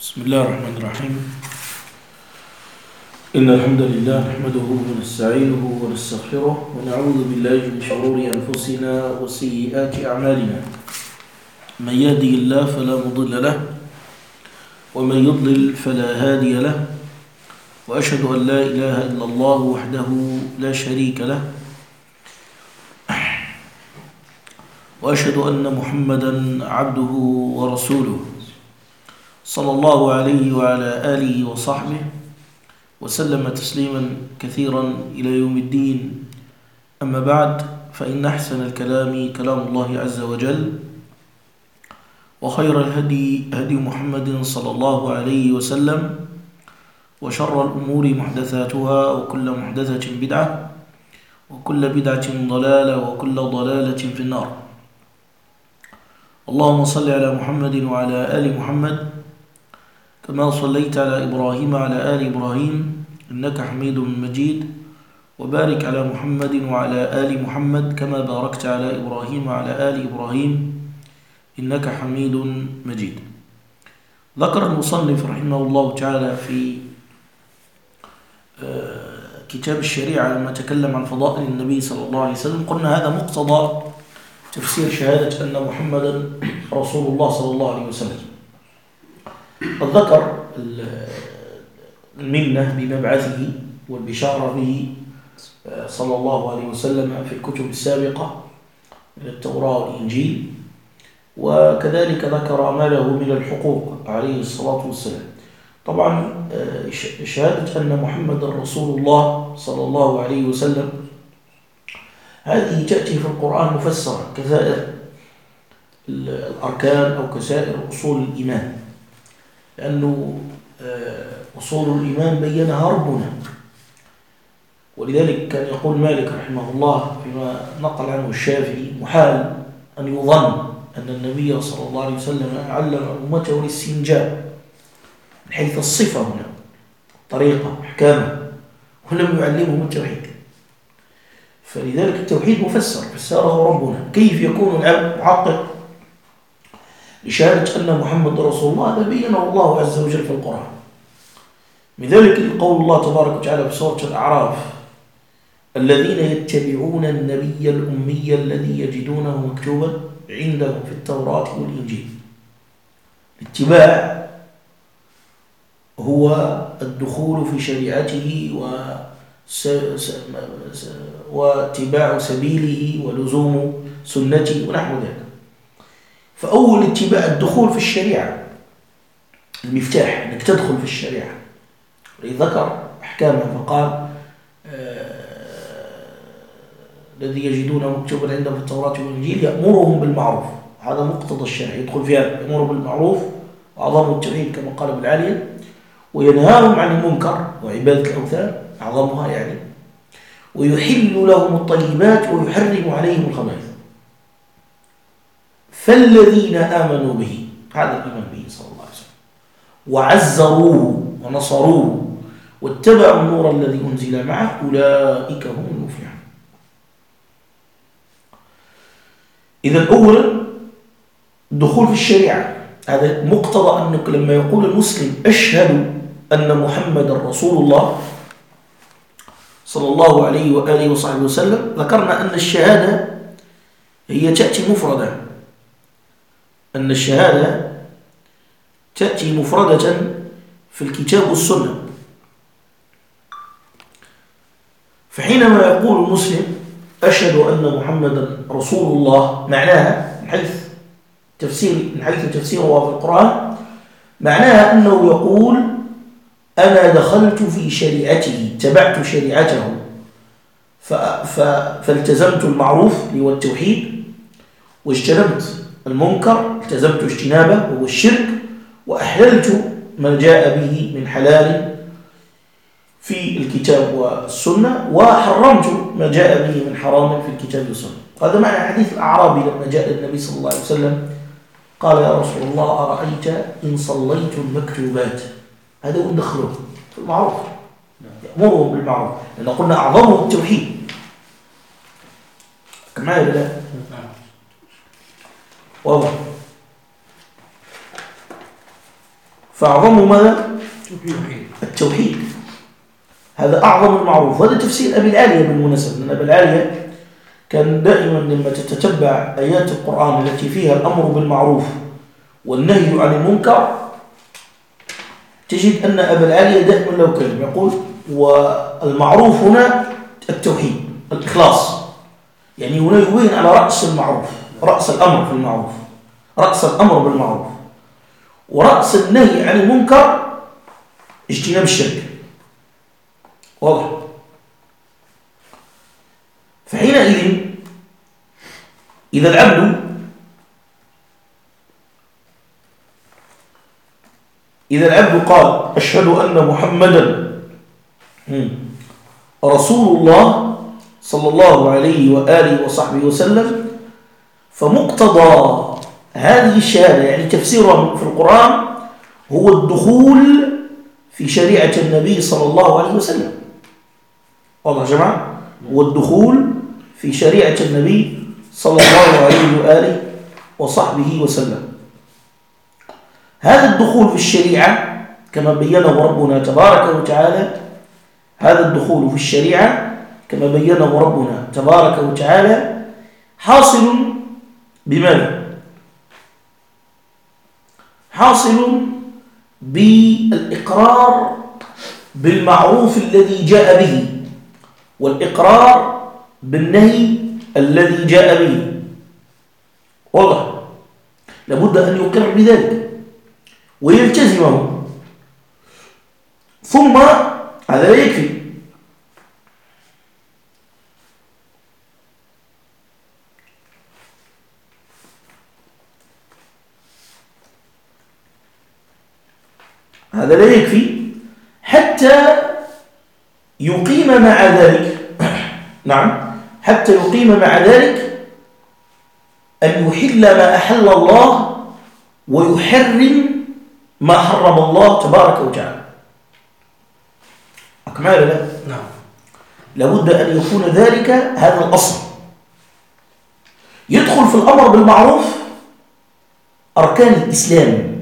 بسم الله الرحمن الرحيم. إن الحمد لله نحمده ونستعينه ونستغفره ونعوذ بالله من شرور أنفسنا وسيئات أعمالنا. من يهده الله فلا مضل له ومن يضلل فلا هادي له، وأشهد أن لا إله إلا الله وحده لا شريك له، وأشهد أن محمدا عبده ورسوله صلى الله عليه وعلى آله وصحبه وسلم تسليما كثيرا إلى يوم الدين. أما بعد، فإن أحسن الكلام كلام الله عز وجل، وخير الهدي هدي محمد صلى الله عليه وسلم، وشر الأمور محدثاتها، وكل محدثة بدعة، وكل بدعة ضلالة، وكل ضلالة في النار. اللهم صل على محمد وعلى آل محمد كما صليت على إبراهيم وعلى آل إبراهيم إنك حميد مجيد، وبارك على محمد وعلى آل محمد كما باركت على إبراهيم وعلى آل إبراهيم إنك حميد مجيد. ذكر المصنف رحمه الله تعالى في كتاب الشريعة لما تكلم عن فضائل النبي صلى الله عليه وسلم، قلنا هذا مقتضى تفسير شهادة أن محمدا رسول الله صلى الله عليه وسلم. قد ذكر المنة بمبعثه والبشارة به صلى الله عليه وسلم في الكتب السابقة من التوراة والإنجيل، وكذلك ذكر ما له من الحقوق عليه الصلاة والسلام. طبعا شهادة أن محمد رسول الله صلى الله عليه وسلم هذه تأتي في القرآن مفسرة كسائر الأركان أو كسائر أصول الإيمان، لأنه أصول الإيمان بينها ربنا. ولذلك كان يقول مالك رحمه الله فيما نقل عنه الشافعي: محال أن يظن أن النبي صلى الله عليه وسلم علم أمته الاستنجاء من حيث الصفة هنا، طريقة أحكامه، ولم يعلمهم التوحيد. فلذلك التوحيد مفسر فسره ربنا. كيف يكون العبد محقق لشهادة أن محمد رسول الله؟ هذا بينه الله عز وجل في القرآن. من ذلك قول الله تبارك وتعالى في سورة الأعراف: الذين يتبعون النبي الأمي الذي يجدونه مكتوبا عندهم في التوراة والإنجيل. الاتباع هو الدخول في شريعته واتباع سبيله ولزوم سنته ونحو ذلك. فأول اتباع الدخول في الشريعة، المفتاح أنك تدخل في الشريعة. ذكر أحكامها فقال: الذي يجدونه مكتوبا عندهم في التوراة والإنجيل يأمرهم بالمعروف. هذا مقتضى الشرع يدخل فيها، يأمر بالمعروف وأعظم التوحيد كما قال ابن العالية، وينهاهم عن المنكر وعبادة الأوثان أعظمها يعني، ويحل لهم الطيبات ويحرم عليهم الخبائث. فالذين آمنوا به، هذا الإيمان به صلى الله عليه وسلم، وعزروه ونصروه واتبعوا النور الذي أنزل معه أولئك هم المفلحون. إذا أولا الدخول في الشريعة، هذا مقتضى أنك لما يقول المسلم أشهد أن محمد رسول الله صلى الله عليه وآله وصحبه وسلم، ذكرنا أن الشهادة هي تأتي مفردة، أن الشهادة تأتي مفردة في الكتاب والسنة. فحينما يقول المسلم أشهد أن محمدا رسول الله، معناها من حيث تفسيره في القرآن، معناها أنه يقول أنا دخلت في شريعته، تبعت شريعته، فالتزمت المعروف هو التوحيد، واجتنبت المنكر التزمت اجتنابه وهو الشرك، وأحللت ما جاء به من حلال في الكتاب والسنة، وحرمت ما جاء به من حرام في الكتاب والسنة. هذا معنى حديث الأعرابي لما جاء النبي صلى الله عليه وسلم قال: يا رسول الله أرأيت إن صليت المكتوبات؟ هذا هو ندخله في المعروف، يأمرهم بالمعروف، لأن قلنا أعظمه التوحيد. كما يبدأ واضح. فأعظمه ماذا؟ التوحيد. هذا أعظم المعروف. وهذا تفسير أبي العالية بالمناسبة، لأن أبي العالية كان دائما لما تتتبع آيات القرآن التي فيها الأمر بالمعروف والنهي عن المنكر تجد أن أبا العالية دائما له كلمة يقول والمعروف هنا التوحيد الإخلاص، يعني هنا يبين على رأس المعروف، رأس الأمر في المعروف، رأس الأمر بالمعروف، ورأس النهي عن المنكر اجتناب الشرك. واضح؟ فحينئذ إذا العبد قال أشهد أن محمدا رسول الله صلى الله عليه وآله وصحبه وسلم، فمقتضى هذه الشهادة يعني تفسيرها في القرآن هو الدخول في شريعة النبي صلى الله عليه وسلم. واضح يا جماعة؟ هو الدخول في شريعة النبي صلى الله عليه وآله وصحبه وسلم. هذا الدخول في الشريعة كما بينه ربنا تبارك وتعالى، هذا الدخول في الشريعة كما بينه ربنا تبارك وتعالى حاصل بماذا؟ حاصل بالإقرار بالمعروف الذي جاء به والإقرار بالنهي الذي جاء به. واضح؟ لابد أن يقر بذلك ويلتزمه. ثم هذا لا يكفي، هذا لا يكفي حتى يقيم مع ذلك نعم حتى يقيم مع ذلك أن يحل ما أحل الله ويحرم ما حرم الله تبارك وتعالى. أكمل لا؟ نعم. لابد أن يكون ذلك هذا الأصل. يدخل في الأمر بالمعروف أركان الإسلام،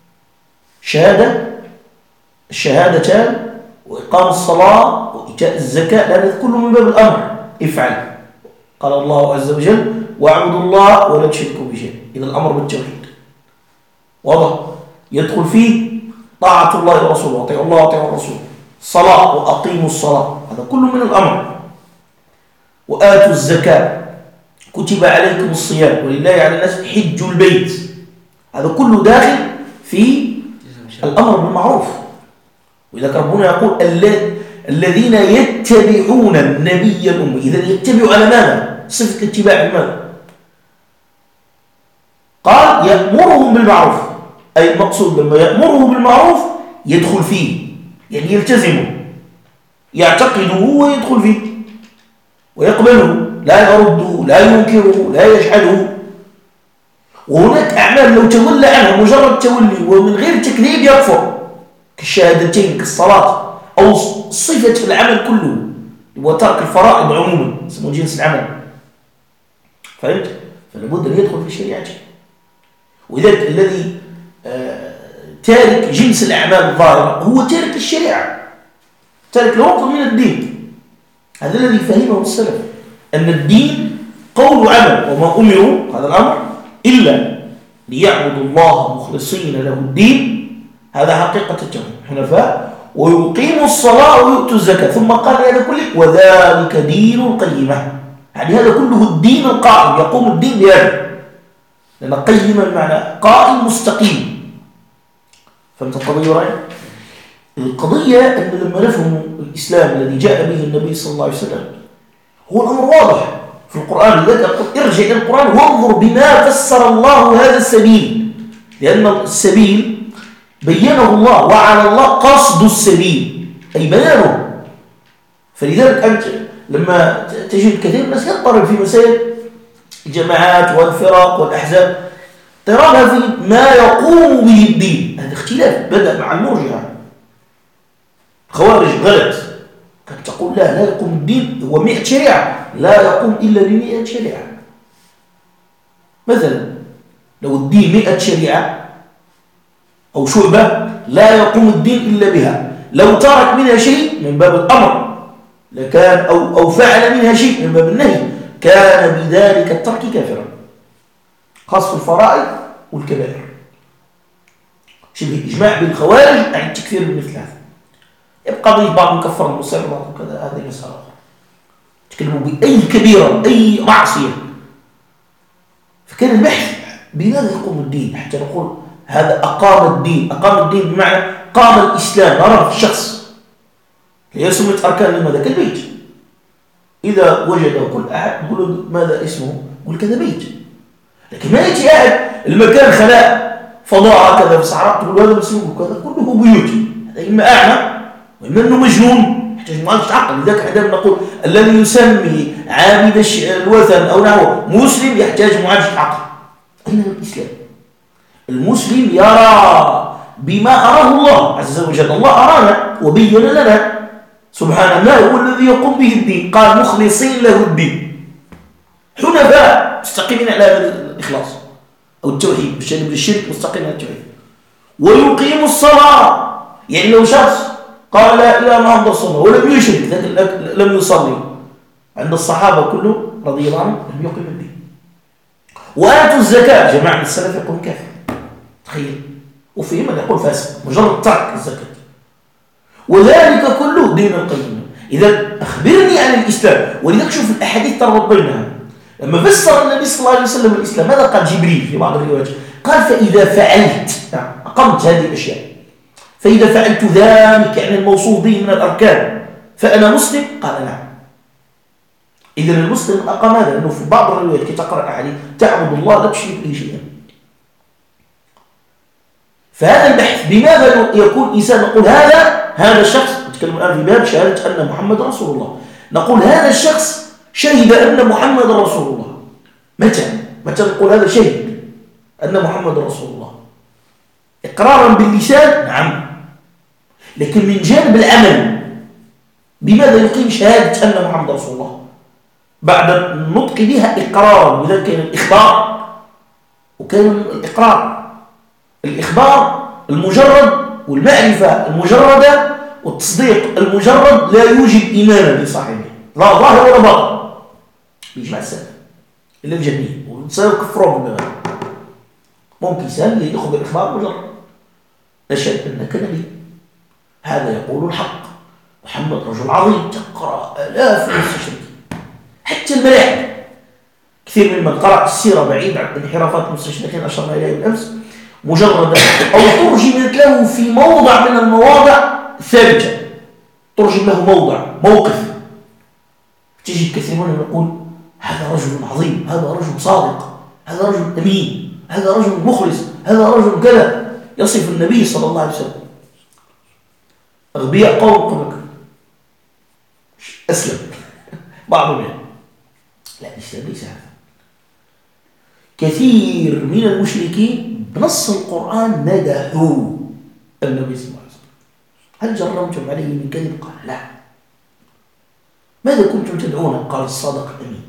الشهادتان وإقام الصلاة وإيتاء الزكاة، لأن كله من باب الأمر، افعل. قال الله عز وجل واعبدوا الله ولا تشركوا بشيء. إذا الأمر بالتوحيد واضح. يدخل فيه طاعة الله ورسوله، أطيعوا الله وأطيعوا الرسول، صلاة وأقيموا الصلاة، هذا كله من الأمر. وآتوا الزكاة، كتب عليكم الصيام ولله على الناس حج البيت، هذا كله داخل في الأمر بالمعروف. وإذا ربنا يقول الذين يتبعون النبي الأمي، إذا يتبعوا على ماذا؟ صفة الاتباع بماذا؟ قال يأمرهم بالمعروف، أي المقصود لما يأمره بالمعروف يدخل فيه، يعني يلتزمه، يعتقده ويدخل فيه ويقبله، لا يرده، لا ينكره، لا يجحده. وهناك أعمال لو تولى عنها مجرد تولي ومن غير تكذيب يكفر، كالشهادتين كالصلاة، أو صفة في العمل كله وترك الفرائض عموما اسمه جنس العمل. فهمت؟ فلابد أن يدخل في شريعته. وذلك الذي تارك جنس الأعمال الظاهرة هو تارك الشريعة، تارك الوقت من الدين. هذا الذي فهمه السلف، أن الدين قول وعمل، وما أمروا هذا الأمر إلا ليعبدوا الله مخلصين له الدين، هذا حقيقة التوحيد، حنفاء، ويقيموا الصلاة ويؤتوا الزكاة. ثم قال هذا كله وذلك دين القيمة، يعني هذا كله الدين القائم، يقوم الدين بهذا، لأن قيم المعنى قائم مستقيم. فهمت القضية رأي؟ القضية أن لما نفهم الإسلام الذي جاء به النبي صلى الله عليه وسلم هو الأمر واضح في القرآن. لذلك ارجع إلى القرآن وانظر بما فسر الله هذا السبيل، لأن السبيل بينه الله، وعلى الله قصد السبيل أي بيانه. فلذلك أنت لما تجد كثير من الناس يضطرب في مسائل الجماعات والفرق والأحزاب، تراها في ما يقوم به الدين، هذا اختلاف بدأ مع المرجئة. خوارج غلط، كانت تقول لا يقوم الدين هو 100 شريعة، لا يقوم إلا ب100 شريعة. مثلا لو الدين 100 شريعة أو شعبة لا يقوم الدين إلا بها. لو ترك منها شيء من باب الأمر لكان أو فعل منها شيء من باب النهي كان بذلك الترك كافرا، خاص في الفرائض والكبائر. شبه إجماع بالخوارج عن التكفير بمثل هذا. يبقى قضية بعض مكفر المصر وكذا، هذه مسألة أخرى. تكلموا بأي كبيرة أي معصية. فكان البحث بماذا يقوم الدين حتى نقول هذا أقام الدين. أقام الدين بمعنى قام الإسلام، نرى في الشخص. هي سميت أركان لماذا؟ كالبيت. إذا وجده كل أحد يقول ماذا اسمه؟ يقول كذا بيت. لكن ما يجي أحد المكان خلاء فضاء كذا في الصحراء تقول هذا مسلم وكذا، كله بيوت. هذا إما أعمى وإما أنه مجنون يحتاج معالجة عقل. لذلك حينما نقول الذي يسمي عابد الوثن أو نحوه مسلم يحتاج معالجة عقل. أين الإسلام؟ المسلم يرى بما أراه الله عز وجل. الله أرانا وبين لنا سبحان الله، هو الذي يقوم به الدين. قال مخلصين له الدين حنفاء مستقيمين على هذا الإخلاص أو التوحيد، بالجانب الشرك مستقيم على التوحيد. ويقيم الصلاة، يعني لو شخص قال لا إله إلا الله الصلاة ولم يشرك لم يصلي، عند الصحابة كله رضي الله عنهم لم يقيم الدين. وآتوا الزكاة، جماعة السلف يقول كافر. تخيل. وفي من يقول فاسق مجرد ترك الزكاة. وذلك كله دين القيم. إذا أخبرني عن الإسلام. ولذلك شوف الأحاديث تربط بينها. لما فسر النبي صلى الله عليه وسلم الإسلام ماذا قال جبريل في بعض الروايات؟ قال فإذا فعلت أقمت هذه الأشياء، فإذا فعلت ذلك يعني الموصوف به من الأركان فأنا مسلم؟ قال نعم. إذا المسلم أقام هذا، لأنه في بعض الروايات كي تقرأ أحاديث تعبد الله لا تشرك به شيئا. فهذا البحث بماذا يكون إنسان نقول هذا الشخص، نتكلم الآن في باب شهادة أن محمد رسول الله، نقول هذا الشخص شهد أن محمد رسول الله. متى نقول هذا شهد أن محمد رسول الله؟ إقرارا باللسان نعم، لكن من جانب العمل بماذا يقيم شهادة أن محمد رسول الله؟ بعد النطق بها إقرارا. وذلك كان الإخبار وكان الإقرار. الإخبار المجرد والمعرفة المجردة والتصديق المجرد لا يوجب إيمانا لصاحبه، لا ظاهر ولا باطن بيجمع السلف إلا الجميع. وسيكفرون بهذا. ممكن سهل يأخذ الإخبار مجرد نشهد أنك نبي، هذا يقول الحق، محمد رجل عظيم، تقرأ آلاف المستشرقين حتى الملاحدة. كثير ممن قرأ السيرة بعيد عن انحرافات المستشرقين أشرنا إليه بالأمس، مجرد أو ترجمت له في موضع من المواضع الثابتة، ترجم له موقف، تجد كثير منهم يقول هذا رجل عظيم، هذا رجل صادق، هذا رجل أمين، هذا رجل مخلص، هذا رجل كذا، يصف النبي صلى الله عليه وسلم. أغبياء قوم قبلك أسلم بعضهم يعني. لا، الإسلام ليس هذا. كثير من المشركين بنص القرآن مدحوا النبي صلى الله عليه وسلم. هل جرمتم عليه من كذب؟ قال لا. ماذا كنتم تدعونه؟ قال الصادق الأمين.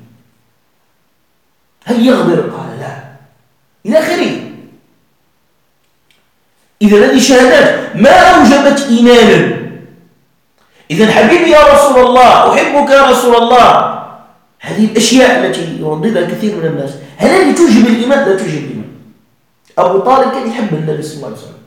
هل يغدر؟ قال لا، إلى آخره. إذا هذه شهادات ما أوجبت إيمانا. إذا حبيبي يا رسول الله، أحبك يا رسول الله، هذه الأشياء التي يرددها كثير من الناس، هل هي توجب الإيمان؟ لا توجب الإيمان. أبو طالب كان يحب النبي صلى الله عليه وسلم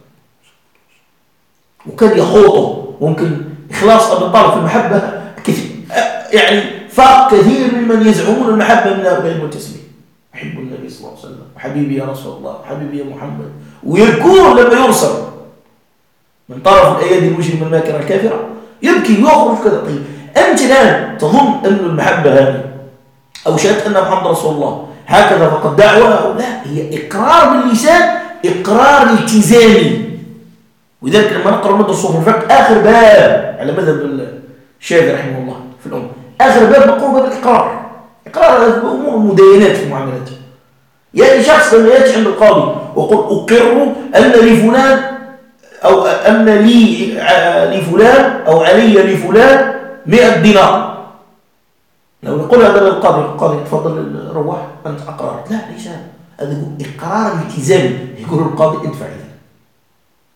وكان يخوضه. ممكن إخلاص أبو طالب في المحبة كثير، يعني فاق كثير ممن يزعمون المحبة من هؤلاء المنتسبين. أحب النبي صلى الله عليه وسلم، وحبيبي يا رسول الله، وحبيبي يا محمد، ويكون لما يرسل من طرف الأيادي المجرمة الماكرة الكافرة يبكي ويخرج كذا. طيب أنت الآن تظن أن المحبة هذه أو شهادة أن محمد رسول الله هكذا فقد دعوة؟ لا، هي إقرار باللسان، إقرار التزامي. ولذلك لما نقرأ مدى الصوف الفقه آخر باب على مذهب الشافعي رحمه الله في الأم، آخر باب نقول باب الإقرار. إقرار بأمور المدينات في المعاملات. يعني شخص لما يأتي عند القاضي ويقول أقر أن لفلان أو أن لي لفلان أو علي لفلان 100 دينار، لو نقول هذا للقاضي، القاضي تفضل روح أنت أقررت. لا، ليس هذا. هذا إقرار التزامي. يقول القاضي ادفع إذا.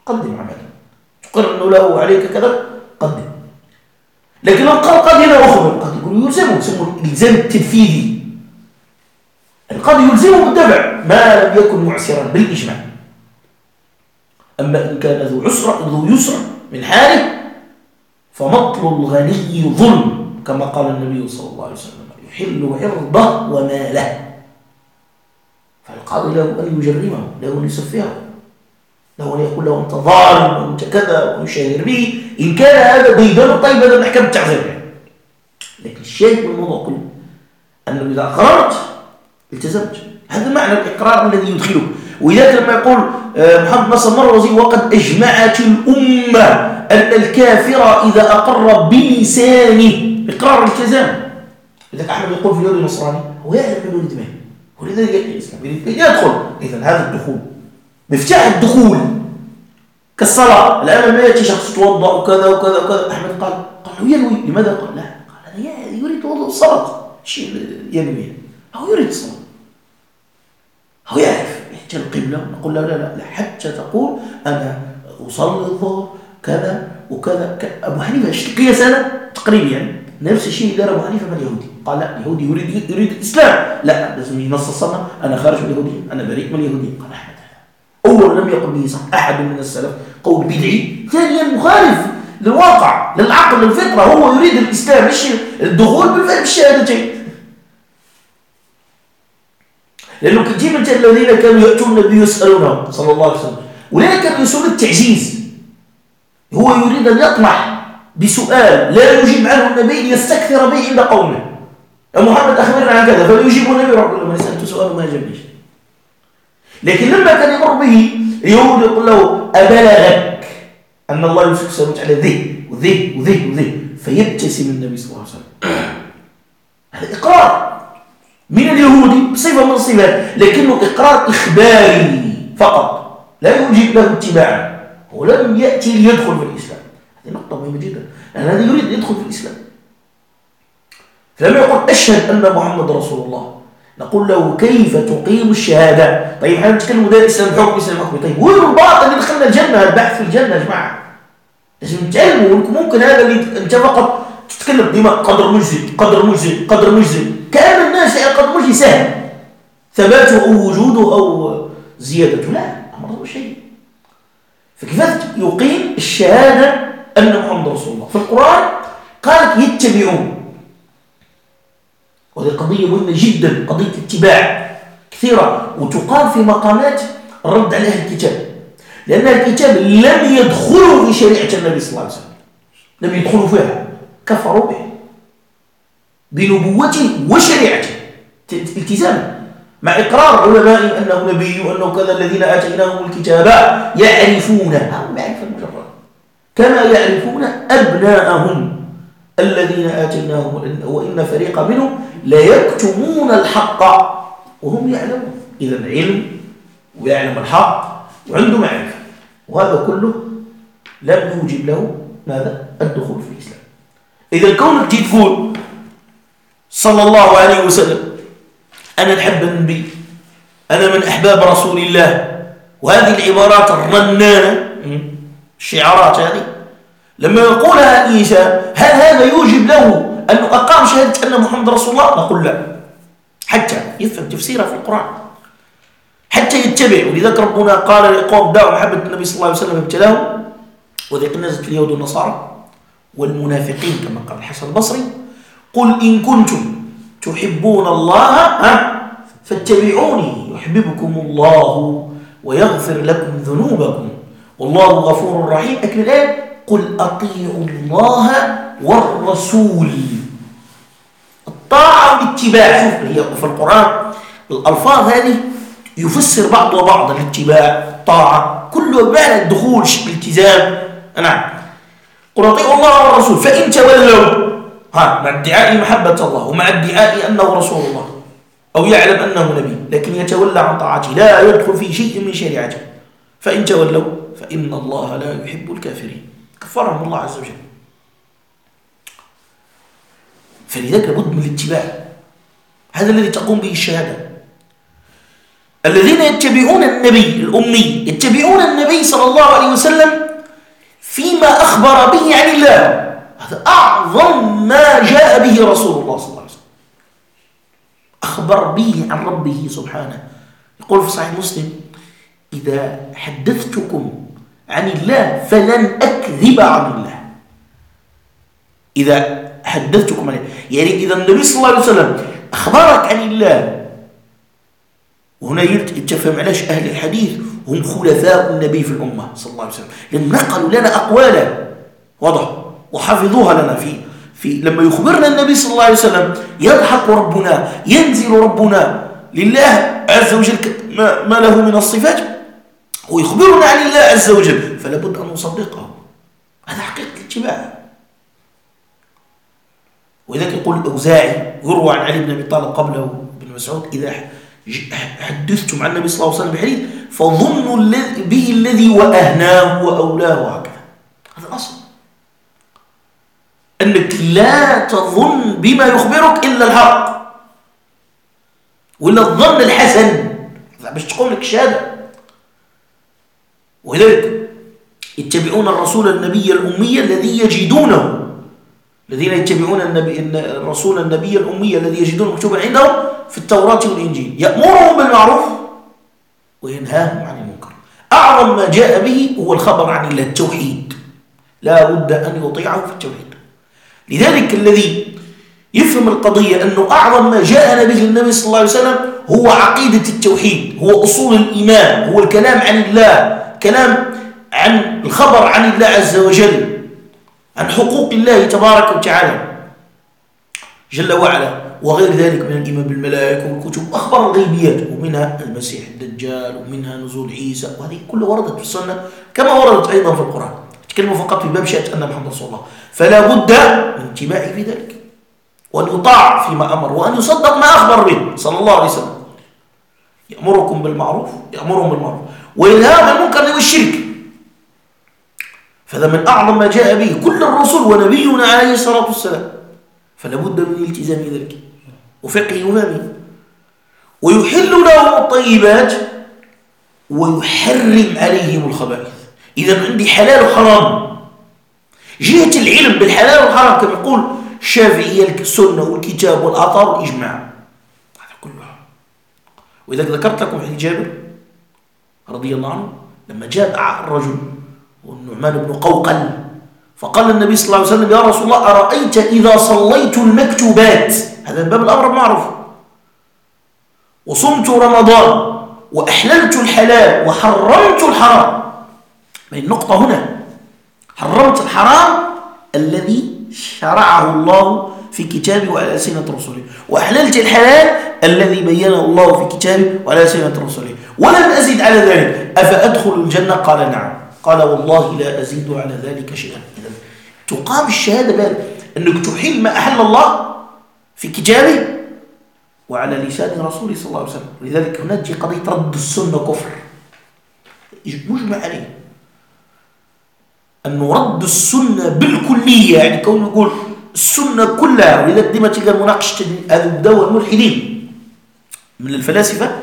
قدم عمله، تقر أنه له عليك كذا قدم. لكن لو قال قاضي أنا أخبر، قد يقول يلزمه، يسمونه الإلزام التنفيذي. القاضي يلزمه بالدفع ما لم يكن معسرا بالإجماع. أما إن كان ذو يسر من حاله فمطل الغني ظلم، كما قال النبي صلى الله عليه وسلم يحل عرضه وماله. فالقاضي له أن يجرمه، له أن يسفهه، له أن يقول له أنت ظالم وأنت كذا ويشاهر به إن كان هذا بيدان طيب هذا محكم التعذير. لكن الشيء من الموضوع كله أنه إذا أقررت التزمت. هذا معنى الإقرار الذي يدخله. وإذا لما يقول محمد نصر المروزي وقد أجمعت الأمة أن الكافر إذا أقر بلسانه إقرار الالتزام. إذا أحمد يقول في اليهود النصراني هو يعلم من ولد مين، ولذلك الإسلام يدخل. إذن هذا الدخول مفتاح الدخول كالصلاة. الآن لما يأتي شخص توضأ وكذا وكذا وكذا، أحمد قال ينوي. لماذا؟ قال لا، قال أنا يريد وضوء الصلاة. شيء ينوي، هو يريد الصلاة، هو يعرف يحتاج القبلة. نقول لا لا لا حتى تقول أنا أصلي الظهر كذا وكذا. أبو حنيفة اشتقية سنة تقريبا يعني نفس الشيء دار أبو حنيفة مع اليهودي. قال لا، اليهودي يريد الإسلام، لا لازم ينص الصلاة، أنا خارج من اليهودي، أنا بريء من اليهودي. قال أحمد أولا لم يقل به صح أحد من السلف قول بدعي، ثانيا مخالف للواقع للعقل للفطرة. هو يريد الإسلام، مش الدخول بالشهادتين. لأنه كثير من الذين كانوا يأتون النبي يسألونه صلى الله عليه وسلم، ولذلك كان يسأل التعزيز. هو يريد أن يطمح بسؤال لا يجيب عنه النبي ليستكثر به عند قومه. يا محمد أخبرنا عن كذا، فليجيب النبي رب الله، من سألت سؤال ما أجابنيش. لكن لما كان يمر به اليهود يقول له أبلغك أن الله يمسك السماوات على ذه وذه وذه وذه، فيبتسم النبي صلى الله عليه وسلم. هذا إقرار من اليهودي بصفة من الصفات، لكنه إقرار إخباري فقط لا يجيب له اتباعا. هو لم يأتي ليدخل في الإسلام. هذه نقطة مهمة جدا، لأن هذا يريد أن يدخل في الإسلام. فلما يقول أشهد أن محمد رسول الله، نقول له كيف تقيم الشهادة؟ طيب احنا نتكلم ده الإسلام حكم الإسلام حكم. طيب وين الباطل اللي دخلنا الجنة؟ البحث في الجنة يا جماعة لازم نتعلموا. ممكن هذا اللي أنت فقط تتكلم ديما قدر مجزي قدر مجزي قدر مجزي، كان الناس يعني قدر مجزي سهل ثباته أو وجوده أو زيادته، لا أمر شيء. فكيف يقيم الشهادة أن محمد رسول الله؟ في القرآن قالت يتبعون، وهذه قضية مهمة جدا، قضية اتباع كثيرة، وتقال في مقامات الرد على أهل الكتاب، لأن الكتاب لم يدخلوا في شريعة النبي صلى الله عليه وسلم، لم يدخلوا فيها، كفروا به بنبوته وشريعته التزاما، مع إقرار علماء أنه نبي وأنه كذا. الذين آتيناهم الكتاب يعرفونه معرفة مجرد كما يعرفون أبناءهم الذين آتيناهم، وإن فريقا منهم لا يكتمون الحق وهم يعلمون. إذن علم ويعلم الحق وعنده معرفة، وهذا كله لم يوجب له ماذا؟ الدخول في الإسلام. إذا كونك تقول صلى الله عليه وسلم أنا نحب النبي، أنا من أحباب رسول الله، وهذه العبارات الرنانة الشعارات هذه لما يقولها الإنسان، هل هذا يوجب له أنه أقام شهادة أن محمد رسول الله؟ نقول لا، حتى يفهم تفسيرها في القرآن، حتى يتبع. ولذلك ربنا قال لقوم دعوا محبة النبي صلى الله عليه وسلم ابتلاهم، وذلك نزلت اليهود والنصارى والمنافقين كما قال الحسن البصري قل إن كنتم تحبون الله فاتبعوني يحببكم الله ويغفر لكم ذنوبكم والله غفور رحيم. لكن الآن قل أطيعوا الله والرسول، الطاعة والاتباع. شوف هي في القرآن الألفاظ هذه يفسر بعض وبعض، الاتباع الطاعة كله بمعنى الدخول الالتزام. نعم قل أطيعوا الله والرسول فإن تولوا، مع ادعاء محبة الله ومع ادعاء أنه رسول الله أو يعلم أنه نبي، لكن يتولى عن طاعته لا يدخل في شيء من شريعته، فإن تولوا فإن الله لا يحب الكافرين، كفرهم الله عز وجل. فلذلك لابد من الاتباع، هذا الذي تقوم به الشهادة. الذين يتبعون النبي الأمي يتبعون النبي صلى الله عليه وسلم فيما أخبر به عن الله. هذا أعظم ما جاء به رسول الله صلى الله عليه وسلم، أخبر به عن ربه سبحانه. يقول في صحيح مسلم: إذا حدثتكم عن الله فلن أكذب عن الله. إذا حدثتكم عن الله، يعني إذا النبي صلى الله عليه وسلم أخبرك عن الله. وهنا يتفهم علاش أهل الحديث هم خلفاء النبي في الأمة صلى الله عليه وسلم، لأن نقلوا لنا أقوالا واضح وحفظوها لنا في لما يخبرنا النبي صلى الله عليه وسلم يضحك ربنا، ينزل ربنا لله عز وجل ما له من الصفات، ويخبرنا عن الله عز وجل، فلا بد أن نصدقه. هذا حقيقة الاتباع. ولذلك يقول الأوزاعي، يروى عن علي بن أبي طالب قبله بن مسعود: إذا حدثتم عن النبي صلى الله عليه وسلم بحديث فظنوا به الذي وأهناه وأولاه. هكذا هذا الأصل، أنك لا تظن بما يخبرك إلا الحق وإلا الظن الحسن باش تقوم لك الشهادة. ولذلك يتبعون الرسول النبي الأمي الذي يجدونه، الذين يتبعون الرسول النبي الأمي الذي يجدونه مكتوبا عندهم في التوراة والإنجيل، يأمرهم بالمعروف وينهاهم عن المنكر. أعظم ما جاء به هو الخبر عن الله، التوحيد، لا بد أن يطيعه في التوحيد. لذلك الذي يفهم القضية أنه أعظم ما جاءنا به النبي صلى الله عليه وسلم هو عقيدة التوحيد، هو أصول الإيمان، هو الكلام عن الله، كلام عن الخبر عن الله عز وجل، عن حقوق الله تبارك وتعالى جل وعلا، وغير ذلك من الإيمان بالملائكة والكتب وأخبار الغيبيات، ومنها المسيح الدجال، ومنها نزول عيسى، وهذه كلها وردت في السنة كما وردت أيضا في القرآن. تكلموا فقط في باب شهادة أن محمد رسول الله، فلا بد من اتباعه في ذلك، وأن يطاع فيما أمر، وأن يصدق ما أخبر به صلى الله عليه وسلم. يأمركم بالمعروف، يأمرهم بالمعروف وينهاهم عن المنكر والشرك. فهذا من أعظم ما جاء به كل الرسل ونبينا عليه الصلاة والسلام، فلا بد من التزام ذلك وفقه وفهمه. ويحل لهم الطيبات ويحرم عليهم الخبائث. إذا عندي حلال وحرام، جهة العلم بالحلال والحرام كما يقول الشافعية السنة والكتاب والآثار والإجماع، هذا كله. وإذا ذكرت لكم حديث جابر رضي الله عنه لما جاء الرجل والنعمان بن قوقل فقال النبي صلى الله عليه وسلم: يا رسول الله أرأيت إذا صليت المكتوبات، هذا من باب الأمر المعروف، وصمت رمضان وأحللت الحلال وحرمت الحرام. النقطة هنا حرمت الحرام الذي شرعه الله في كتابه وعلى ألسنة رسوله، وأحللت الحلال الذي بينه الله في كتابه وعلى ألسنة رسوله، ولم أزد على ذلك. أفأدخل الجنة؟ قال: نعم. قال: والله لا أزيد على ذلك شيئا. إذن تقام الشهادة بأنك أنك تحل ما أحل الله في كتابه وعلى لسان رسوله صلى الله عليه وسلم. لذلك هنا تجي قضية رد السنة كفر مجمع عليه، أن رد السنة بالكلية، يعني كون نقول السنة كلها. ولذلك ديما تلقى مناقشة هذا الدواء الملحدين من الفلاسفة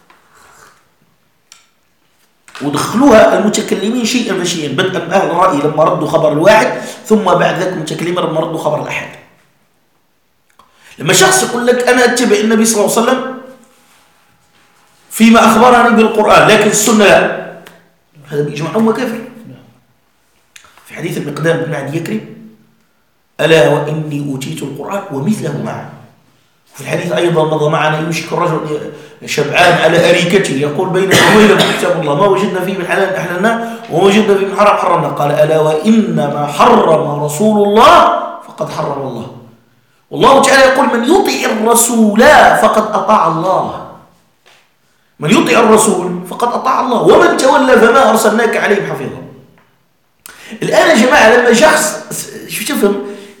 ودخلوها المتكلمين شيئا فشيئا، بدءا من أهل الرأي لما ردوا خبر الواحد، ثم بعد ذلك المتكلمين لما ردوا خبر الأحد. لما شخص يقول لك أنا أتبع النبي صلى الله عليه وسلم فيما أخبرني بالقرآن لكن السنة لا، هذا بإجماع هو كافر. في حديث المقدام بن عدي يكرم: ألا وإني أوتيت القرآن ومثله معه. في الحديث أيضا مضى معنا: يوشك الرجل شبعان على أريكته يقول بين يديه كتاب الله، ما وجدنا فيه من حلال أحللناه وما وجدنا فيه من حرام حرمنا. قال: ألا وإنما حرم رسول الله فقد حرم الله. والله تعالى يقول: من يطع الرسول فقد أطاع الله. من يطع الرسول فقد أطاع الله، ومن تولى فما أرسلناك عليهم حفيظا. الآن يا جماعة لما شخص شو تفهم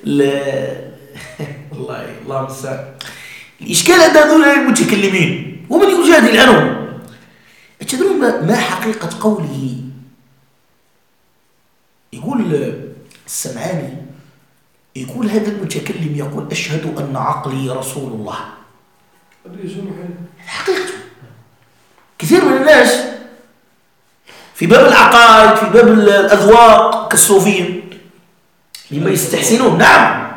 الله المستعان، الإشكال هذا هذول المتكلمين ومن يجادل عنهم. تدرون ما حقيقة قوله؟ يقول السمعاني، يقول هذا المتكلم يقول: أشهد أن عقلي رسول الله. حقيقته الناس في باب العقائد، في باب الأذواق كالصوفيين لما يستحسنون. نعم،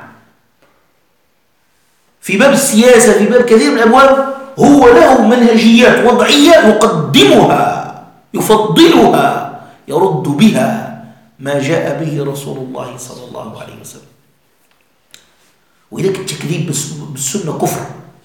في باب السياسة، في باب كثير من الأبواب هو له منهجيات وضعية يقدمها، يفضلها، يرد بها ما جاء به رسول الله صلى الله عليه وسلم. وإذاك التكذيب بالسنة كفر،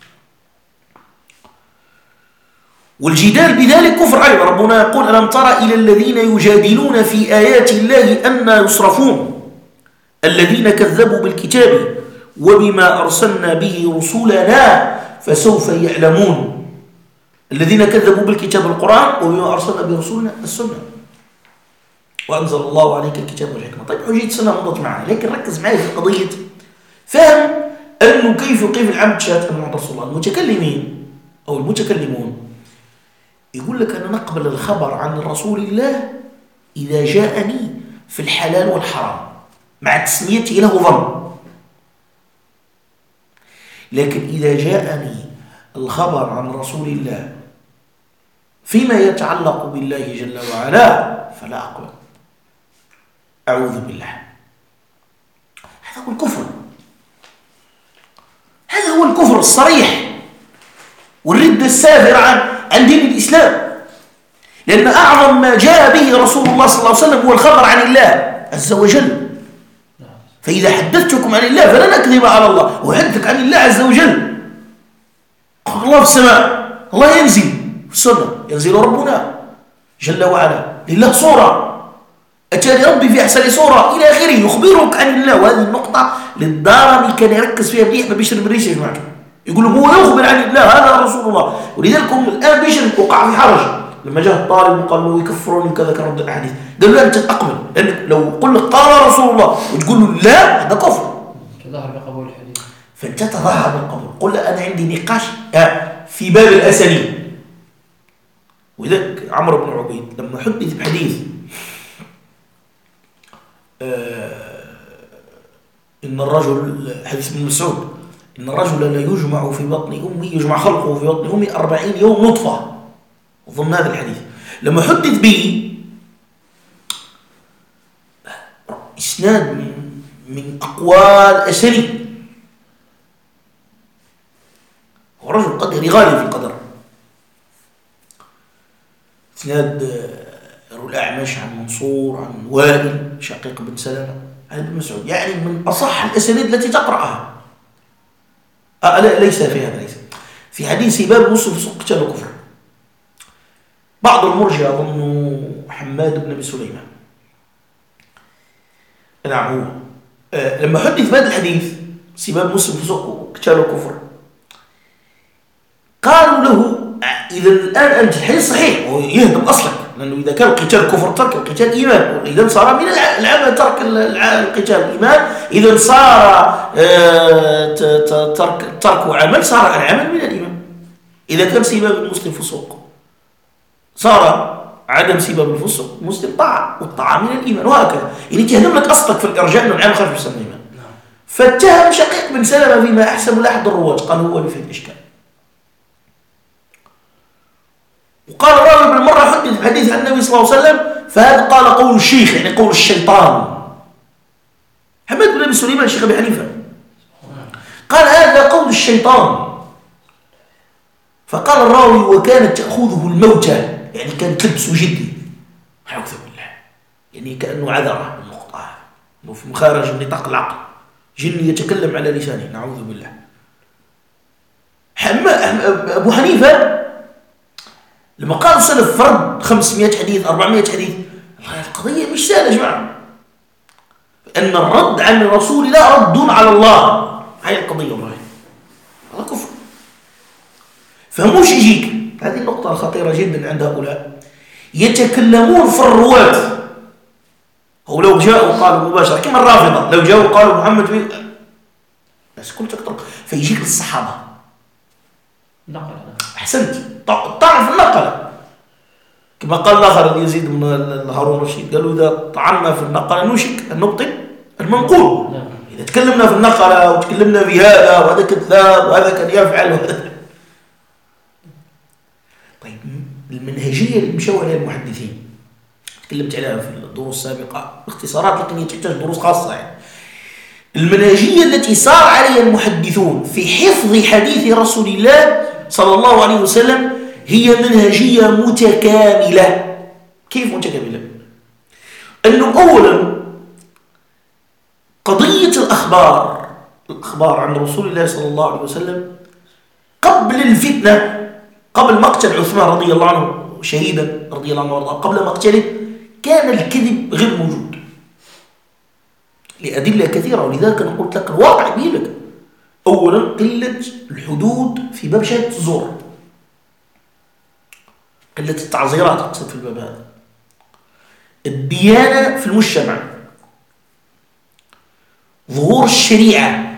والجدال بذلك كفر أيضا. ربنا يقول: ألم تر إلى الذين يجادلون في آيات الله أنى يصرفون الذين كذبوا بالكتاب وبما أرسلنا به رسولنا فسوف يعلمون. الذين كذبوا بالكتاب القرآن وبما أرسلنا به رسولنا السنة، وأنزل الله عليك الكتاب والحكمة. طيب حجية السنة مضت معنا، لكن ركز معي في قضية فهم أنه كيف العبد شهادة أن محمد رسول الله. المتكلمين أو المتكلمون يقول لك أنا نقبل الخبر عن رسول الله إذا جاءني في الحلال والحرام مع تسميته له ظن، لكن إذا جاءني الخبر عن رسول الله فيما يتعلق بالله جل وعلا فلا أقبل. أعوذ بالله. هذا هو الكفر، هذا هو الكفر الصريح والردة السافرة عن دين الإسلام. لأن أعظم ما جاء به رسول الله صلى الله عليه وسلم هو الخبر عن الله عز وجل. فإذا حدثتكم عن الله فلا نكذب على الله، وحدثك عن الله عز وجل. الله في السماء، الله ينزل في السنة، ينزل ربنا جل وعلا، لله صورة، أتاني ربي في أحسن صورة إلى آخره، يخبرك عن الله. وهذه النقطة للدارمي كان يركز فيها مليح بشر بن ريش يا جماعة، يقول هو يخبر عن الله، هذا رسول الله. ولذلك الآن بشر وقع في حرج لما جاء الطالب وقال له يكفرون وكذا كرد الأحاديث، قال له أنت تقبل، لأنك لو قل لك قال رسول الله وتقول له لا هذا كفر، تظاهر بقبول الحديث. فأنت تظاهر بالقبول. قل له أنا عندي نقاش في باب الأسانيد. ولذلك عمرو بن عبيد لما حدث بحديث إن الرجل، حديث ابن مسعود، إن الرجل لا يجمع في بطن أمه، يجمع خلقه في بطن أمه 40 يوم نطفة، ضمن هذا الحديث لما حدث به إسناد من أقوال أسانيد، ورجل قدري غالي في القدر، إسناد الأعمش عن منصور عن وائل شقيق بن سلمة عن ابن مسعود، يعني من أصح الأسانيد التي تقرأها. لا ليس في هذا، ليس في حديث باب مسلم في سوق قتال الكفر. بعض المرجئة ظنوا حماد بن أبي سليمان، نعم هو لما حدث بهذا الحديث سباب مسلم في سوق قتال الكفر قالوا له إذا الآن أنت الحديث صحيح ويهدم أصلك، لأنه إذا كان القتال كفر ترك القتال إيمان، إذا صار من العمل ترك القتال إيمان، إذا صار ترك عمل صار العمل من الإيمان. إذا كان سباب المسلم فسوق صار عدم سباب الفسوق مسلم طاعة، والطاعة من الإيمان، وهكذا. يعني تهدم لك أصلك في الإرجاء أنه العمل خارج من الإيمان. فاتهم شقيق بن سلمة فيما أحسن لأحد الرواة، قال هو اللي فيه الإشكال. وقال الراوي بالمرة حدث بحديث عن النبي صلى الله عليه وسلم، فهذا قال قول الشيخ، يعني قول الشيطان. حماد بن أبي سليمان الشيخ أبي حنيفة قال هذا قول الشيطان. فقال الراوي وكانت تأخذه الموتى، يعني كانت تلبس جدي، أعوذ بالله، يعني كأنه عذرة النقطة، أنه في مخارج النطاق العقل، جن يتكلم على لسانه، نعوذ بالله. أبو حنيفة لما قال السلف فرد 500 حديث 400 حديث، القضية مش سهلة يا جماعة، أن الرد عن الرسول لا رد على الله، هاي القضية والله، هذا كفر. فهموش يجيك هذه النقطة الخطيرة جدا عند هؤلاء، يتكلمون في الرواة. هو لو جاءوا قالوا مباشرة كما الرافضة، لو جاءوا قالوا محمد بن بس كنت أكتر، فيجيك للصحابة نقل. أحسنت، تعرف النقل كما قال الآخر يزيد بن هارون الرشيد، قالوا إذا طعنا في النقل نوشك أن نبطل المنقول. إذا تكلمنا في النقل وتكلمنا في هذا وهذا كذاب وهذا كان يفعل وهذا. طيب المنهجية اللي مشوا عليها المحدثين تكلمت عليها في الدروس السابقة باختصارات، لكن هي تحتاج دروس خاصة يعني. المنهجية التي سار عليها المحدثون في حفظ حديث رسول الله صلى الله عليه وسلم هي منهجية متكاملة. كيف متكاملة؟ أنه أولا قضية الأخبار عن رسول الله صلى الله عليه وسلم قبل الفتنة، قبل مقتل عثمان رضي الله عنه شهيدا رضي الله عنه وارضاه، قبل مقتله كان الكذب غير موجود لأدلة كثيرة، ولذلك أنا قلت لك الواقع يبين لك. أولا قلة الحدود في باب شهادة الزور، قلة التعزيرات أقصد في الباب هذا، الديانة في المجتمع، ظهور الشريعة،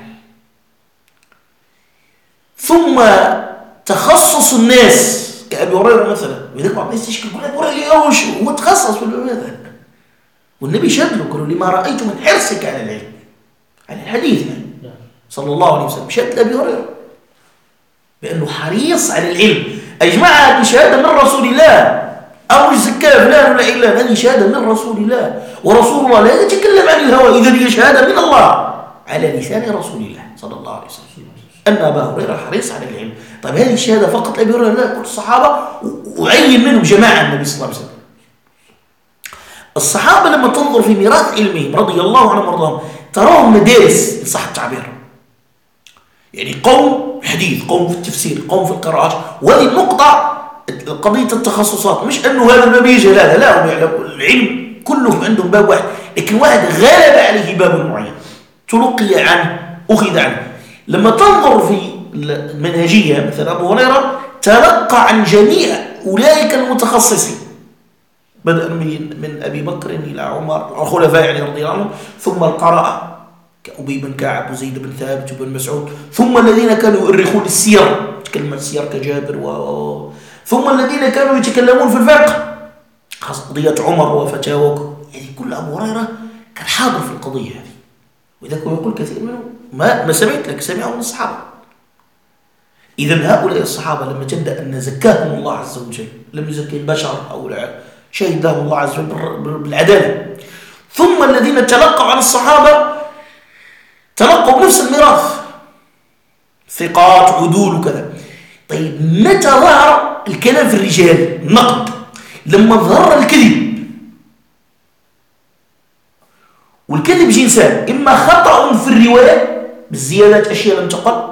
ثم تخصص الناس كأبي هريرة مثلا. وإذا بعض الناس تشكي يقول أبي هريرة هو تخصص في الباب هذا، والنبي شهد له قالوا لما رأيت من حرصك على العلم، على الحديث يعني صلى الله عليه وسلم، شهد لأبي هريرة بأنه حريص على العلم. أي جماعة هذه شهادة من رسول الله، أو مش زكاة فلان ولا علان، هذه شهادة من رسول الله، ورسول الله لا يتكلم عن الهوى، إذا هي شهادة من الله على لسان رسول الله صلى الله عليه وسلم أن أبا هريرة حريص على العلم. طيب هذه الشهادة فقط أبي هريرة؟ لا، كل الصحابة وعين منهم جماعة النبي صلى الله عليه وسلم. الصحابة لما تنظر في ميراث علمهم رضي الله عنهم وارضاهم تراهم مدارس إن صح التعبير، يعني قوم حديث، قوم في التفسير، قوم في القراءات. وهذه النقطة قضية التخصصات، مش أنه هذا الباب يجهل هذا، لا، هم يعلمون العلم كلهم عندهم باب واحد، لكن واحد غلب عليه باب معين تلقي عنه أخذ عنه. لما تنظر في المنهجية مثلا أبو هريرة تلقى عن جميع أولئك المتخصصين، بدءا من أبي بكر إلى عمر الخلفاء يعني رضي الله عنهم، ثم القراءة كأبي بن كعب وزيد بن ثابت وبن مسعود، ثم الذين كانوا يؤرخون السير، يتكلمون السير كجابر ثم الذين كانوا يتكلمون في الفقه، خاصة قضية عمر وفتاوى، يعني كل أبو هريرة كان حاضر في القضية هذه. وإذا كان يقول كثير منهم ما سمعت لك، سمعوا من الصحابة. إذا هؤلاء الصحابة لما تبدأ أن زكاهم الله عز وجل، لم يزكي البشر أو شهد لهم الله عز وجل بالعدالة. ثم الذين تلقوا عن الصحابة تلقوا بنفس الميراث، ثقات عدول وكذا. طيب متى ظهر الكلام في الرجال النقد؟ لما ظهر الكذب. والكذب جنسان، إما خطأ في الرواية بالزيادات أشياء لم تقل،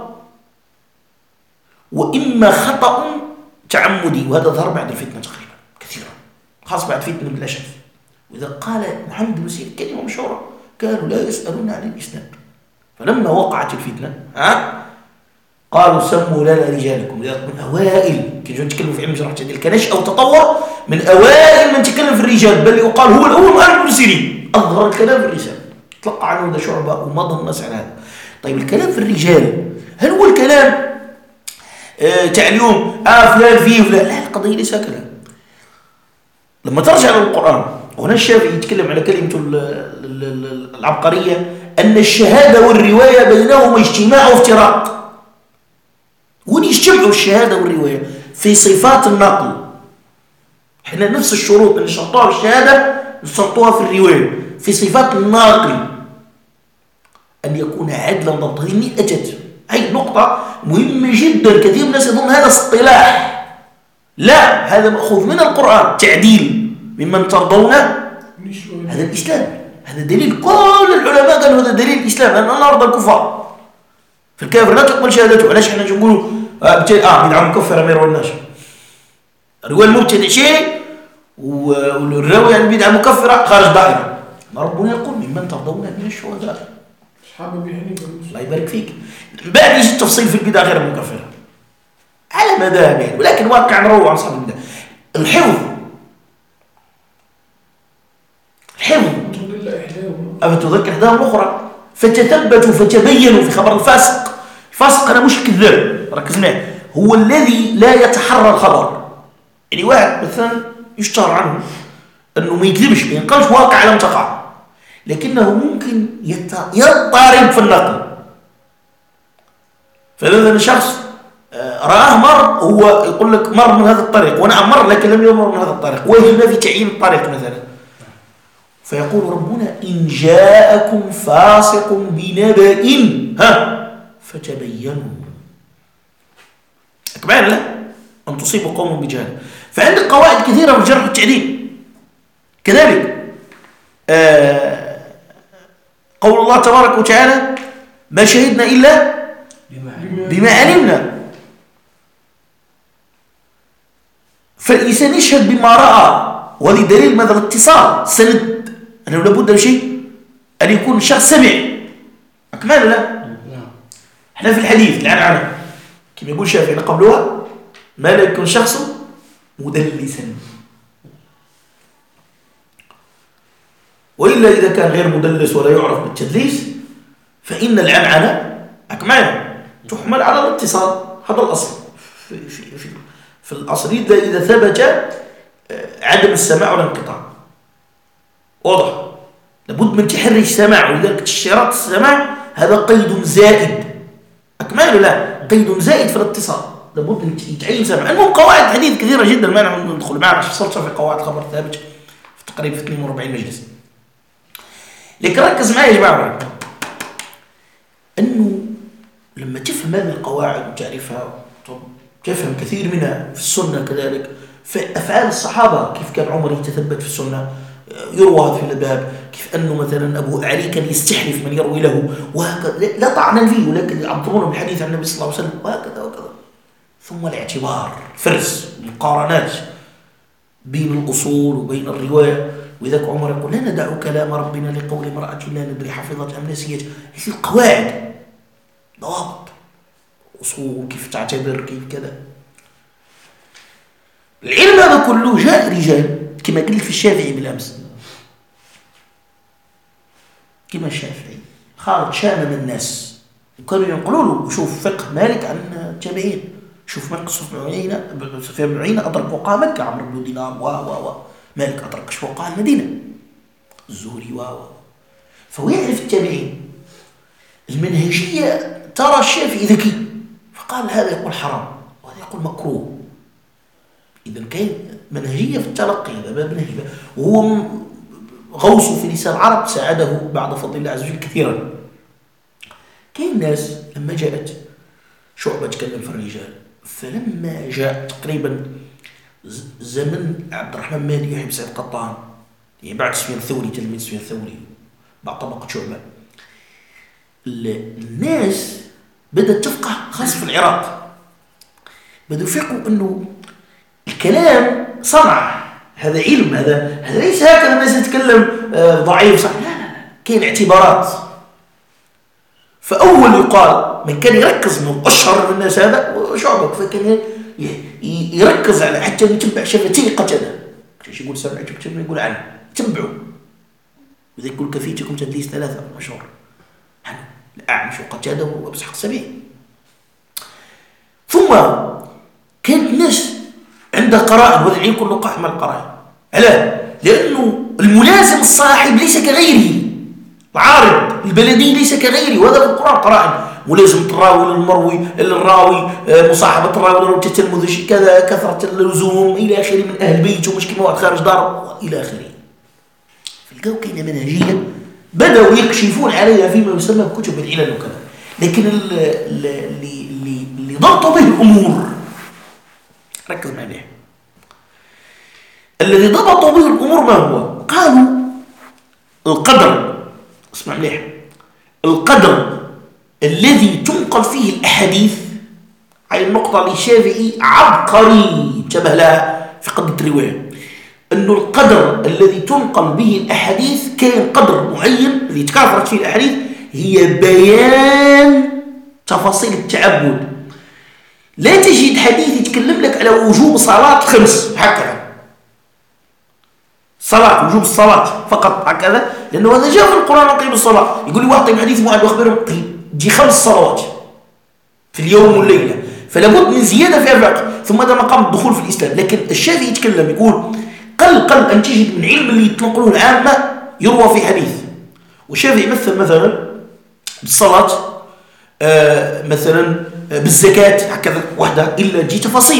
وإما خطأ تعمدي، وهذا ظهر بعد الفتنة تقريبا كثيرا، خاصة بعد فتنة بن الأشعث. وإذا قال محمد بن سيرين كلمة مشهورة، كانوا لا يسألون عن الإسناد، فلما وقعت الفتنة قالوا سموا لنا رجالكم. من أوائل كي نتكلم في علم الجرح والتعديل كنشأ أو تطور، من أوائل من تكلم في الرجال، بل يقال هو الأول محمد بن سيرين أظهر الكلام في الرجال، تلقى عنه ذا شعبة ومضى الناس على هذا. طيب الكلام في الرجال هل هو الكلام تاع اليوم فلان فيه فلان؟ لا، القضية ليس هكذا. لما ترجع للقرآن، وهنا الشافعي يتكلم على كلمته العبقرية أن الشهادة والرواية بينهما اجتماع وافتراق. وين يجتمعوا الشهادة والرواية؟ في صفات النقل. احنا نفس الشروط اللي نشرطوها في الشهادة نشرطوها في الرواية. في صفات الناقل أن يكون عدلا ضبطا. هذه أتت هي نقطة مهمة جدا. كثير من الناس يظن هذا اصطلاح، لا، هذا مأخوذ من القرآن. تعديل ممن ترضون، هذا الإسلام، هذا دليل. كل العلماء قالوا هذا دليل الإسلام، لأن الله أرضى الكفار. فالكافر لا تقبل شهادته. علاش احنا نقولوا بدعة مكفرة ما يرويناش؟ الرواية المبتدع شيء والراوي يعني بدعة مكفرة خارج دائرة. ما ربنا يقول ممن ترضون من الشهداء. أصحاب أبي حنيفة الله يبارك فيك. بعد يجي التفصيل في البدعة غير المكفرة على مذاهب، ولكن واقع نروع عن أصحاب البدع. الحفظ أفتذكر إحداهم الأخرى فتثبتوا فتبينوا في خبر الفاسق. الفاسق أنا مش كذاب، ركز معي، هو الذي لا يتحرى الخبر. يعني واحد مثلا يشتهر عنه أنه ما يكذبش، ما ينقلش واقع لم تقع، لكنه ممكن يضطرب في النقل. فمثلا شخص رآه مر، هو يقول لك مر من هذا الطريق ونعم مر لكن لم يمر من هذا الطريق، وهم في تعيين الطريق مثلا. فيقول ربنا إن جاءكم فاسق بنبأ فتبينوا. أكمل لا أن تصيبوا قوم بجهل. فعندك قواعد كثيرة في الجرح والتعديل. كذلك قول الله تبارك وتعالى ما شهدنا إلا بما علمنا. فالإنسان يشهد بما رأى، وهذه دليل ماذا؟ الاتصال سند، أنه لابد من شيء أن يكون الشخص سمع. أكمل لا؟ احنا في الحديث العنعنة كما يقول الشافعي قبلها ما لا يكون شخص مدلسا، وإلا إذا كان غير مدلس ولا يعرف بالتدليس فإن العنعنة أكمل تحمل على الاتصال. هذا الأصل في الأصل إذا ثبت عدم السماع والانقطاع واضح، لابد من تحري السماع، ولذلك اشتراط السماع هذا قيد زائد. أكمل لا قيد زائد في الاتصال، لابد من يتعين سماع. المهم قواعد حديث كثيرة جدا ما ندخل معها، فصلت في قواعد خبر ثابت في تقريبا 42 مجلس. لكن ركز معي يا جماعة أنه لما تفهم هذه القواعد وتعرفها تفهم كثير منها في السنة. كذلك في أفعال الصحابة، كيف كان عمر يتثبت في السنة، يروى هذا في الباب، كيف أنه مثلا أبو علي كان يستحلف من يروي له وهكذا، لا طعنا فيه ولكن يعبرون بالحديث عن النبي صلى الله عليه وسلم وهكذا وكذا. ثم الاعتبار، فرز مقارنات بين الأصول وبين الرواية. وإذاك عمر يقول لا ندع كلام ربنا لقول امرأة لا ندري حفظت أم نسيت. هذه القواعد ضوابط أصول، كيف تعتبر كيف كذا. العلم هذا كله جاء رجال كما قلت في الشافعي بالأمس، كما الشافعي خالد شام من الناس وكانوا ينقلوا له شوف فقه مالك عن التابعين، شوف مالك سفيان بن عيينة أدرك وقع مكة، عمرو بن دينار مالك أدرك وقع المدينة، الزهري فهو يعرف التابعين. المنهجية ترى الشافعي ذكي فقال هذا يقول حرام وهذا يقول مكروه. إذا كان منهجية في التلقي، هذا باب نهجة، وهو غوصه في لسان العرب ساعده بعد فضل الله عز وجل كثيرا. كاين الناس لما جاءت شعبة تكلم في الرجال، فلما جاء تقريبا زمن عبد الرحمن مهدي يحيى بن سعيد القطان، يعني بعد سفيان الثوري، تلميذ سفيان الثوري بعد طبقة شعبة، الناس بدأت تفقه خاصة في العراق، بدأوا يفقوا أنه الكلام صنع، هذا علم، هذا ليس هكذا الناس تتكلم ضعيف صح، لا كاين اعتبارات. فأول يقال من كان يركز من أشهر الناس هذا شعبك، فكان يركز على حتى يتبع شفتي قتله، ايش يقول سبع كتب يقول عنه تبعوا، وإذا يقول كفيتكم تدليس ثلاثة مشهور عنه الأعمش وقتاده وأبسحق السبيل. ثم كانت الناس عندها قرائن، وهذا العلم كله قائم على القرائن. علاه؟ لأنه الملازم الصاحب ليس كغيره، العارض البلدي ليس كغيره، وهذا في القرآن قرائن، ملازمة الراوي للمروي للراوي، مصاحبة الراوي للتلمذ كذا، كثرة اللزوم إلى آخره، من أهل بيت ومش كما واحد خارج دار إلى آخره. فلقاو كاينة منهجية بدأوا يكشفون عليها فيما يسمى بكتب العلل وكذا، لكن اللي ضبطوا به الأمور، ركز معي، الذي ضبطوا به الأمور ما هو؟ قالوا القدر، اسمع مليح، القدر الذي تنقل فيه الأحاديث، هاي النقطة للشافعي عبقري انتبه لها في قضية الرواية، أنه القدر الذي تنقل به الأحاديث كان قدر معين الذي تكاثرت فيه الأحاديث، هي بيان تفاصيل التعبد. لا تجد حديث يتكلم لك على وجوب صلاة 5 هكذا، صلاة وجوب الصلاة فقط هكذا، لأنه هذا جاء في القرآن وقيم الصلاة. يقول لي واحد طيب حديث معين واخبرهم تجي 5 صلوات في اليوم والليلة، فلابد من زيادة في الفقه، ثم هذا مقام الدخول في الإسلام. لكن الشافعي يتكلم يقول قل أن تجد من علم اللي يتنقله العامة يروى في حديث. والشافعي مثلا بالصلاة مثلا بالزكاة هكذا وحدها، إلا تجي تفاصيل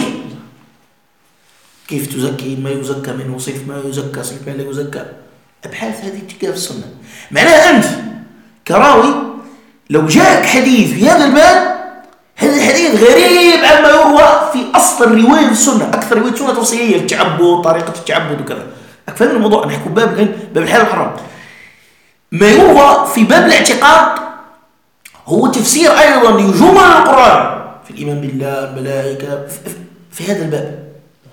كيف تزكي، ما يزكى منه، صيف ما يزكى، صيف ما لا يزكى، أبحاث هذه تلقاها في السنة. معناها أنت كراوي لو جاءك حديث في هذا الباب، هذا الحديث غريب عما يروى في أصل الرواية في السنة. أكثر رواية سنة تفصيلية التعبد، طريقة التعبد وكذا. أكثر من الموضوع نحكي باب الآن باب الحلال والحرام. ما يروى في باب الاعتقاد هو تفسير أيضا لجمل القرآن في الإيمان بالله، الملائكة، في هذا الباب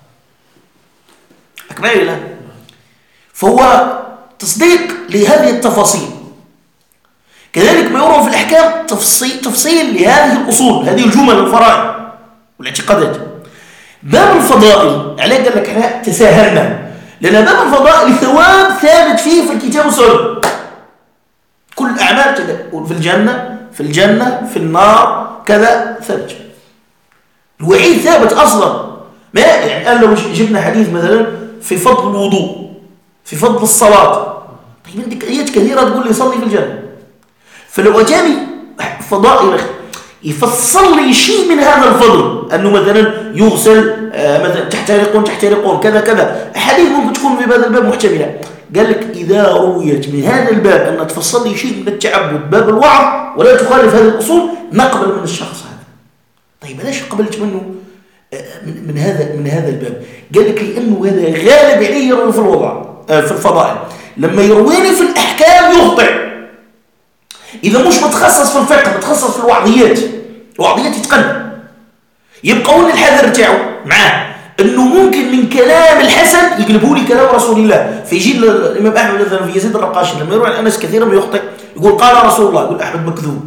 أكمل لا. فهو تصديق لهذه التفاصيل. كذلك ما يروى في الأحكام تفصيل لهذه الأصول، هذه الجمل الفرائض والاعتقادات. باب الفضائل عليه قال لك احنا تساهلنا، لأن باب الفضائل ثواب ثابت فيه في الكتاب والسنة. كل الأعمال كذا، في الجنة في النار كذا ثابت. الوعيد ثابت أصلا. ما يعني قال لو جبنا حديث مثلا في فضل الوضوء، في فضل الصلاة، طيب عندك آيات كثيرة تقول لي صلي في الجنة. فلو أجاني فضائل يفصل لي شيء من هذا الفضل، أنه مثلا يغسل، مثلا تحترقون كذا كذا، أحاديث ممكن تكون في هذا الباب محتملة. قال لك إذا رويت من هذا الباب أن تفصل لي شيء من التعبد باب الوعظ ولا تخالف هذه الأصول، نقبل من الشخص هذا. طيب ليش قبلت منه من هذا الباب؟ قال لك لأنه هذا غالب عليه يروي في الوضع في الفضائل. لما يرويني في الأحكام يخطئ. إذا مش متخصص في الفقه، متخصص في الوعظيات يتقن، يبقى ولي الحذر تاعه معاه انه ممكن من كلام الحسن يقلبوا لي كلام رسول الله. في جيل الامام احمد مثلا في يزيد الرقاشي لما يروي عن انس كثيرا ما يخطئ، يقول قال رسول الله، يقول احمد مكذوب.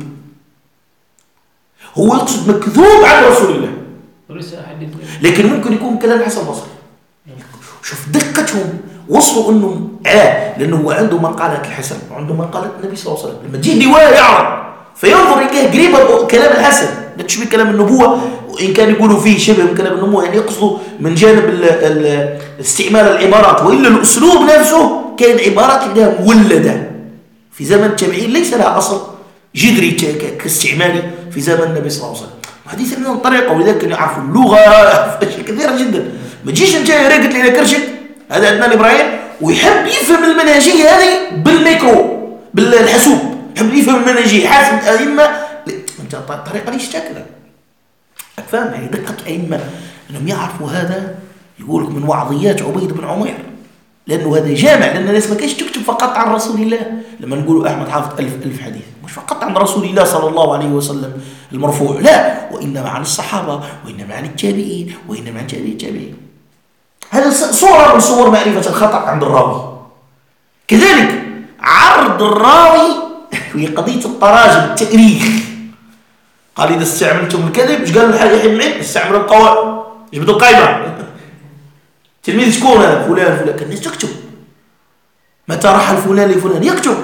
هو يقصد مكذوب عن رسول الله، لكن ممكن يكون كلام الحسن البصري. شوف دقتهم، وصلوا انه لانه هو عنده مقالات الحسن وعنده مقالات النبي صلى الله عليه وسلم. لما تجي روايه يعرف فينظر يلقاه قريبه كلام الحسن، لا تشبه كلام النبوه، وان كان يقولوا فيه شبه من كلام النبوه، يعني يقصدوا من جانب استعمال العبارات، والا الاسلوب نفسه كان عبارات لها مولده في زمن التابعين ليس لها اصل جذري كاستعمالي في زمن النبي صلى الله عليه وسلم. حديث من الطريقه، ولذلك كانوا يعرفوا اللغه اشياء كثيره جدا. ما تجيش انت رقت لنا كرشك هذا عندنا ابراهيم ويحب يفهم المنهجيه هذه بالميكرو بالحاسوب، يحب يفهم المنهجيه حاسب الائمه. انت الطريقه ليش تاكلها؟ فاهم يعني دقه الائمه انهم يعرفوا هذا. يقول لك من وعظيات عبيد بن عمير، لانه هذا جامع، لان الناس ما كانش تكتب فقط عن رسول الله. لما نقولوا احمد حافظ ألف حديث، مش فقط عن رسول الله صلى الله عليه وسلم المرفوع، لا، وانما عن الصحابه، وانما عن التابعين، وانما عن تابعي التابعين. هذا صورة من صور معرفة الخطأ عند الراوي. كذلك عرض الراوي في قضية التراجم، التأريخ. قال إذا استعملتم الكذب، إيش قال الحاج يحيى بن معين؟ استعملوا القوائم، إيش بدو القايمة؟ تلميذ شكون هذا؟ فلان. كان الناس تكتب متى رحل فلان لفلان، يكتب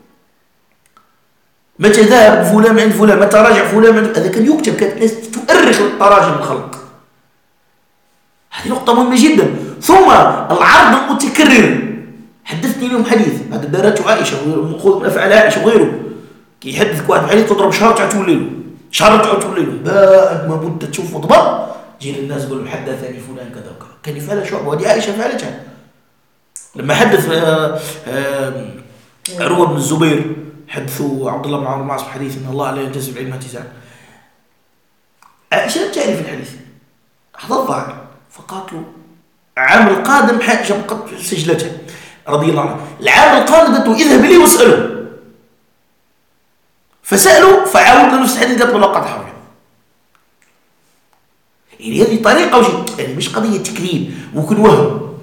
متى ذهب فلان عند فلان، متى رجع فلان عند، هذا كان يكتب. كانت الناس تؤرخ التراجم الخلق. هذه نقطة مهمة جدا. ثم العرض المتكرر. حدثني اليوم حديث هذا دارته عائشة، خذ من أفعال عائشة وغيره، كي يحدثك واحد حديث تضرب شهر تعتول له، شهر تعتول له، بعد ما بدت تشوف ضبط جيل الناس يقول حدثني فلان كذا وكذا. كان يفعلها شعب، وهذه عائشة فعلتها لما حدث عروة بن الزبير، حدثوا عبد الله بن عمرو معصم حديث إن الله لا ينتسب علم انتزاع. عائشة تعرف الحديث، حضرها، فقالت له العام القادم شبقت سجلتها رضي الله عنه. العام القادم قالت له اذهب لي واسأله، فسأله فعاود له نفس الحديث، قالت له لقد حرم. يعني هذه طريقة وجه، يعني مش قضية تكريم، ممكن وهم.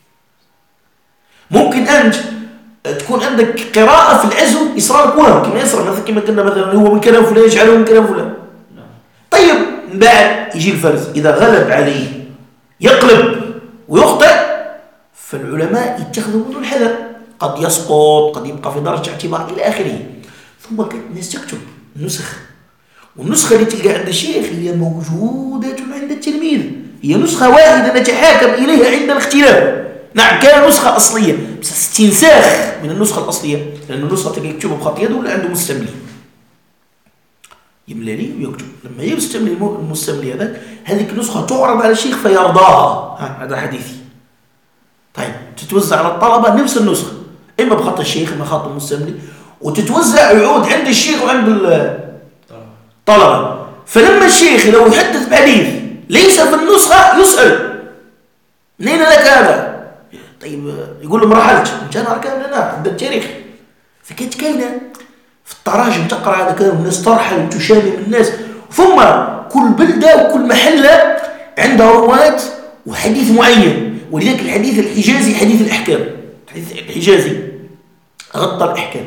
ممكن أنت تكون عندك قراءة في العزم يصير لك وهم، كما يصير مثلا كما قلنا مثلا هو من كلام فلان يجعله من كلام فلان. طيب من بعد يجي الفرز، إذا غلب عليه يقلب ويخطئ، فالعلماء يتخذوا منه الحذر، قد يسقط، قد يبقى في درجة اعتبار إلى آخره. ثم كانت الناس تكتب النسخ، والنسخة اللي تلقى عند الشيخ هي موجودة عند التلميذ، هي نسخة واحدة نتحاكم إليها عند الاختلاف. نعم كان نسخة أصلية، بس استنساخ من النسخة الأصلية، لأن النسخة تلقى يكتبها بخط يده ولا عنده مستملي. يملى لي ويكتب. لما يستملي المستملي هذيك النسخة تعرض على الشيخ فيرضاها. هذا حديثي. طيب تتوزع على الطلبة نفس النسخة، إما بخط الشيخ إما خط المستملي، وتتوزع يعود عند الشيخ وعند الطلبة. فلما الشيخ لو يحدث بحديث ليس في النسخة يسأل من أين لك هذا؟ طيب يقول له مرحلت من كان أركان لنا عند التاريخ. فكانت كاينة في التراجم تقرأ هذا كان الناس ترحل وتشامم الناس. ثم كل بلدة وكل محلة عندها رواة وحديث معين. ولذلك الحديث الحجازي حديث الأحكام. الحديث الحجازي غطى الأحكام.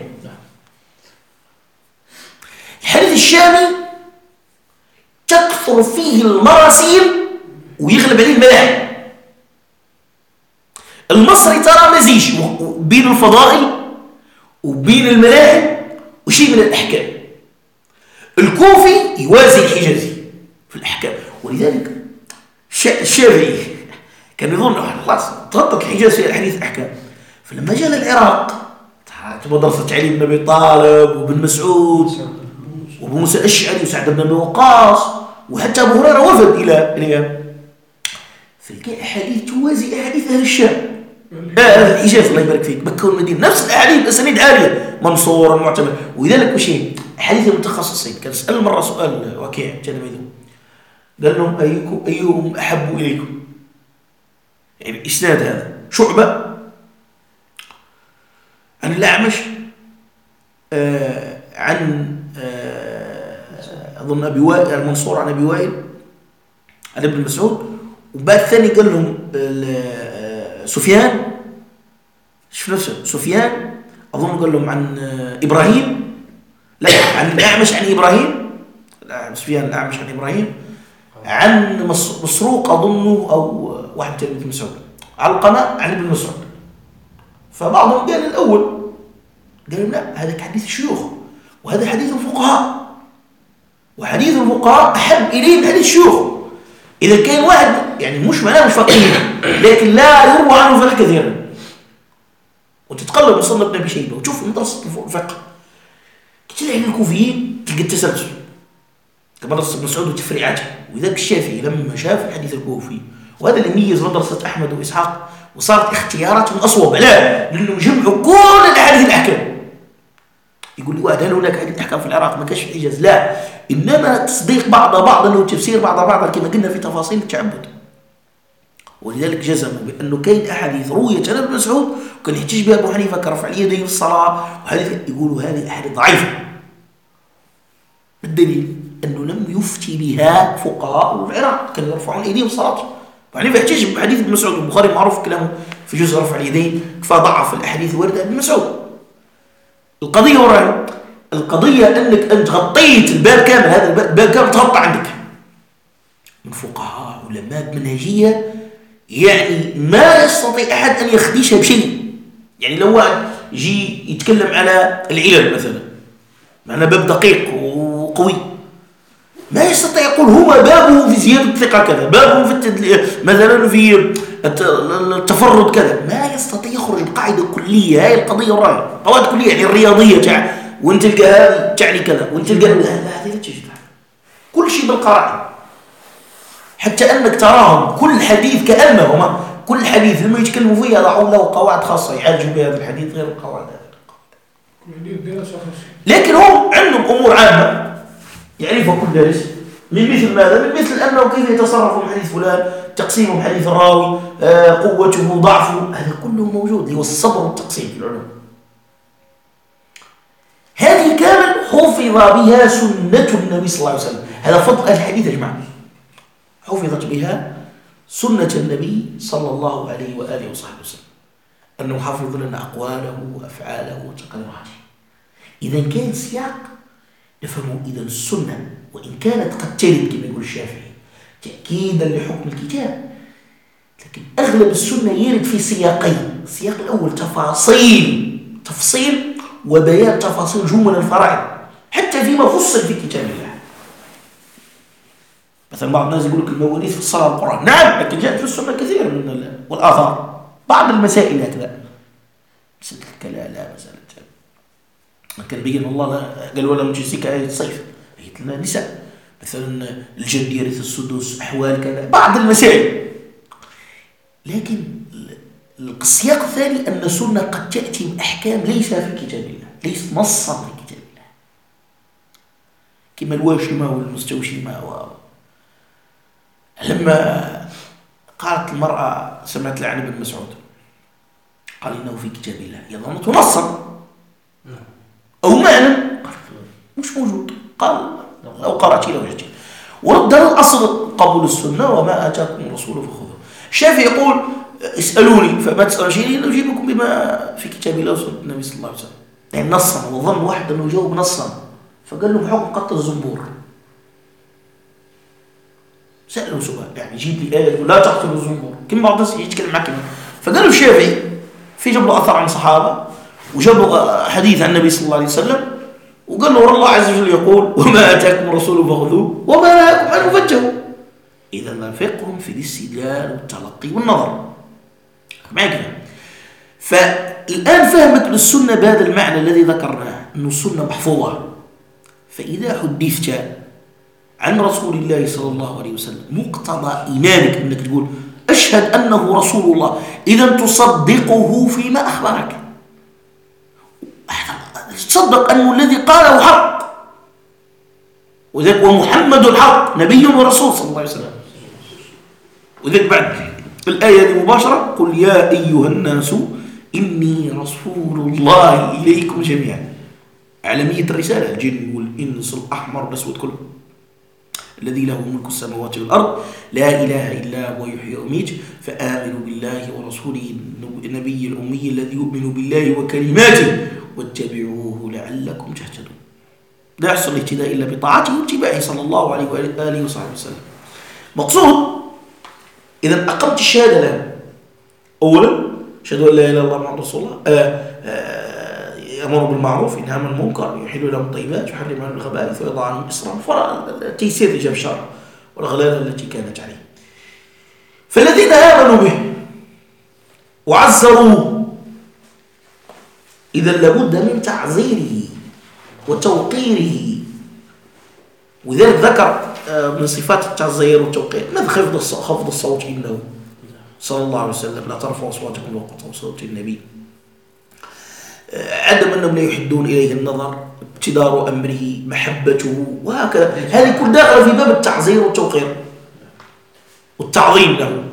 الحديث الشامي تكثر فيه المراسيل ويغلب عليه الملاحم. المصري ترى مزيج بين الفضائل وبين الملاحم وشيء من الأحكام. الكوفي يوازي الحجازي في الأحكام. ولذلك الشافعي كان يظن خلاص تغطت الحجاز في الحديث الأحكام. فلما جاء للعراق مدرسة علي بن أبي طالب وابن مسعود وابو موسى الأشعري وسعد بن أبي وقاص وحتى أبو هريرة وفد إلى فلقى أحاديث توازي أحاديث أهل الشام. أهل الحجاز الله يبارك فيك مكة والمدينة نفس الأحاديث بأسانيد عالية منصور المعتمد. وذلك وشيء أحاديث المتخصصين. كان سأل مرة سؤال وكيع تلاميذه قال لهم أيهم أحب إليكم؟ يعني إسناد هذا شعبة عن الأعمش عن أظن أبي وائل المنصور عن أبي وائل عن ابن مسعود. وبعد ثاني قال لهم سفيان شوف نفسه سفيان أظن قال لهم عن إبراهيم لا عن الأعمش عن إبراهيم سفيان الأعمش عن إبراهيم عن مسروق أظنه أو واحد تاني ابن مسعود علقمة عن ابن مسعود. فبعضهم قال الأول قالوا لا هذا حديث الشيوخ وهذا حديث الفقهاء وحديث الفقهاء أحب إليه من حديث الشيوخ. إذا كان واحد يعني مش معناه مش فقيه لكن لا يروى عنه فقه كثيرا وتتقلب مصنف ابن أبي شيبة وتشوف مدرسة الفقه كتير عند الكوفيين تلقى التسلسل كمدرسة ابن مسعود وتفريعاتها. وذاك الشافعي لما شاف الحديث الكوفي وهذا اللي يميز مدرسة أحمد وإسحاق وصارت اختياراتهم أصوب لأنهم جمعوا كل الأحاديث الأحكام. يقول لي واحد هل هناك حديث أحكام في العراق ما كانش في الحجاز؟ لا إنما تصديق بعض وتفسير بعض كما قلنا في تفاصيل التعبد. ولذلك جزموا بأنه كاين أحاديث رويت عن ابن مسعود وكان يحتج بها أبو حنيفة كرفع اليدين في الصلاة وحديث يقولوا هذه أحاديث ضعيفة. الدليل أنه لم يفتي بها فقهاء العراق كانوا يرفعون أيديهم في الصلاة. يعني يحتج بحديث ابن مسعود البخاري معروف كلامه في جزء رفع اليدين فضعف الأحاديث الواردة ابن مسعود. القضية وراء القضية أنك أنت غطيت الباب كامل. هذا الباب كامل تغطى عندك من فقهاء علماء منهجية يعني ما يستطيع أحد أن يخدشها بشيء. يعني لو واحد يجي يتكلم على العلل مثلا معنا باب دقيق وقوي ما يستطيع يقول هو بابه في زيادة الثقة كذا بابه في مثلا في التفرد كذا. ما يستطيع يخرج بقاعدة كلية. هاي القضية وراي قواعد كلية يعني الرياضية تاع وانت تلقى هذه تعني كذا وانت تلقى لا هذه لا تجد كل شيء بالقراءة. حتى أنك تراهم كل حديث كأنهما كل حديث لما يتكلموا فيه يضعون له قواعد خاصة يعالجوا بهذا الحديث غير القواعد هذه. لكن هم عندهم أمور عامة يعرفها كل دارس من مثل ماذا؟ من مثل أنه كيف يتصرف مع حديث فلان تقسيم حديث الراوي قوته ضعفه هذا كله موجود اللي هو الصبر والتقسيم في العلوم. هذه كامل حفظ بها سنة النبي صلى الله عليه وسلم. هذا فضل الحديث يا جماعة. حفظت بها سنة النبي صلى الله عليه وآله وصحبه وسلم أنه حفظ لنا أقواله وأفعاله وتقريراته. إذا كان سياق نفهم إذا السنة وإن كانت قد ترد كما يقول الشافعي تأكيدا لحكم الكتاب لكن أغلب السنة يرد في سياقين. السياق الأول تفصيل وبيان تفاصيل جمل الفرائض حتى فيما فصل في كتاب الله. مثلا بعض الناس يقول لك المواريث في الصلاة والقرآن نعم لكن جاءت في السنة كثير من والآثار بعض المسائل هكذا مسألة الكلالة مسألة كان بين الله قال ولا مجزيك آية الصيف آية مثل النساء، مثلا الجد يرث السدس، أحوال كذا، بعض المسائل. لكن السياق الثاني أن السنة قد تأتي بأحكام ليس في كتاب الله، ليس نصا في كتاب الله، كما الواشمة والمستوشمة. لما قالت المرأة سمعت لعن ابن مسعود قال إنه في كتاب الله، هي ظنته نصا أو معنى، مش موجود. قال لو قرأت لوجدت. ورد الأصل قبول السنة، وما آتاكم الرسول فخذوه. الشافعي يقول اسألوني فما تسألون شيئا أجيبكم بما في كتاب الله وسنة النبي صلى الله عليه وسلم، يعني نصا. وظن واحد أنه يجاوب نصا، فقال لهم حكم قتل الزنبور. سألوا سؤال، يعني جيب لي آية لا تقتلوا الزنبور، كم بعض الناس يتكلم معك كمان. فقالوا الشافعي في جاب له أثر عن صحابة، وجاب له حديث عن النبي صلى الله عليه وسلم، وقال له الله عز وجل يقول وما آتاكم الرسول فخذوه وما نهاكم عنه فانتهوا. إذا الفقه في الاستدلال والتلقي والنظر معك. فالآن فهمك للسنة بهذا المعنى الذي ذكرناه، أن السنة محفوظة. فإذا حدثت عن رسول الله صلى الله عليه وسلم مقتضى إيمانك أنك تقول أشهد أنه رسول الله، إذا تصدقه فيما أخبرك، تصدق أنه الذي قاله حق، وذلك ومحمد الحق نبي ورسول صلى الله عليه وسلم. وذلك بعد الآية مباشرة قل يا أيها الناس إني رسول الله إليكم جميعا. عالمية الرسالة، الجن والإنس الأحمر والأسود كله، الذي له ملك السماوات والأرض لا إله إلا هو يحيي ويميت فآمنوا بالله ورسوله النبي الأمي الذي يؤمن بالله وكلماته واتبعوه لعلكم تهتدون. لا يحصل الاهتداء إلا بطاعته واتباعه صلى الله عليه وآله وصحبه وسلم. مقصود إذا أقمت الشهادة له، أولا أشهد أن لا إله إلا الله محمد رسول الله، يأمر بالمعروف ينهى عن المنكر، يحل لهم الطيبات يحرم عنهم الخبائث ويضع عنهم إصرهم، تيسير الإجابة الشرع والأغلال التي كانت عليه. فالذين آمنوا به وعزروه إذا لابد من تعزيره وتوقيره. وذلك ذكر من صفات التعزير والتوقير خفض الصوت إنه صلى الله عليه وسلم لا ترفعوا أصواتكم فوق صوت النبي، عدم أنهم لا يحدون إليه النظر، ابتدار أمره، محبته، وهكذا. هذه كل داخل في باب التعزير والتوقير والتعظيم له.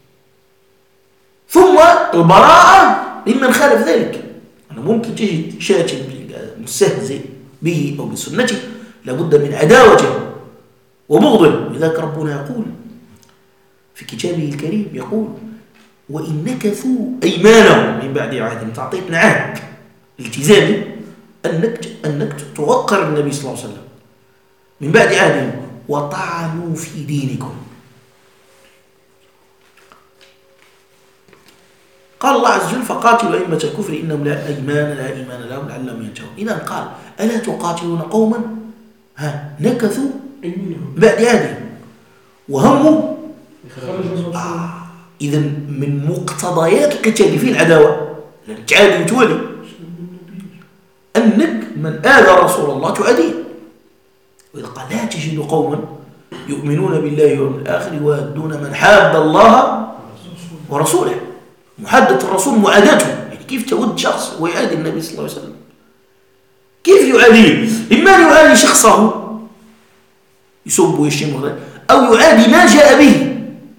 ثم البراءة ممن خالف ذلك. أنه ممكن تجد شاتم مستهزئ به أو بسنته لابد من عداوته وبغضه. لذلك ربنا يقول في كتابه الكريم يقول وإن نكثوا أيمانهم من بعد عهدهم، تعطيتنا عهد التزامي أنك توقر النبي صلى الله عليه وسلم من بعد عهدهم وطعنوا في دينكم. قال الله عز وجل فقاتلوا أئمة الكفر إنهم لا إيمان لهم لعلهم ينتهون. إذا قال ألا تقاتلون قوما نكثوا بعد عهدهم وهموا إذا من مقتضيات القتال في العداوة لأن تعادي وتولي أنك من آذى رسول الله تعاديه. وإذا قال لا تجد قوما يؤمنون بالله واليوم الآخر يوادون من حاد الله ورسوله. محادة الرسول معاداته، يعني كيف تود شخص ويعادي النبي صلى الله عليه وسلم؟ كيف يعاديه؟ إما أن يعادي شخصه يسب ويشتم أو يعادي ما جاء به.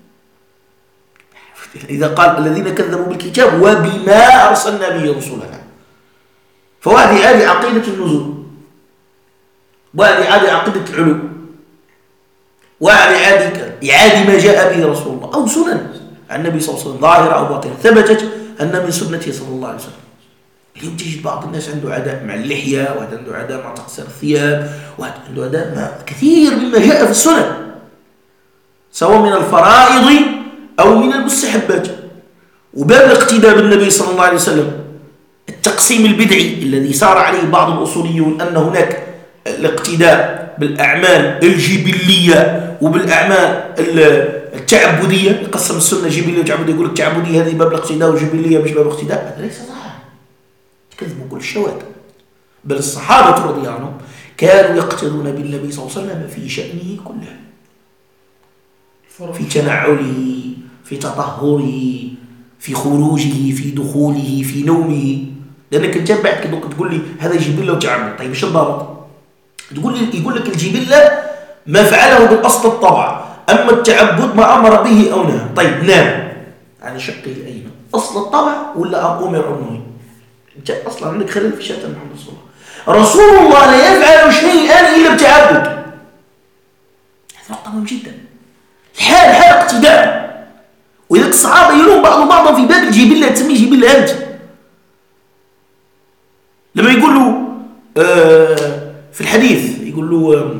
إذا قال الذين كذبوا بالكتاب وبما أرسلنا به رسولنا، فواحد يعادي عقيدة النزول، واحد يعادي عقيدة العلو، واحد يعادي ما جاء به رسول الله أو سنن عن النبي صلى الله عليه وسلم ظاهرة أو باطنة ثبتت أن من سنته صلى الله عليه وسلم. اليوم تجد بعض الناس عنده عداء مع اللحية، واحد عنده عداء مع تقصير الثياب، واحد عنده عداء مع كثير مما جاء في السنن سواء من الفرائض أو من المستحبات. وباب الاقتداء بالنبي صلى الله عليه وسلم التقسيم البدعي الذي سار عليه بعض الأصوليون أن هناك الاقتداء بالأعمال الجبلية وبالأعمال التعبدية، يقسم السنة جبلية وتعبدية، يقول التعبدية هذه باب الاقتداء وجبلية مش باب الاقتداء. هذا ليس صحيح، كذبوا كل الشواذ. بل الصحابة رضي الله عنهم كانوا يقتدون بالنبي صلى الله عليه وسلم في شأنه كله، في تنعله، في تطهره، في خروجه، في دخوله، في نومه. لأنك أنت بعد كده تقول لي هذا جبلة وتعبد، طيب إيش الضابط؟ يقول لك الجبلة ما فعله بالأصل الطبع، أما التعبد ما أمر به أو نهى. طيب نام على شقه الأيمن، أصل الطبع ولا أمر عنه؟ أنت أصلا عندك خلل في شأن محمد صلى الله عليه وسلم. رسول الله لا يفعل شيئا إلا بتعبد. هذا نقطة مهم جدا. الحال حال اقتداء. وإذا الصحابة يلوم بعضا في باب الجبلة، تسميه جبلة أنت. لما يقول له في الحديث يقول له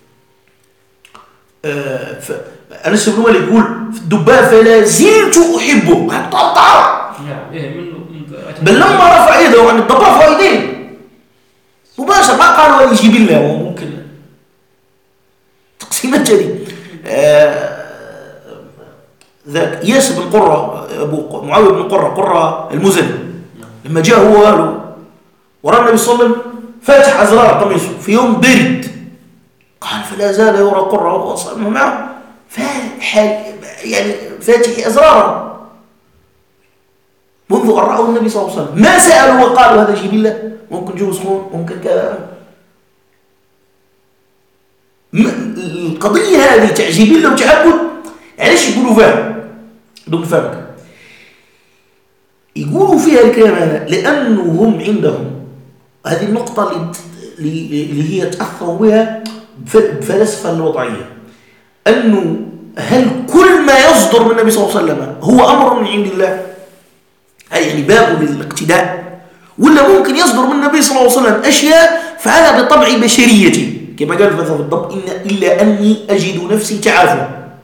أنس بن مالك يقول في الدباء فلا زلت أحبه، هتقطع. بل لما رفع يده عن الضباب فايدين مباشر، ما قالوا أن يجيب الله. وممكن تقسيمات جديد. ذاك ياس بن قرة، أبو معاوية بن قرة المزني، لما جاء هو قالوا وراء النبي صلى الله عليه وسلم فاتح أزرار قميصه في يوم برد، قال فلا زال يرى قرة وصلنا معه يعني فاتح أزراره منذ أن رأوا النبي صلى الله عليه وسلم. ما سألوا وقالوا هذا جيب الله، ممكن جو سخون، ممكن كذا. القضية هذه تعجيب الله وتعبد. علاش يقولوا فهم دون فهمك؟ يقولوا فيها الكلام هذا لأنه هم عندهم هذه النقطة اللي هي تأثروا بها بفلسفة الوضعية، أنه هل كل ما يصدر من النبي صلى الله عليه وسلم هو أمر من عند الله، أي يعني باب للاقتداء، ولا ممكن يصدر من النبي صلى الله عليه وسلم أشياء فعلها بطبع بشريتي كما قال مثلا بالضبط إلا أني أجد نفسي تعافى.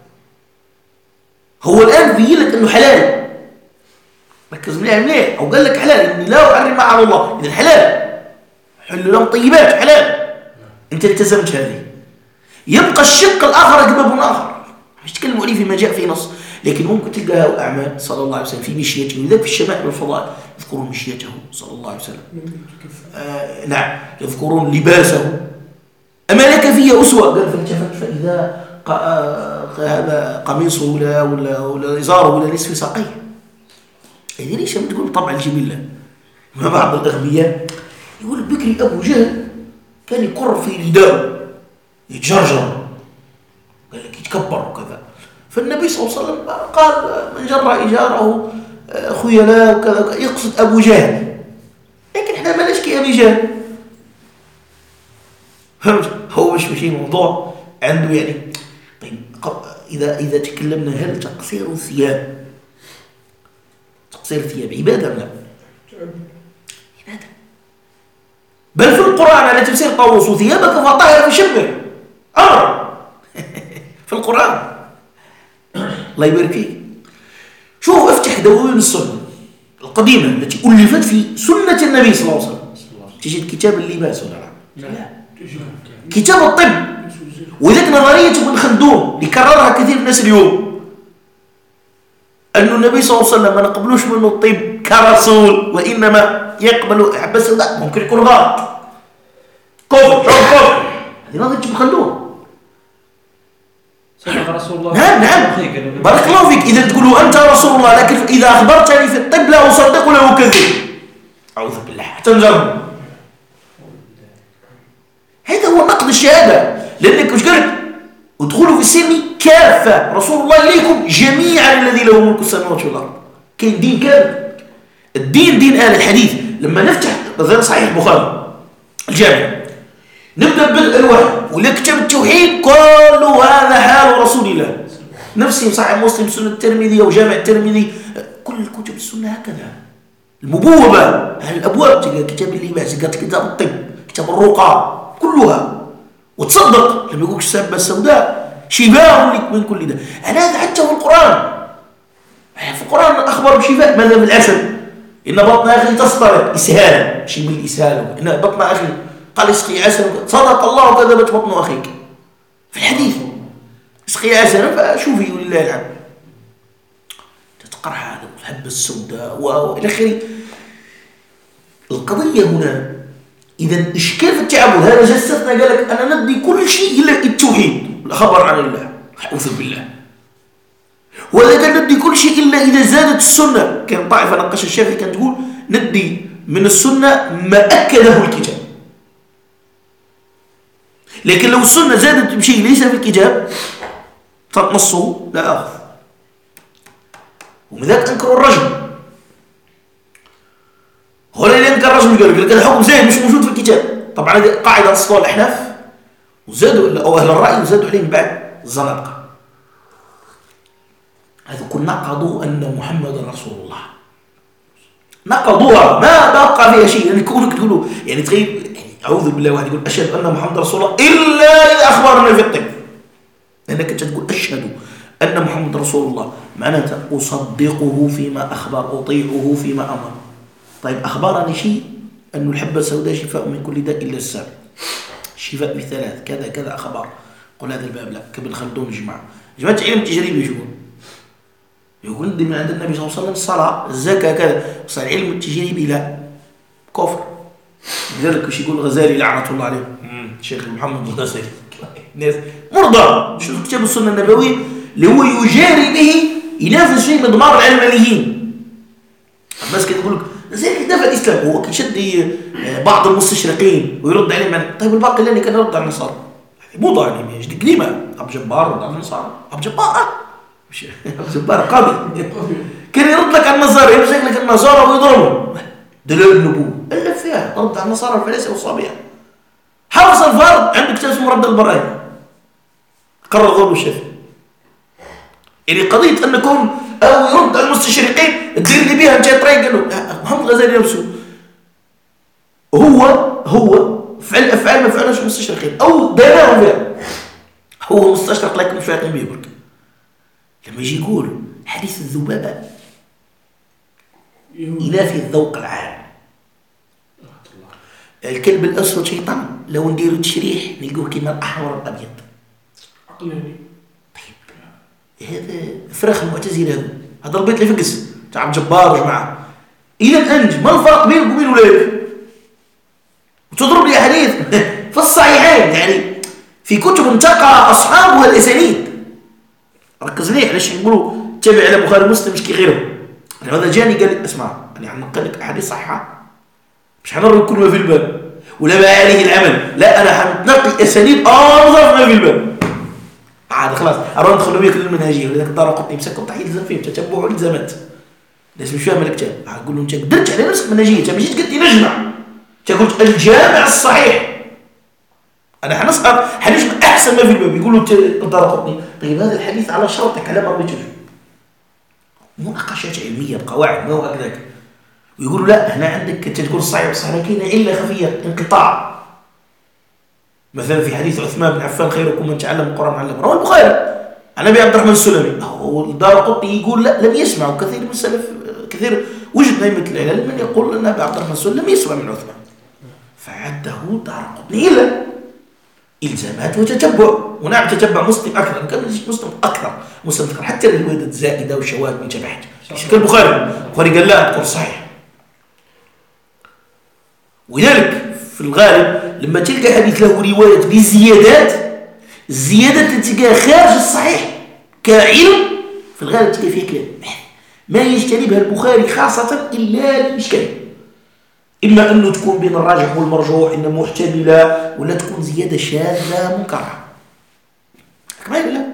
هو الآن بيقول لك أنه حلال، ركز مليح، أو قال لك حلال إني لا أحرم ما على الله، إذن حلال، حل لهم طيبات حلال، أنت التزمت هذه. يبقى الشق الآخر باب آخر، مش تكلموا عليه فيما جاء في نص، لكن ممكن تلقى أعمال صلى الله عليه وسلم في مشيته، وذلك في الشمائل والفضائل يذكرون مشيته صلى الله عليه وسلم. نعم، يذكرون لباسه. أما لك فيه أسوة، قال فالتفت فإذا هذا قميصه ولا إزاره ولا نصف ساقيه. يعني ليش ما تقول طبع الجبلة؟ ما بعض الأغبياء يقول بكري أبو جهل كان يقر في رداءه يتجرجر، قال لك يتكبر وكذا، فالنبي صلى الله عليه وسلم قال من جر إجاره خيلاء وكذا، يقصد أبو جهل، لكن احنا ما نشكي أبي جهل. فهمت؟ هو مش موضوع عنده يعني. طيب إذا تكلمنا هل تقصير الثياب عبادة لا؟ عبادة. بل في القرآن على تفسير طاووس ثيابك فطهر في شبه أمر في القرآن. الله يبارك فيك. شوف افتح دواوين السنة القديمة التي ألفت في سنة النبي صلى الله عليه وسلم، تجد كتاب اللباس ولا لا؟ كتاب الطب، وذلك نظرية ابن خلدون اللي كررها كثير من الناس اليوم، أن النبي صلى الله عليه وسلم ما نقبلوش منه الطب كرسول، وإنما يقبل بس لا، ممكن يكون غلط كفر. هذه نظرية ابن خلدون. صدق رسول الله. نعم بارك الله فيك. إذا تقولوا أنت رسول الله، لكن إذا أخبرتني في الطب لا أصدق ولا أكذب، أعوذ بالله، حتى نجرب. هذا هو نقد الشهادة، لأنك مش قلت ادخلوا في السلم كافة، رسول الله إليكم جميعا الذي له ملك السماوات والأرض. كاين دين كامل، الدين دين آل الحديث. لما نفتح مثلا صحيح البخاري الجامع، نبدأ بدء الوحي ولا كتاب التوحيد، كله هذا حال رسول الله. نفسي صحيح مسلم، سنة الترمذي أو جامع الترمذي، كل كتب السنة هكذا المبوبة. الأبواب تلقى كتاب اللباس، كتاب الطب، كتاب الرقى، كلها. وتصدق لما يقولك السبة السوداء شفاء لك من كل ده. هذا حتى في القرآن، في القرآن أخبر بشفاء. ماذا بالأسد؟ إن بطن أخي تصطرق إسهال، شيء من الإسهال، إن بطن أخي قال اسقي عسل، صدق الله وكذبت بطن أخيك في الحديث، اسقي عسل فشوفي ولله الحمد. تتقرح هذا الحبة السوداء وإلى آخره. القضية هنا إذا إشكال في التعبد هذا جسدنا قال لك أنا ندي كل شيء إلا التوحيد، الخبر عن الله، أعوذ بالله. ولا كان ندي كل شيء إلا إذا زادت السنة. كان طائفة نقش الشافعي كانت تقول ندي من السنة ما أكده الكتاب، لكن لو السنة زادت بشيء ليس في الكتاب فنصه لا أخذ. ومن ذلك أنكروا الرجم. هنا اللي أنكر الرجم يقول لك الحكم زائد مش موجود في الكتاب. طبعا هذه قاعدة أصلها الأحناف وزادوا أو أهل الرأي وزادوا عليهم بعد الزنادقة. هذا كل نقضوا أن محمد رسول الله، نقضوها ما بقى فيها شيء. يعني كونك تقولوا يعني تغيب يعني أعوذ بالله واحد يقول أشهد أن محمد رسول الله إلا إذا أخبرنا في الطب، لأنك تقول أشهد أن محمد رسول الله معناتها أصدقه فيما أخبر، أطيعه فيما أمر. طيب أخبرني شيء أن الحبة السوداء شفاء من كل داء إلا السام، شفاء بثلاث كذا كذا أخبار. قل هذا الباب لا كابن خلدون جماعة علم التجريبي يقول من عند النبي صلى الله عليه وسلم الصلاة الزكاة كذا، بس العلم التجريبي لا كفر. لذلك وش يقول الغزالي لعنة الله عليه الشيخ محمد الغزالي الناس مرضى شو كتاب السنة النبوية اللي هو يجاري به ينافس فيه مضمار العلمانيين. بس كده يقول لك زي كده في الإسلام هو كيشد بعض المستشرقين ويرد عليهم يعني طيب الباقي اللي كان يرد على النصارى موضة يعني مش دي كلمة أبو جبار رد على النصارى أبو جبار مش أبو جبار قاضي كان يرد لك على النصارى يمسك لك النصارى ويضربهم دليل النبوة إلا فيها رد على النصارى الفلاسفة والصابئة. حافظ الفرد عنده كتاب اسمه رد البراهين قرر ضرب الشافعي. يعني قضية أن يكون أو يرد على المستشرقين تدير لي بيها أنت طريق قال له محمد الغزالي نفسه هو فعل أفعال ما فعلش المستشرقين أو دايرهم فيها هو مستشرق لكن مش فاهم بيه برك. لما يجي يقول حديث الذبابة ينافي الذوق العام. الكلب الأسود شيطان لو نديروا تشريح نلقوه كيما الأحمر الأبيض عقلاني. طيب هذا فراخ المعتزلة هذا البيت اللي فقس تاع عبد الجبار جماعة. إذا أنت ما الفرق بينك وبين ولادك؟ وتضرب لي حديث في الصحيحين يعني في كتب انتقى أصحابها الأسانيد. ركز ليه علاش نقولوا تابع على بخاري ومسلم مش كي غيره. هذا جاني قال لي اسمع أنا حنقل لك أحاديث صحيحة مش حنرد كل ما في الباب ولا ما عليه العمل، لا أنا حنتنقي أسانيد أنظف ما في الباب. عاد خلاص أروح ندخل بيك للمنهجية ولذلك دار قطني مسكوا تحيل الزم فيه تتبع والتزامات. الناس مش فاهمة الكتاب هقول له أنت قدرت على نفسك منهجية أنت مشيت قلت لي نجمع أنت قلت الجامع الصحيح أنا حنجمع أحسن ما في الباب يقولوا دار قطني. طيب هذا الحديث على شرطك على ما رضيتوش مناقشات علمية بقواعد ما هو هكذاك. ويقولوا لا هنا عندك أنت تقول الصحيح والصحيح كاينة إلا خفية انقطاع. مثلا في حديث عثمان بن عفان خيركم من تعلم القرآن وعلمه رواه البخاري عن أبي عبد الرحمن السلمي. هو دار قطني يقول لا لم يسمع. وكثير من السلف كثير وجد أئمة العلل من يقول أن أبي عبد الرحمن السلمي لم يسمع من عثمان فعده دار قطني إلا إلزامات وتتبع. ونعم تتبع مسلم أكثر كان مسلم أكثر حتى الروايات الزائدة والشواذ من تبعت شكل البخاري قال لا تقول صحيح. ولذلك في الغالب لما تلقى حديث له روايات بزيادات الزيادات تلقاها خارج الصحيح كعلم في الغالب تلقى فيها كلام ما يجتنبها البخاري خاصة إلا الإشكال. إما أنه تكون بين الراجح والمرجوح إنه محتملة ولا تكون زيادة شاذة منكرة كما لا.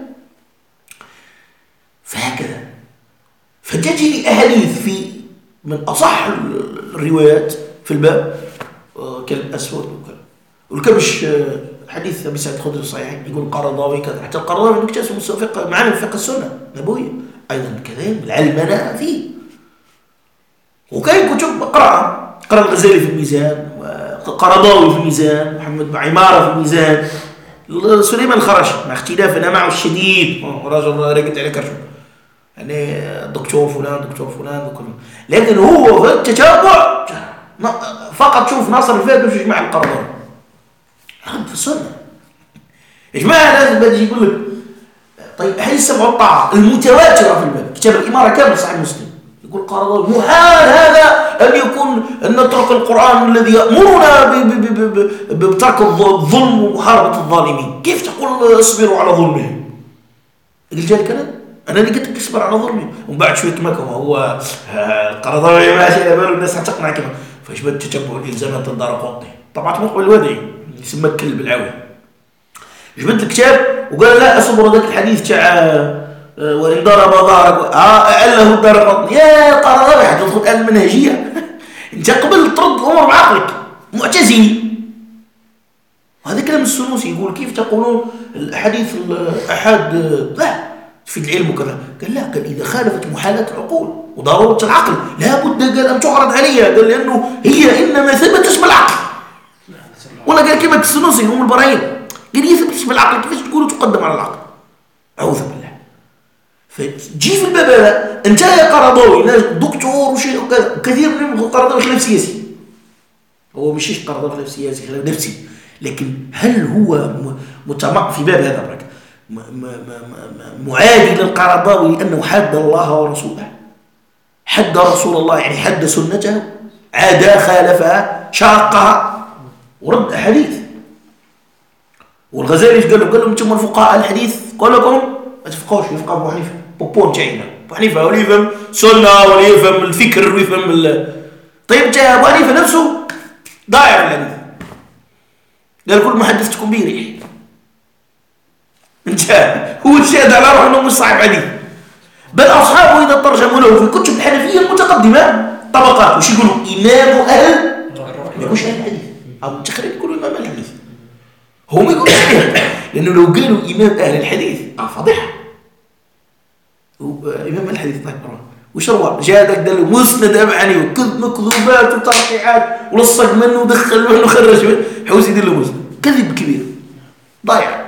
فهكذا فتجي أحاديث في من أصح الروايات في الباب كلب أسود والكبش حديث أبي سعيد الخدري الصحيح يقول القرضاوي كذا حتى القرضاوي عنده كتاب اسمه معاني فقه السنة نبوية أيضا كذا العلمانة فيه. وكاين كتب قرأ الغزالي في الميزان وقرضاوي في الميزان محمد بن عمارة في الميزان سليمان الخراشي مع اختلافنا معه الشديد رجل رقد على كرشه يعني دكتور فلان لكن هو في التتابع فقط شوف ناصر الفهد مش يجمع القرضاوي في السنة يا جماعة لازم بدي يقول لك طيب هل السمع والطاعة المتواترة في الباب كتاب الإمارة كامل صحيح مسلم يقول القرضاوي محال هذا أن يكون أن نترك القرآن الذي يأمرنا بترك الظلم ومحاربة الظالمين. كيف تقول اصبروا على ظلمهم؟ قلت جالك أنا اللي قلت لك اصبر على ظلمهم. ومن بعد شوية مكة هو القرضاوي ماشي على باله الناس حتقنع كما فجبت تتبع الإلزامات الدارقطني طبعا مقبل الوادعي يسمى الكلب العاوي. جبت الكتاب وقال لا أصبر ذاك الحديث تاع وإن ضرب ضارك أعله الدارقطني. يا القرضاوي حتدخل المنهجية انت قبل ترد الأمور بعقلك معتزلي. وهذا كلام السنوسي يقول كيف تقولون الحديث الأحاد لا في العلم وكذا. قال لا قال إذا خالفت محالات العقول وضرورة العقل لا بد قال أن تعرض عليها. قال لأنه هي إنما ثبت اسم العقل. ولا قال كلمة السنوسي هم البراهين قال يثبت اسم العقل كيف تقولوا تقدم على العقل؟ أعوذ بالله. فتجي في الباب هذا أنت يا قرضاوي ناس دكتور وشيء وكذا كثير من القرضاوي خلاف سياسي. هو مش قرضاوي خلاف سياسي خلاف نفسي لكن هل هو متمق في باب هذا برك معادي للقرضاوي لأنه حد الله ورسوله حد رسول الله يعني حد سنته عادة خالفها شاقها ورد حديث. والغزالي قال لهم انتم الفقهاء الحديث قال لكم ما تفقهوش يفقه ابو حنيفه بوبون تاعنا ابو حنيفه ولا يفهم سنه ولا يفهم الفكر ويفهم طيب جاء ابو حنيفه نفسه ضايع في الحديث قال كل ما حدثتكم به ريح انت هو الشاهد على روحه انه مش صاحب حديث. بل اصحابه اذا ترجموا له في الكتب الحنفيه المتقدمه طبقات وش يقولوا امام اهل ما يقولش اهل الحديث او تخرج يقولوا امام اهل الحديث. هم يقولوا لانه لو قالوا امام اهل الحديث فضيحه. امام الحديث طيب وش روى جادك دلو مسند ابعني مكذوبات وترقيعات ولصق منه ودخل منه وخرج منه حوس يدير له مسند كذب كبير ضايع.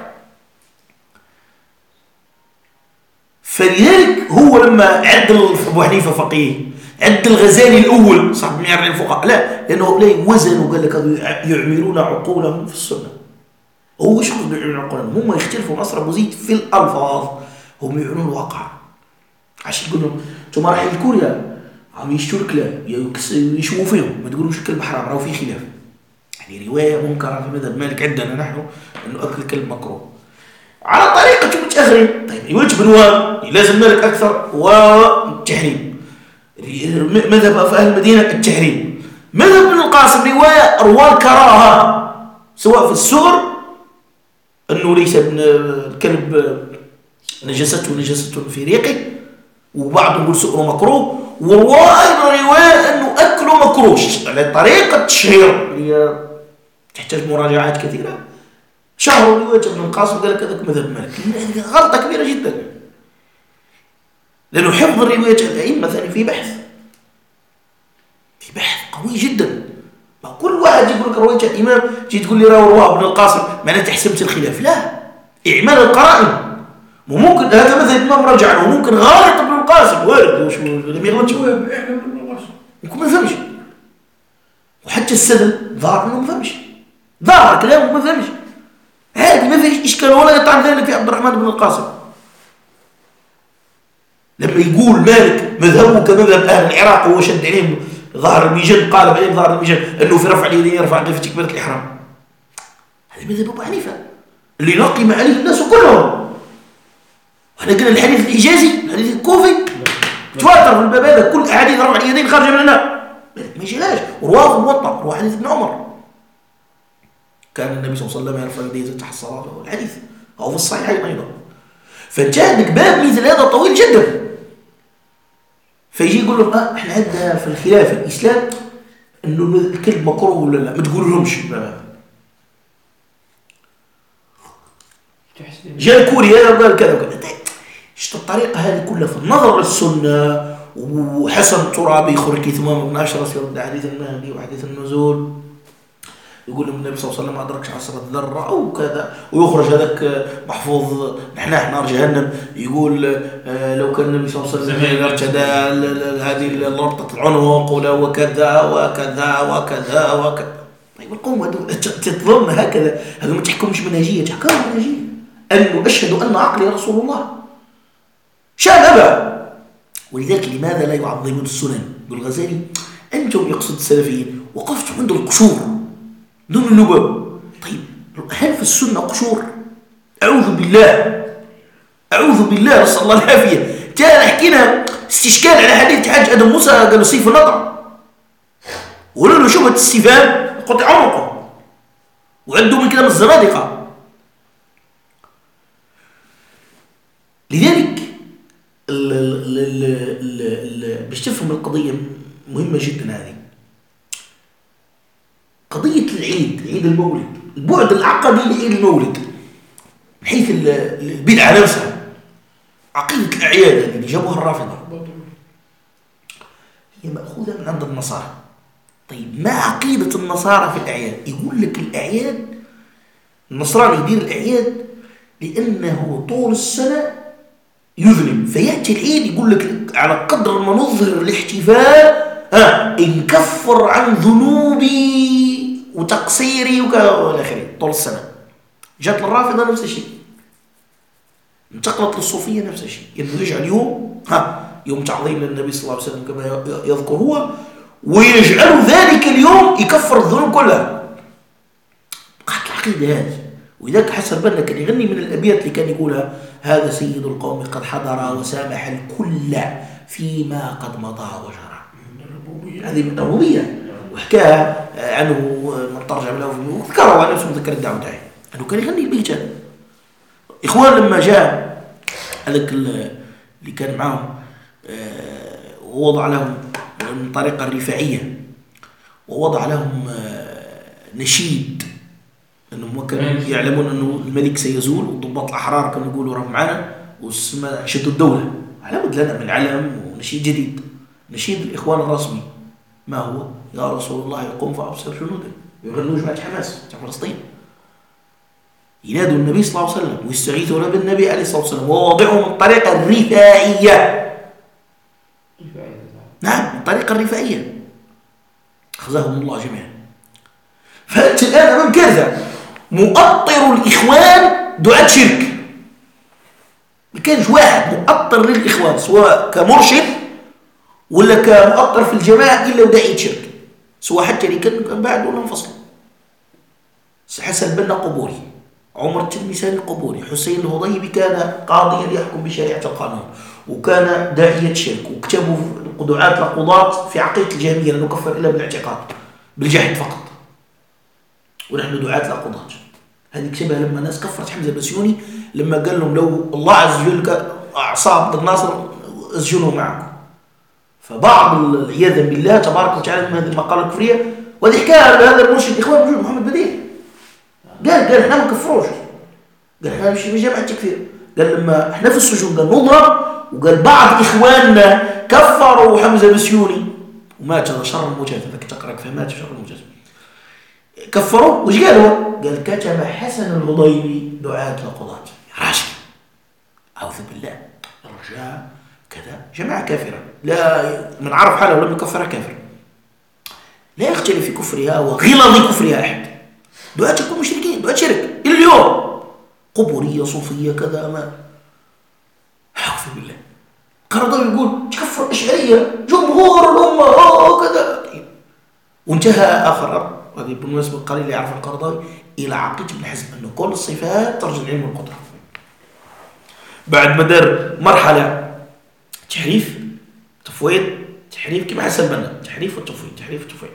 فلذلك هو لما عدل ابو حنيفه فقيه عد الغزالي الاول صاحب معيار الفقهاء لا لانه لا وزنوا قال لك يعملون عقولهم في السنه. هو ايش قصدوا يعملون عقولهم؟ هم يختلفوا نصر ابو زيد في الالفاظ هم يعملون الواقع. عشان يقول لهم انتم رايحين لكوريا عم يشتوا الكلاب يشوفوا فيهم ما تقولوش الكلب حرام راهو في خلاف. يعني روايه منكره في مذهب مالك عندنا نحن انه اكل الكلب مكروه على طريقه متاخرين. طيب يوجب الوان لازم مالك اكثر والتحريم. مذهب في اهل المدينه التحريم. مذهب ابن القاسم روايه رواه الكراهه سواء في السور انه ليس ابن الكلب نجسته في ريقه وبعضهم يقول سؤره مكروه ورواه ايضا روايه انه اكله مكروه على طريقه التشهير هي تحتاج مراجعات كثيره. شهروا روايه ابن القاسم قال لك هذاك مذهب مالك غلطه كبيره جدا لانه حفظ الروايه الائمه ثاني في بحث قوي جدا. كل واحد يقول لك روايه الامام تجي تقول لي رواه ابن القاسم معناته حسبت الخلاف. لا اعمال القرائن وممكن هذا مثل الإمام رجع وممكن غلط ابن القاسم وارد وش لم يغلطش ممكن ما فهمش وحتى السدل ظهر انه ما فهمش ظهر كلامه ما فهمش عادي ما فيش اشكال ولا يطعن ذلك في عبد الرحمن بن القاسم لما يقول مالك مذهبه كمذهب اهل العراق وهو شد عليهم ظهر الميجان قال عليهم ظهر الميجان انه في رفع اليدين يرفع في تكبيره الاحرام. هذا مذهب ابو حنيفه اللي نقم عليه الناس كلهم. احنا قلنا الحديث الحجازي الحديث الكوفي تواتر في الباب هذا كل احاديث رفع اليدين خارجه من هنا ما يجيلاش. ورواه في الموطأ رواه حديث ابن عمر كان النبي صلى الله عليه وسلم يرفع يديه تحت الصلاه والحديث او في الصحيحين ايضا. فجاء باب مثل هذا طويل جدا فيجي يقول لهم احنا عندنا في الخلاف الاسلام انه الكلب مكروه ولا لا ما تقولوا لهمش. جاء كوري هذا قال كذا وكذا. شفت الطريقه هذه كلها في النظر للسنه وحسن الترابي يخرج ثمام بن اشرس يرد حديث المهدي وحديث النزول يقول لهم النبي صلى الله عليه وسلم ما ادركش عصر الذره او كذا ويخرج هذاك محفوظ نحن نار جهنم يقول لو كان النبي صلى الله عليه وسلم ارتدى هذه لربطه العنق وكذا وكذا وكذا وكذا. طيب القوم تظن هكذا هذا ما تحكمش منهجيه تحكم منهجيه انه اشهد ان عقلي رسول الله شاب ابا ولذلك لماذا لا يعظمون السنن؟ يقول الغزالي أنتم يقصد السلفيين وقفتم عند القشور دون النبوة. طيب هل في السنة قشور؟ أعوذ بالله، أعوذ بالله، نسأل الله العافية. جاء حكينا استشكال على حديث حج آدم موسى قالوا سيف النطع، وقالوا له شبهة السفام قطع عنقه، وعندهم من كلام الزنادقة. لذلك باش تفهم القضية مهمة جدا هذه قضية العيد، عيد المولد، البعد العقدي لعيد المولد من حيث البدعة نفسها، عقيدة الأعياد اللي جابوها الرافضة هي مأخوذة من عند النصارى. طيب ما عقيدة النصارى في الأعياد؟ يقول لك الأعياد النصراني يدير الأعياد لأنه طول السنة يذنب، فيأتي العيد يقول لك على قدر ما نظهر الاحتفال نكفر عن ذنوبي وتقصيري وإلى آخره طول السنة. جات الرافضة نفس الشيء، انتقلت للصوفية نفس الشيء، إنه يجعل يوم تعظيم للنبي صلى الله عليه وسلم كما يذكر هو، ويجعل ذلك اليوم يكفر الذنوب كلها. قالت العقيدة هذه. وإذاك حسن بنا كان يغني من الأبيات اللي كان يقولها: هذا سيد القوم قد حضر وسامح الكل فيما قد مضى وجرى. هذه من الربوبية، وحكاها عنه من ترجم له وذكره عن نفسه مذكر الدعوة تاعي أنه كان يغني البيت هذا. إخوان لما جاء هذاك اللي كان معهم ووضع لهم من طريقة الرفاعية، ووضع لهم نشيد أنهم كانوا يعلمون أنه الملك سيزول، والضباط الأحرار كانوا يقولوا راه معنا، واسمه شدوا الدولة على بد لنا من علم ونشيد جديد. نشيد الإخوان الرسمي ما هو؟ يا رسول الله يقوم فأبصر جنوده، يغنوا جماعة حماس تاع فلسطين، ينادوا النبي صلى الله عليه وسلم ويستغيثون بالنبي عليه الصلاة والسلام، ووضعهم من الطريقة الرفاعية. نعم الطريقة الرفاعية، أخذهم الله جميعا. فأنت الآن أمام كذا مؤطر الإخوان دعاة شرك، ما كانش واحد مؤطر للإخوان سواء كمرشد ولا كمؤطر في الجماعة إلا وداعية شرك، سواء حتى اللي كان بعد ولا انفصل. حسن البنا قبوري، عمر التلمساني قبوري، حسين الهضيبي كان قاضيا يحكم بشريعة القانون وكان داعية شرك، وكتبوا دعاة القضاة في عقيدة الجهمية لا نكفر إلا بالاعتقاد بالجهل فقط، ونحن دعاة القضاة. هذه كتبها لما ناس كفرت حمزة البسيوني لما قال لهم لو الله عز وجل أعصى عبد الناصر اسجنوا معكم. فبعض العياذ بالله تبارك وتعالى من هذه المقالة الكفرية، وهذه حكاية هذا المرشد إخوان موجود محمد بديل قال احنا ما نكفروش، قال احنا نمشي في جامعة التكفير، قال لما احنا في السجون قال نضرب، وقال بعض إخواننا كفروا حمزة البسيوني ومات، هذا شر المجاز، هذاك تقرأ فمات شر المجاز، كفروا. وش قالوا؟ قال كتب حسن الهضيبي دعاة القضاة. يا راجل أعوذ بالله، الرجاء كذا جماعة كافرة، لا من عرف حاله ولم يكفرها كافر، لا يختلف في كفرها وغلظ كفرها أحد. دعاة يكون مشركين، دعاة شرك إلى اليوم، قبورية صوفية كذا، ما أعوذ بالله. القرضاوي يقول تكفر إشعرية جمهور الأمة كذا، وانتهى آخر. وهذه بالمناسبة القليل اللي يعرف القرضاوي إلى عقيدة ابن حزم أنه كل الصفات ترجع العلم والقدرة. بعد ما دار مرحلة تحريف تفويض، تحريف كما حسن بنا، تحريف والتفويض، تحريف والتفويض.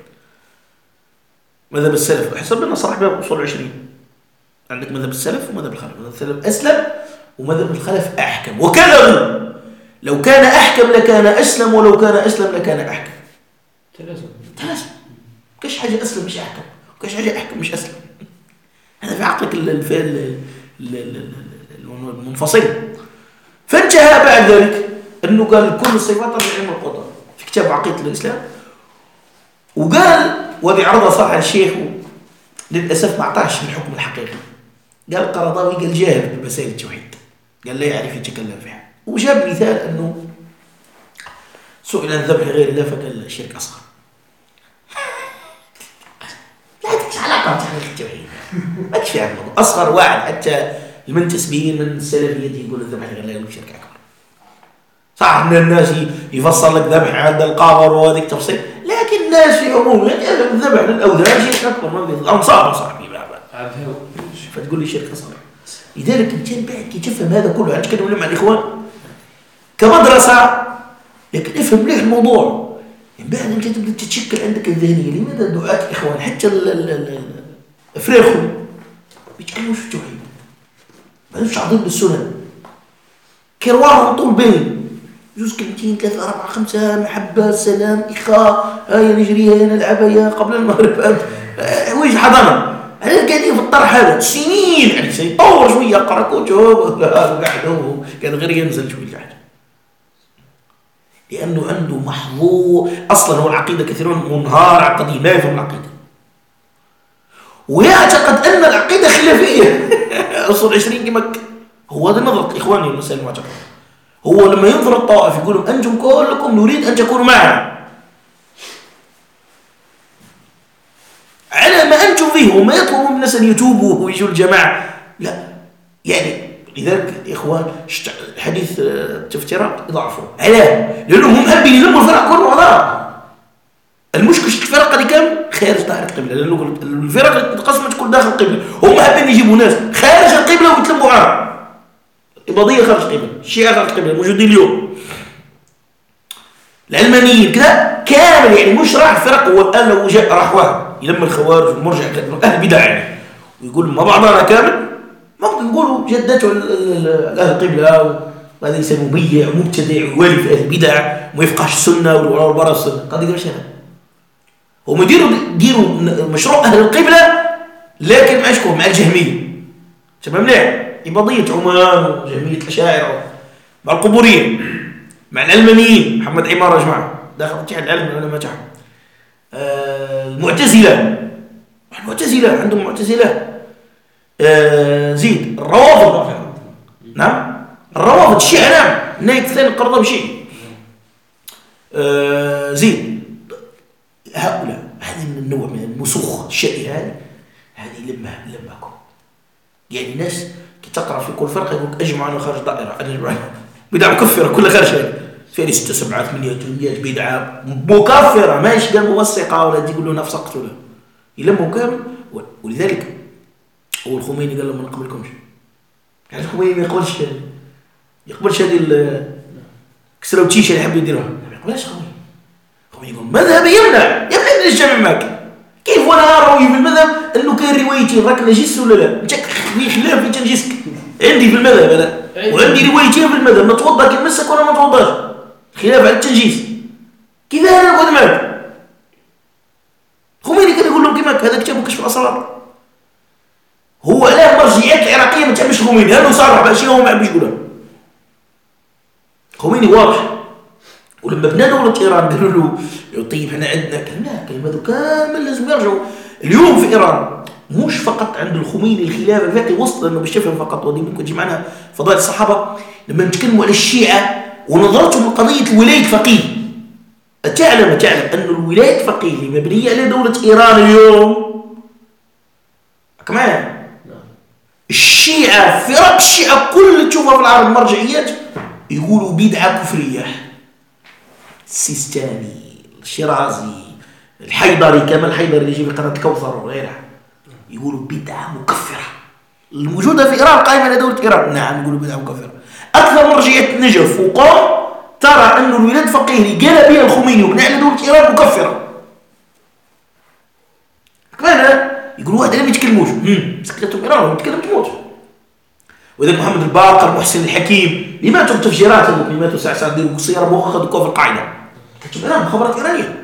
مذهب السلف حسن بنا صرح بها أصول 20. عندك مذهب السلف ومذهب الخلف، مذهب السلف أسلم ومذهب الخلف أحكم، وكذا لو كان أحكم لكان أسلم، ولو كان أسلم لكان أحكم. تلازم، كاش حاجة أسلم مش أحكم، وكاش حاجة أحكم مش أسلم. هذا في عقلك المنفصل. فانتهى بعد ذلك أنه قال كل الصفات ترجع العلم والقدرة في كتاب عقيدة الإسلام، وقال وهذه عرضها صراحة الشيخ للأسف ما أعطاش الحكم الحقيقي. قال القرضاوي قال جاهل بمسائل التوحيد، قال لا يعرف يتكلم فيها، وجاب مثال أنه سئل عن ذبح غير الله فقال الشرك أصغر. لا تكش علاقة بتحقيق التوحيد، ما تكفي عن الموضوع. أصغر واحد حتى المنتسبين من السلفية يقول الذبح غير الله يقول الشرك أكبر. صح ان الناس يفصل لك ذبح عند القبر وهذيك تفصيل، لكن الناس في عموم الذبح للاوثان شيء اكبر من الانصار صاحبي فتقول لي شرك اصغر. لذلك انت بعد كي تفهم هذا كله، عاد كنقول مع الاخوان كمدرسه، لكن افهم ليه الموضوع من بعد انت تبدا تتشكل عندك الذهنيه. لماذا دعاة الاخوان حتى افريقهم بيتكلموا في التوحيد، ما مش عاطين بالسنن، كروارهم طول بين جوز كلمتين 3 4 5 محبه سلام اخاء، هيا نجري هيا نلعب هيا قبل المغرب ويش حضرنا هذا قاعدين في الطرح هذا سنين. يعني سيطور شويه قرا كتب قاعد كان غير ينزل شويه قاعد، لانه عنده محظوظ اصلا. هو العقيده كثيرون منهار عقدي ما يفهم العقيده ويعتقد ان العقيده خلافيه اصل 20 كما هو هذا نظره اخواني المسائل المعتقده. هو لما ينظر الطائف يقول لهم انتم كلكم نريد ان تكونوا معنا على ما انتم فيه، وما يطلبوا من الناس ان يتوبوا ويجوا الجماعه، لا. يعني لذلك يا اخوان حديث الافتراق يضعفوا علاه، لانهم هم حابين يلموا الفرق كل بعضها. المشكله الفرق اللي كم خارج دائره القبله، لانه الفرق اللي تنقسم تكون داخل القبله، هم حابين يجيبوا ناس خارج القبله ويتلموا معاهم. الإباضية خارج القبله، الشيعة خارج القبله موجودين اليوم، العلمانيين كذا كامل. يعني مش راح فرق. هو الان لو جاء راح واحد يلم الخوارج والمرجع اهل بدع يعني ويقول ما بعضنا كامل، ممكن يقولوا جدته اهل القبله وهذا انسان مبيع ومبتدع ويوالي في اهل البدع وما يفقهش السنه ولا برا السنه. قضيه مش هذا. هم يديروا مشروع اهل القبله لكن مع اشكو مع الجهميه شباب مليح، إباضية عمان وجهمية الأشاعرة مع القبوريين مع العلمانيين محمد عمارة يا جماعة داخل اتحاد العلم العلماء تاعهم. المعتزلة عندهم معتزلة. زيد الروافض، نعم الروافض الشيعة، نعم النائب الثاني القرضاوي شيعي. زيد هؤلاء هذه النوع من المسوخ الشائعة هذه لماكم يعني ناس تقرأ في كل فرقة يقول أجمعنا خارج دائرة بدعة مكفرة كل خارج هذه فيه 6 7 8 900 بدعة مكفرة ماش قال موثقة ولا تقول له نفس قتله يلموا كامل. ولذلك هو الخميني قال لهم ما نقبلكمش. يعني الخميني ما يقبلش هذه كسروا تيشة اللي يحب يديرها، ما يقبلش الخميني يقول مذهبي يمنع الجامع معك. كيف وانا اروي في المذهب انه كاين روايتين راك نجس ولا لا؟ انت في خلاف في تنجسك عندي في المذهب انا وعندي روايتين في المذهب، نتوضا كي نمسك ولا ما نتوضاش، خلاف على التنجيس. كيف انا نقعد معك؟ خميني كان يقول لهم كيما هذا كتاب كشف الاسرار. هو علاه المرجعيات العراقيه ما تعملش خميني لانه صارح باشياء هو ما عم يقولها. خميني واضح. ولما بنا دولة إيران قالوا له طيب احنا عندنا كلمة كامل لازم يرجعوا. اليوم في إيران مش فقط عند الخميني الخلاف الفقهي وسط لأنه باش تفهم فقط، ودي ممكن تجي معنا فضائل الصحابة لما نتكلموا على الشيعة ونظرتهم لقضية الولاية الفقيه. تعلم أن الولاية الفقيه مبنية على دولة إيران اليوم كمان. الشيعة فرق الشيعة كل تشوفها في العرب المرجعيات يقولوا بدعة كفرية. السيستاني الشيرازي الحيدري كما الحيدري اللي يجي في قناة الكوثر وغيرها يقولوا بدعة مكفرة. الموجودة في إيران قائمة على دولة إيران، نعم يقولوا بدعة مكفرة. أكثر مرجعية نجف وقام ترى أن الولاية الفقيه اللي قال بها الخميني وبناء على دولة إيران مكفرة. كمان يقولوا واحد لم يتكلموش سكتتهم إيران ولا يتكلم تموت. وإذا محمد الباقر محسن الحكيم اللي ماتوا التفجيرات هذوك اللي ماتوا ساعة ديروا قصيرة مخ خذوها في القاعدة كتب إيران مخابرات إيرانية.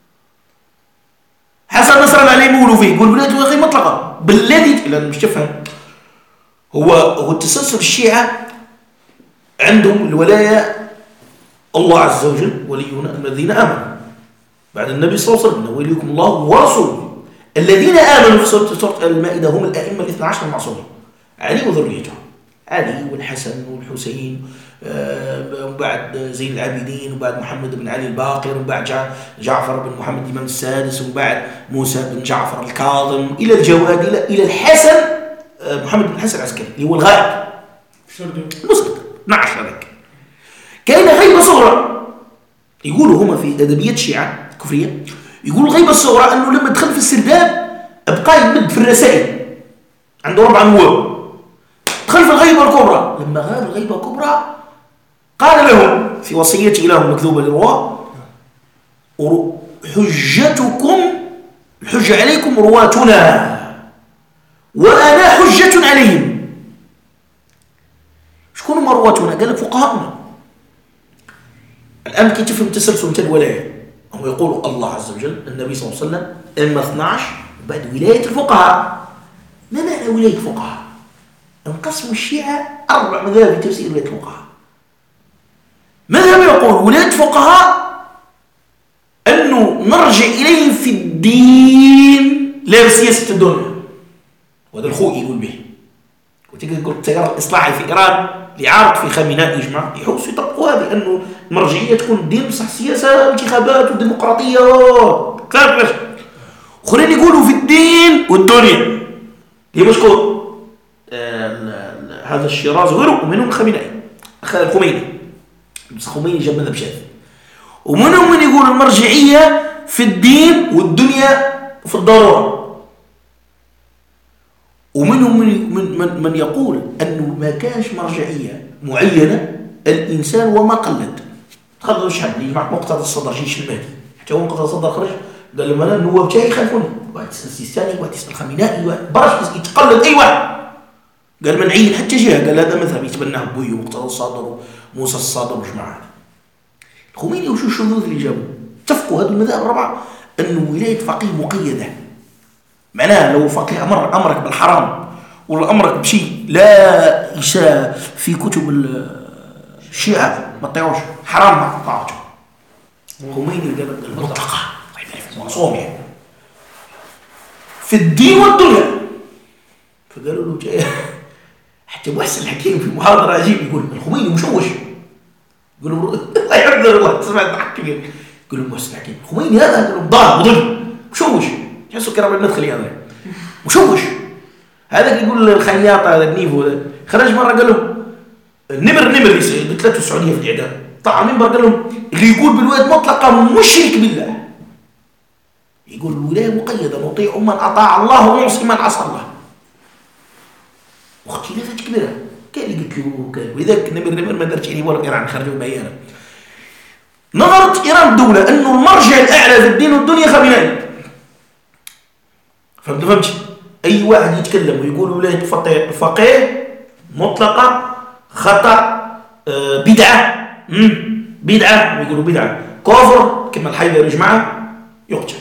حسن نصر الله عليه يقولوا فيه يقول ولاية الفقيه مطلقة بالذي لأن مش تفهم. هو التسلسل الشيعة عندهم الولاية الله عز وجل ولينا الذين آمنوا بعد النبي صلى الله عليه وسلم وليكم الله ورسوله. الذين آمنوا في سورة المائدة هم الأئمة 12 المعصومين علي وذريته علي والحسن والحسين وبعد زين العابدين وبعد محمد بن علي الباقر وبعد جعفر بن محمد الإمام السادس وبعد موسى بن جعفر الكاظم إلى الجواد إلى الحسن محمد بن الحسن العسكري اللي هو الغائب المسلم 12 هذاك. كاين غيبة صغرى. يقولوا هما في أدبيات الشيعة الكفرية، يقولوا الغيبة الصغرى أنه لما دخل في السرداب بقى يمد في الرسائل، عنده 4 نواب. دخل في الغيبة الكبرى، لما غاب الغيبة الكبرى قال لهم في وصيته لهم مكذوبة للرواة: حجتكم الحجة عليكم رواتنا وأنا حجة عليهم. شكون هما رواتنا؟ قال لك فقهاؤنا. الآن كي تفهم تسلسل نتاع الولاية، هم يقولوا الله عز وجل، النبي صلى الله عليه وسلم، إما 12 وبعد ولاية الفقهاء. ما معنى ولاية الفقهاء؟ انقسموا الشيعة 4 مذاهب في تفسير ولاية الفقهاء. مذهب يقول ولاية الفقهاء أنه نرجع إليهم في الدين لا بسياسة الدنيا، وهذا الخوء يقول به. وتقول التيار الإصلاحي في إيران اللي عارض في خامنئي يجمع يحوس يطبقوا هذه، أنه المرجعية تكون الدين بصح السياسة انتخابات وديمقراطية كثير. آخرين يقولوا في الدين والدنيا. ليه شكون؟ هذا الشيراز وغيره، ومنهم الخامنئي الخميني، بس الخميني جاب مذهب شاذ. ومنهم من يقول المرجعية في الدين والدنيا في الضرورة. ومنهم من يقول أنه ما كانش مرجعية معينة، الإنسان وما قلد. تخلوا شحال اللي يجمع مقتضى الصدر جيش المهدي، حتى هو مقتضى الصدر خرج قال لهم أنا النواب تاعي يخالفوني، واحد يسأل السيستاني، واحد يسأل الخامنائي، برش يتقلد أي واحد. قال من عين حتى جهة، قال هذا مذهب يتبناه بوي ومقتضى الصدر وموسى الصادر وجماعة. الخميني وشو الشذوذ اللي جابوا؟ اتفقوا هذه المذاهب الرابعة أنه ولاية فقيه مقيدة. معناها لو فقيه أمرك بالحرام ولا أمرك بشيء لا يشاء في كتب الشيعة ما تطيعوش، حرام ما تطيعوش. الخميني قال المطلقة معصوم يعني في الدين والدنيا. فقالوا له جاي حتى محسن الحكيم في محاضرة عجيب يقول الخميني مشوش، يقولوا الله يعذر الله سمعت ضحك كبير. يقولوا محسن الحكيم الخميني هذا يقولوا ضال مضل مشوش، تحسوا كرام المدخل هذا مشوش. هذا يقول الخياط هذا النيفو خرج مرة قال لهم نمر بثلاثة السعودية في الإعدام، طلع منبر قال لهم اللي يقول بالولاية مطلقة مشرك بالله. يقول الولاية مقيدة، نطيع من أطاع الله ونعصي من عصى الله. واختلافات كبيرة، كان اللي قلت له كان، ولذلك نمر ما درتش عليه ولا إيران خرجوا بيانا. نظرت إيران الدولة أنه المرجع الأعلى في الدين والدنيا خامنئي. فهمت؟ أي واحد يتكلم ويقول ولاية فقيه مطلقة خطأ، بدعة ويقولوا بدعة كفر كما الحيدر يجمعها يقتل.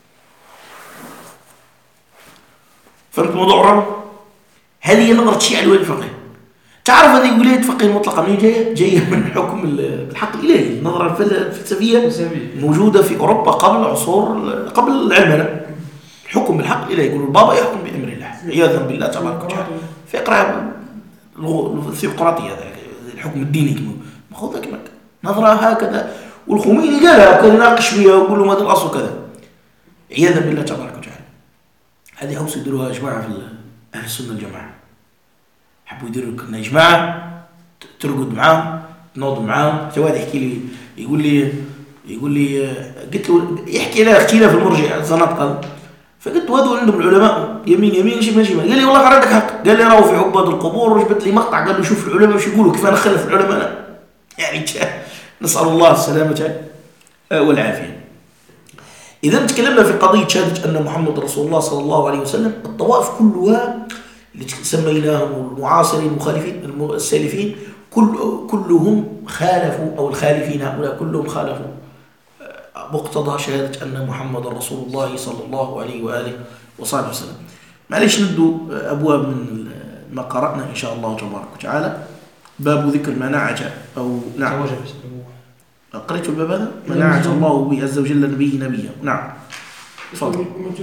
فهمت الموضوع؟ هذه هي نظرة الشيعة لولاية الفقيه. تعرف هذه ولاية فقيه مطلقة منين جاية؟ جاية من حكم الحق الإلهي، النظرة الفلسفية موجودة في أوروبا قبل العلمانة. الحكم بالحق الإلهي، يقولوا البابا يحكم بأمر الله عياذا بالله تبارك وتعالى. فيقرأ الثيوقراطية هذا الحكم الديني ماخوذ كما نظرة هكذا. والخميني قالها كان يناقش فيها ويقول لهم هذا الأصل كذا عياذا بالله تبارك وتعالى. هذه عاوز يديروها يا جماعة في أهل السنة الجماعة، حبوا يديروا كنا جماعة ترقد معاهم تنوض معاهم. حتى واحد يحكي لي يقول لي قلت له يحكي لها اختلاف المرجع الزناطقة، فقلت له هذول عندهم العلماء يمين شمال. قال لي والله عندك حق. قال لي راهو في عباد القبور وجبت لي مقطع قال له شوف العلماء وش يقولوا كيف انا خلف العلماء يعني نسأل الله السلامة والعافية. إذا تكلمنا في قضية شهادة أن محمد رسول الله صلى الله عليه وسلم، الطوائف كلها اللي سميناهم المعاصرين المخالفين السالفين كلهم خالفوا، أو الخالفين هؤلاء كلهم خالفوا مقتضى شهادة أن محمد رسول الله صلى الله عليه وآله وصحبه وسلم. معليش ندو أبواب من ما قرأنا إن شاء الله تبارك وتعالى. باب ذكر مناعة أو نعم قريت الباب هذا مناعة الله به عز وجل نبيه. نعم تفضل.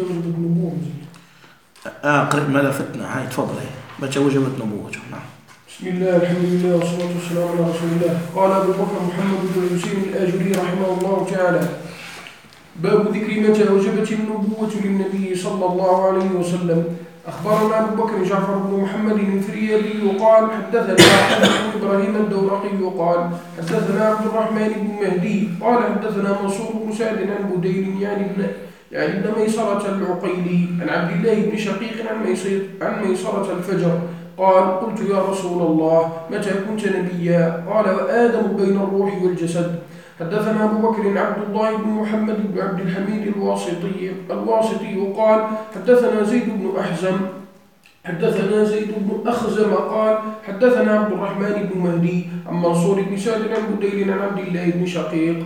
قريت ما لفتنا هاي تفضل. متى وجبت نبوته. نعم. بسم الله الحمد لله والصلاة والسلام على رسول الله. قال أبو بكر محمد بن يسير الآجري رحمه الله تعالى: باب ذكر متى وجبت النبوة للنبي صلى الله عليه وسلم. أخبرنا أبو بكر جعفر بن محمد الفريابي قال حدثنا أحمد بن إبراهيم الدورقي قال حدثنا عبد الرحمن بن مهدي قال حدثنا منصور بن سعد عن بديل يعني ابن ميسرة العقيلي عن عبد الله بن شقيق عن ميسرة الفجر قال قلت يا رسول الله متى كنت نبيا؟ قال وآدم بين الروح والجسد. حدثنا أبو بكر عبد الله بن محمد بن عبد الحميد الواسطي قال حدثنا زيد بن أخزم قال حدثنا عبد الرحمن بن مهدي عن منصور بن سعد عن بديل عن عبد الله بن شقيق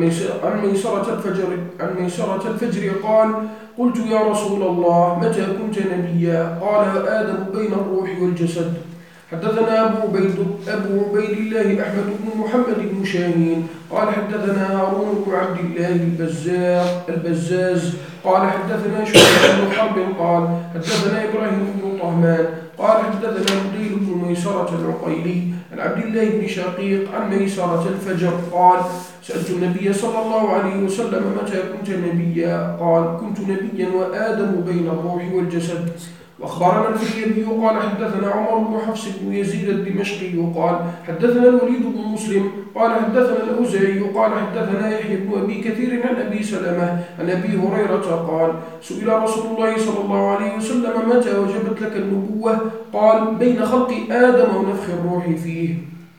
عن ميسرة الفجر قال قلت يا رسول الله متى كنت نبيا؟ قال آدم بين الروح والجسد. حدثنا أبو عبيد الله أحمد بن محمد بن شاهين قال حدثنا هارون بن عبد الله البزاز قال حدثنا شعيب بن حرب قال حدثنا إبراهيم بن طهمان قال حدثنا بديل بن ميسرة العقيلي عن عبد الله بن شقيق عن ميسرة الفجر قال سألت النبي صلى الله عليه وسلم متى كنت نبيا؟ قال كنت نبيا وآدم بين الروح والجسد. وأخبرنا الفريابي قال حدثنا عمر بن حفص بن يزيد الدمشقي قال حدثنا الوليد بن مسلم قال حدثنا الأوزاعي قال حدثنا يحيى بن أبي كثير عن أبي سلمة عن أبي هريرة قال سئل رسول الله صلى الله عليه وسلم متى وجبت لك النبوة؟ قال بين خلق آدم ونفخ الروح فيه.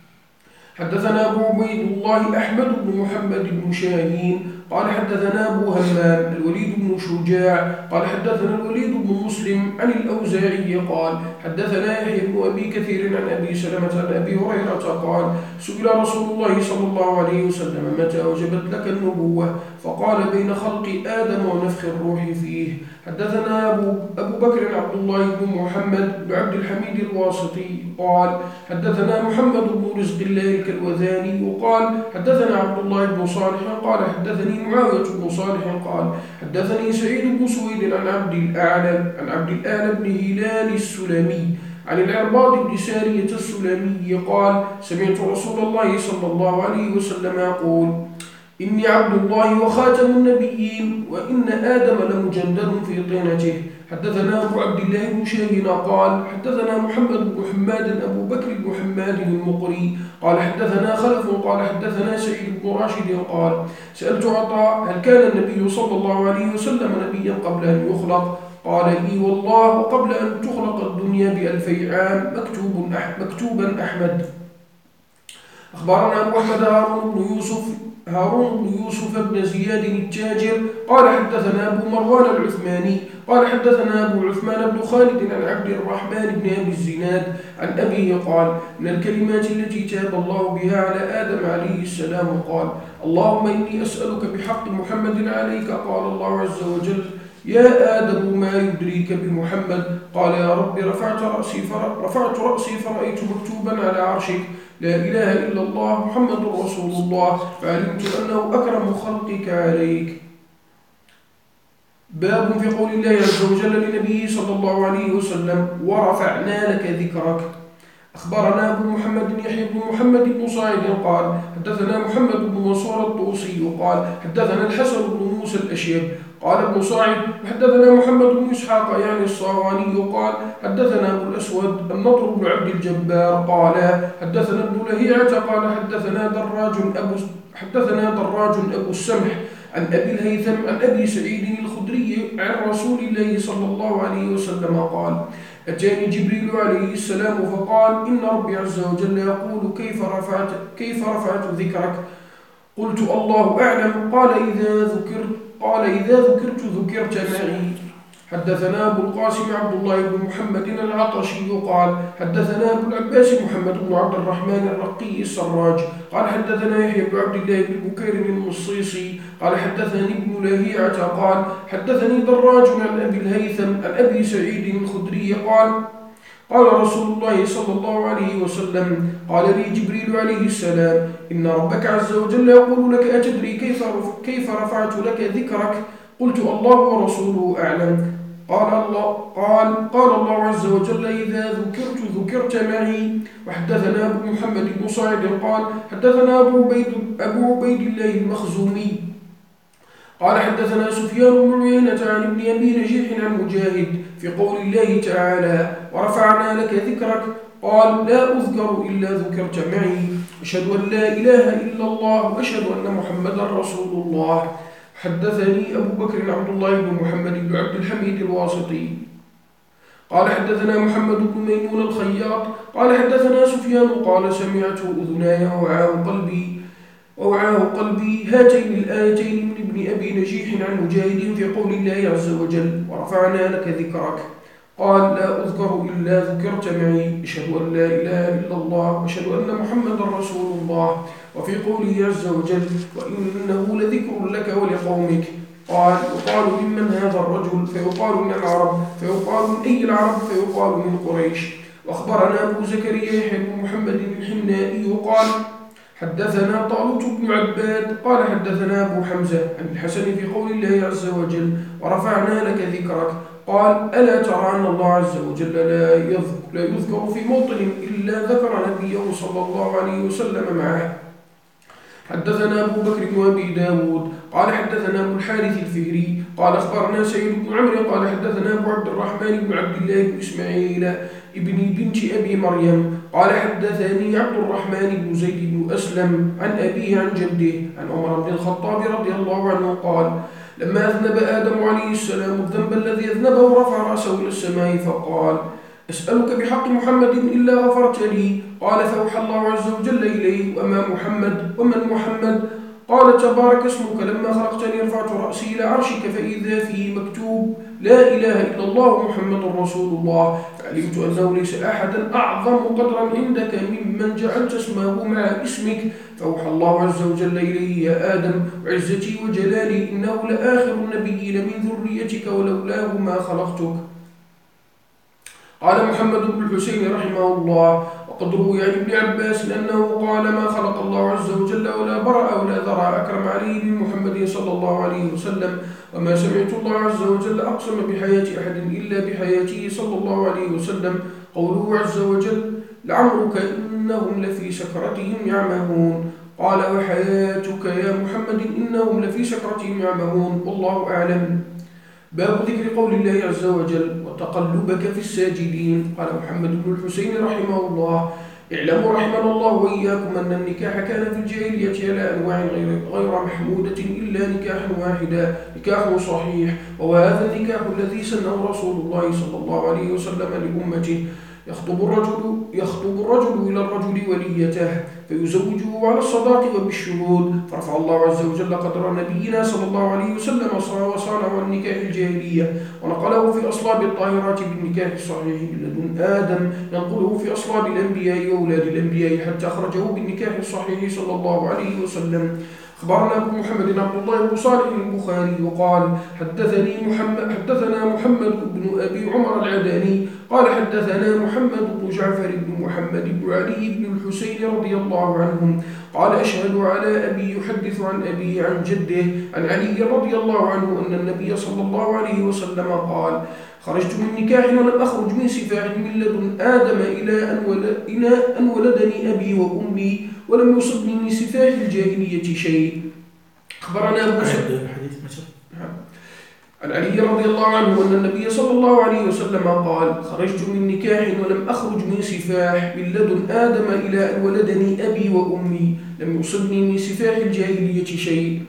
حدثنا أبو عبيد الله أحمد بن محمد بن شاهين قال حدثنا أبو همام الوليد بن شجاع قال حدثنا الوليد بن مسلم عن الأوزاعي قال حدثنا يحيى بن أبي كثير عن أبي سلمة عن أبي هريرة قال سئل رسول الله صلى الله عليه وسلم متى وجبت لك النبوة؟ فقال بين خلق آدم ونفخ الروح فيه. حدثنا أبو بكر عبد الله بن محمد بن عبد الحميد الواسطي قال حدثنا محمد بن رزق الله الكلوذاني وقال حدثنا عبد الله بن صالح قال حدثني معاوية بن صالح قال حدثني سعيد بن سويد عن عبد الأعلى بن هلال السلمي عن العرباض بن سارية السلمي قال سمعت رسول الله صلى الله عليه وسلم يقول إني عبد الله وخاتم النبيين وإن آدم لمجندل في طينته. حدثنا أبو عبد الله بن شاهين قال حدثنا محمد بن حماد أبو بكر بن حماد المقري قال حدثنا خلف قال حدثنا سعيد بن راشد قال سألت عطاء هل كان النبي صلى الله عليه وسلم نبيا قبل أن يخلق؟ قال إي والله وقبل أن تخلق الدنيا ب2000 عام مكتوبا أحمد. أخبرنا أبو أحمد هارون بن يوسف بن زياد التاجر قال حدثنا أبو مروان العثماني قال حدثنا أبو عثمان بن خالد عن عبد الرحمن بن أبي الزناد عن أبيه قال من الكلمات التي تاب الله بها على آدم عليه السلام قال اللهم إني أسألك بحق محمد عليك. قال الله عز وجل يا آدم ما يدريك بمحمد؟ قال يا رب رفعت رأسي فرأيت مكتوبا على عرشك لا إله إلا الله محمد رسول الله فعلمت أنه أكرم خلقك عليك. باب في قول الله عز وجل لنبيه صلى الله عليه وسلم ورفعنا لك ذكرك. أخبرنا أبو محمد يحيى بن محمد بن صاعد قال حدثنا محمد بن منصور الطوسي قال حدثنا الحسن بن موسى الأشيب قال ابن صاعد حدثنا محمد بن إسحاق يعني الصاواني قال حدثنا أبو الأسود النضر بن عبد الجبار قال حدثنا ابن لهيعة قال حدثنا دراج أبو السمح عن أبي الهيثم عن أبي سعيد الخدري عن رسول الله صلى الله عليه وسلم قال أتاني جبريل عليه السلام فقال إن ربي عز وجل يقول كيف رفعت ذكرك؟ قلت الله أعلم. قال إذا ذكرت ذكرت معي. حدثنا أبو القاسم عبد الله بن محمد العطشي قال حدثنا أبو العباس محمد بن عبد الرحمن الرقي السراج قال حدثنا يحيى بن عبد الله بن بكير المصيصي قال حدثني ابن لهيعة قال حدثني دراج عن أبي الهيثم عن أبي سعيد الخدري قال رسول الله صلى الله عليه وسلم قال لي جبريل عليه السلام إن ربك عز وجل يقول لك أتدري كيف رفعت لك ذكرك؟ قلت الله ورسوله أعلم. قال الله عز وجل إذا ذكرت ذكرت معي. وحدثنا أبو محمد بن صاعد قال حدثنا أبو عبيد الله المخزومي قال حدثنا سفيان بن عيينة عن ابن أبي نجيح عن مجاهد في قول الله تعالى ورفعنا لك ذكرك قال لا أذكر إلا ذكرت معي أشهد أن لا إله إلا الله وأشهد أن محمدا رسول الله. حدثني أبو بكر عبد الله بن محمد بن عبد الحميد الواسطي قال حدثنا محمد بن ميمون الخياط قال حدثنا سفيان قال سمعته أذناي ووعاه قلبي هاتين الآيتين من ابن أبي نجيح عن مجاهد في قول الله عز وجل ورفعنا لك ذكرك قال لا أذكر إلا ذكرت معي أشهد أن لا إله إلا الله وأشهد أن محمدا رسول الله. وفي قوله عز وجل وإنه لذكر لك ولقومك قال يقال ممن هذا الرجل فيقال من العرب فيقال من أي العرب فيقال من قريش. وأخبرنا أبو زكريا يحيى بن محمد الحنائي قال حدثنا طالوت بن عباد قال حدثنا أبو حمزة عن الحسن في قول الله عز وجل ورفعنا لك ذكرك قال ألا ترى أن الله عز وجل لا يذكر في موطن إلا ذكر نبيه صلى الله عليه وسلم معه. حدثنا أبو بكر بن أبي داود قال حدثنا أبو الحارث الفهري قال أخبرنا سيد بن عمرو قال حدثنا أبو عبد الرحمن بن عبد الله بن إسماعيل ابن بنت أبي مريم قال حدثني عبد الرحمن بن زيد بن أسلم عن أبيه عن جده عن عمر بن الخطاب رضي الله عنه قال لما أذنب آدم عليه السلام الذنب الذي أذنبه رفع رأسه إلى السماء فقال أسألك بحق محمد إلا غفرت لي قال فأوحى الله عز وجل إليه ومن محمد قال تبارك اسمك لما خلقتني رفعت رأسي إلى عرشك فإذا فيه مكتوب لا إله إلا الله محمد رسول الله فعلمت أنه ليس أحدا أعظم قدرا عندك ممن جعلت اسمه مع اسمك فأوحى الله عز وجل إليه يا آدم وعزتي وجلالي إنه لآخر النبيين من ذريتك ولولاه ما خلقتك. قال محمد بن الحسين رحمه الله وقد روي عن ابن عباس أنه قال ما خلق الله عز وجل ولا برأ ولا ذرى أكرم عليه من محمد صلى الله عليه وسلم وما سمعت الله عز وجل أقسم بحياة أحد إلا بحياته صلى الله عليه وسلم. قوله عز وجل لعمرك إنهم لفي سكرتهم يعمهون قال وحياتك يا محمد إنهم لفي سكرتهم يعمهون والله أعلم. باب ذكر قول الله عز وجل وتقلبك في الساجدين. قال محمد بن الحسين رحمه الله اعلموا رحمنا الله وإياكم أن النكاح كان في الجاهلية على أنواع غير محمودة إلا نكاحا واحدا نكاح صحيح وهذا النكاح الذي سنه رسول الله صلى الله عليه وسلم لأمته يخطب الرجل إلى الرجل وليته فيزوجه على الصداق وبالشهود فرفع الله عز وجل قدر نبينا صلى الله عليه وسلم وصانه عن نكاح الجاهلية ونقله في أصلاب الطاهرات بالنكاح الصحيح لدن آدم ينقله في أصلاب الأنبياء وأولاد الأنبياء حتى أخرجه بالنكاح الصحيح صلى الله عليه وسلم. أخبرنا أبو محمد عبد الله بن صالح البخاري وقال حدثنا محمد بن أبي عمر العداني قال حدثنا محمد بن جعفر بن محمد بن علي بن الحسين رضي الله عنهم قال أشهد على أبي يحدث عن أبي عن جده عن علي رضي الله عنه أن النبي صلى الله عليه وسلم قال خرجت من نكاح ولم أخرج من سفاح من لدن آدم إلى أن ولدني أبي وأمي ولم يصبني من سفاح الجاهلية شيء. أخبرنا أبو سعيد عن علي رضي الله عنه أن النبي صلى الله عليه وسلم قال خرجت من نكاح ولم أخرج من سفاح من لدن آدم إلى أن ولدني أبي وأمي لم يصبني من سفاح الجاهلية شيء.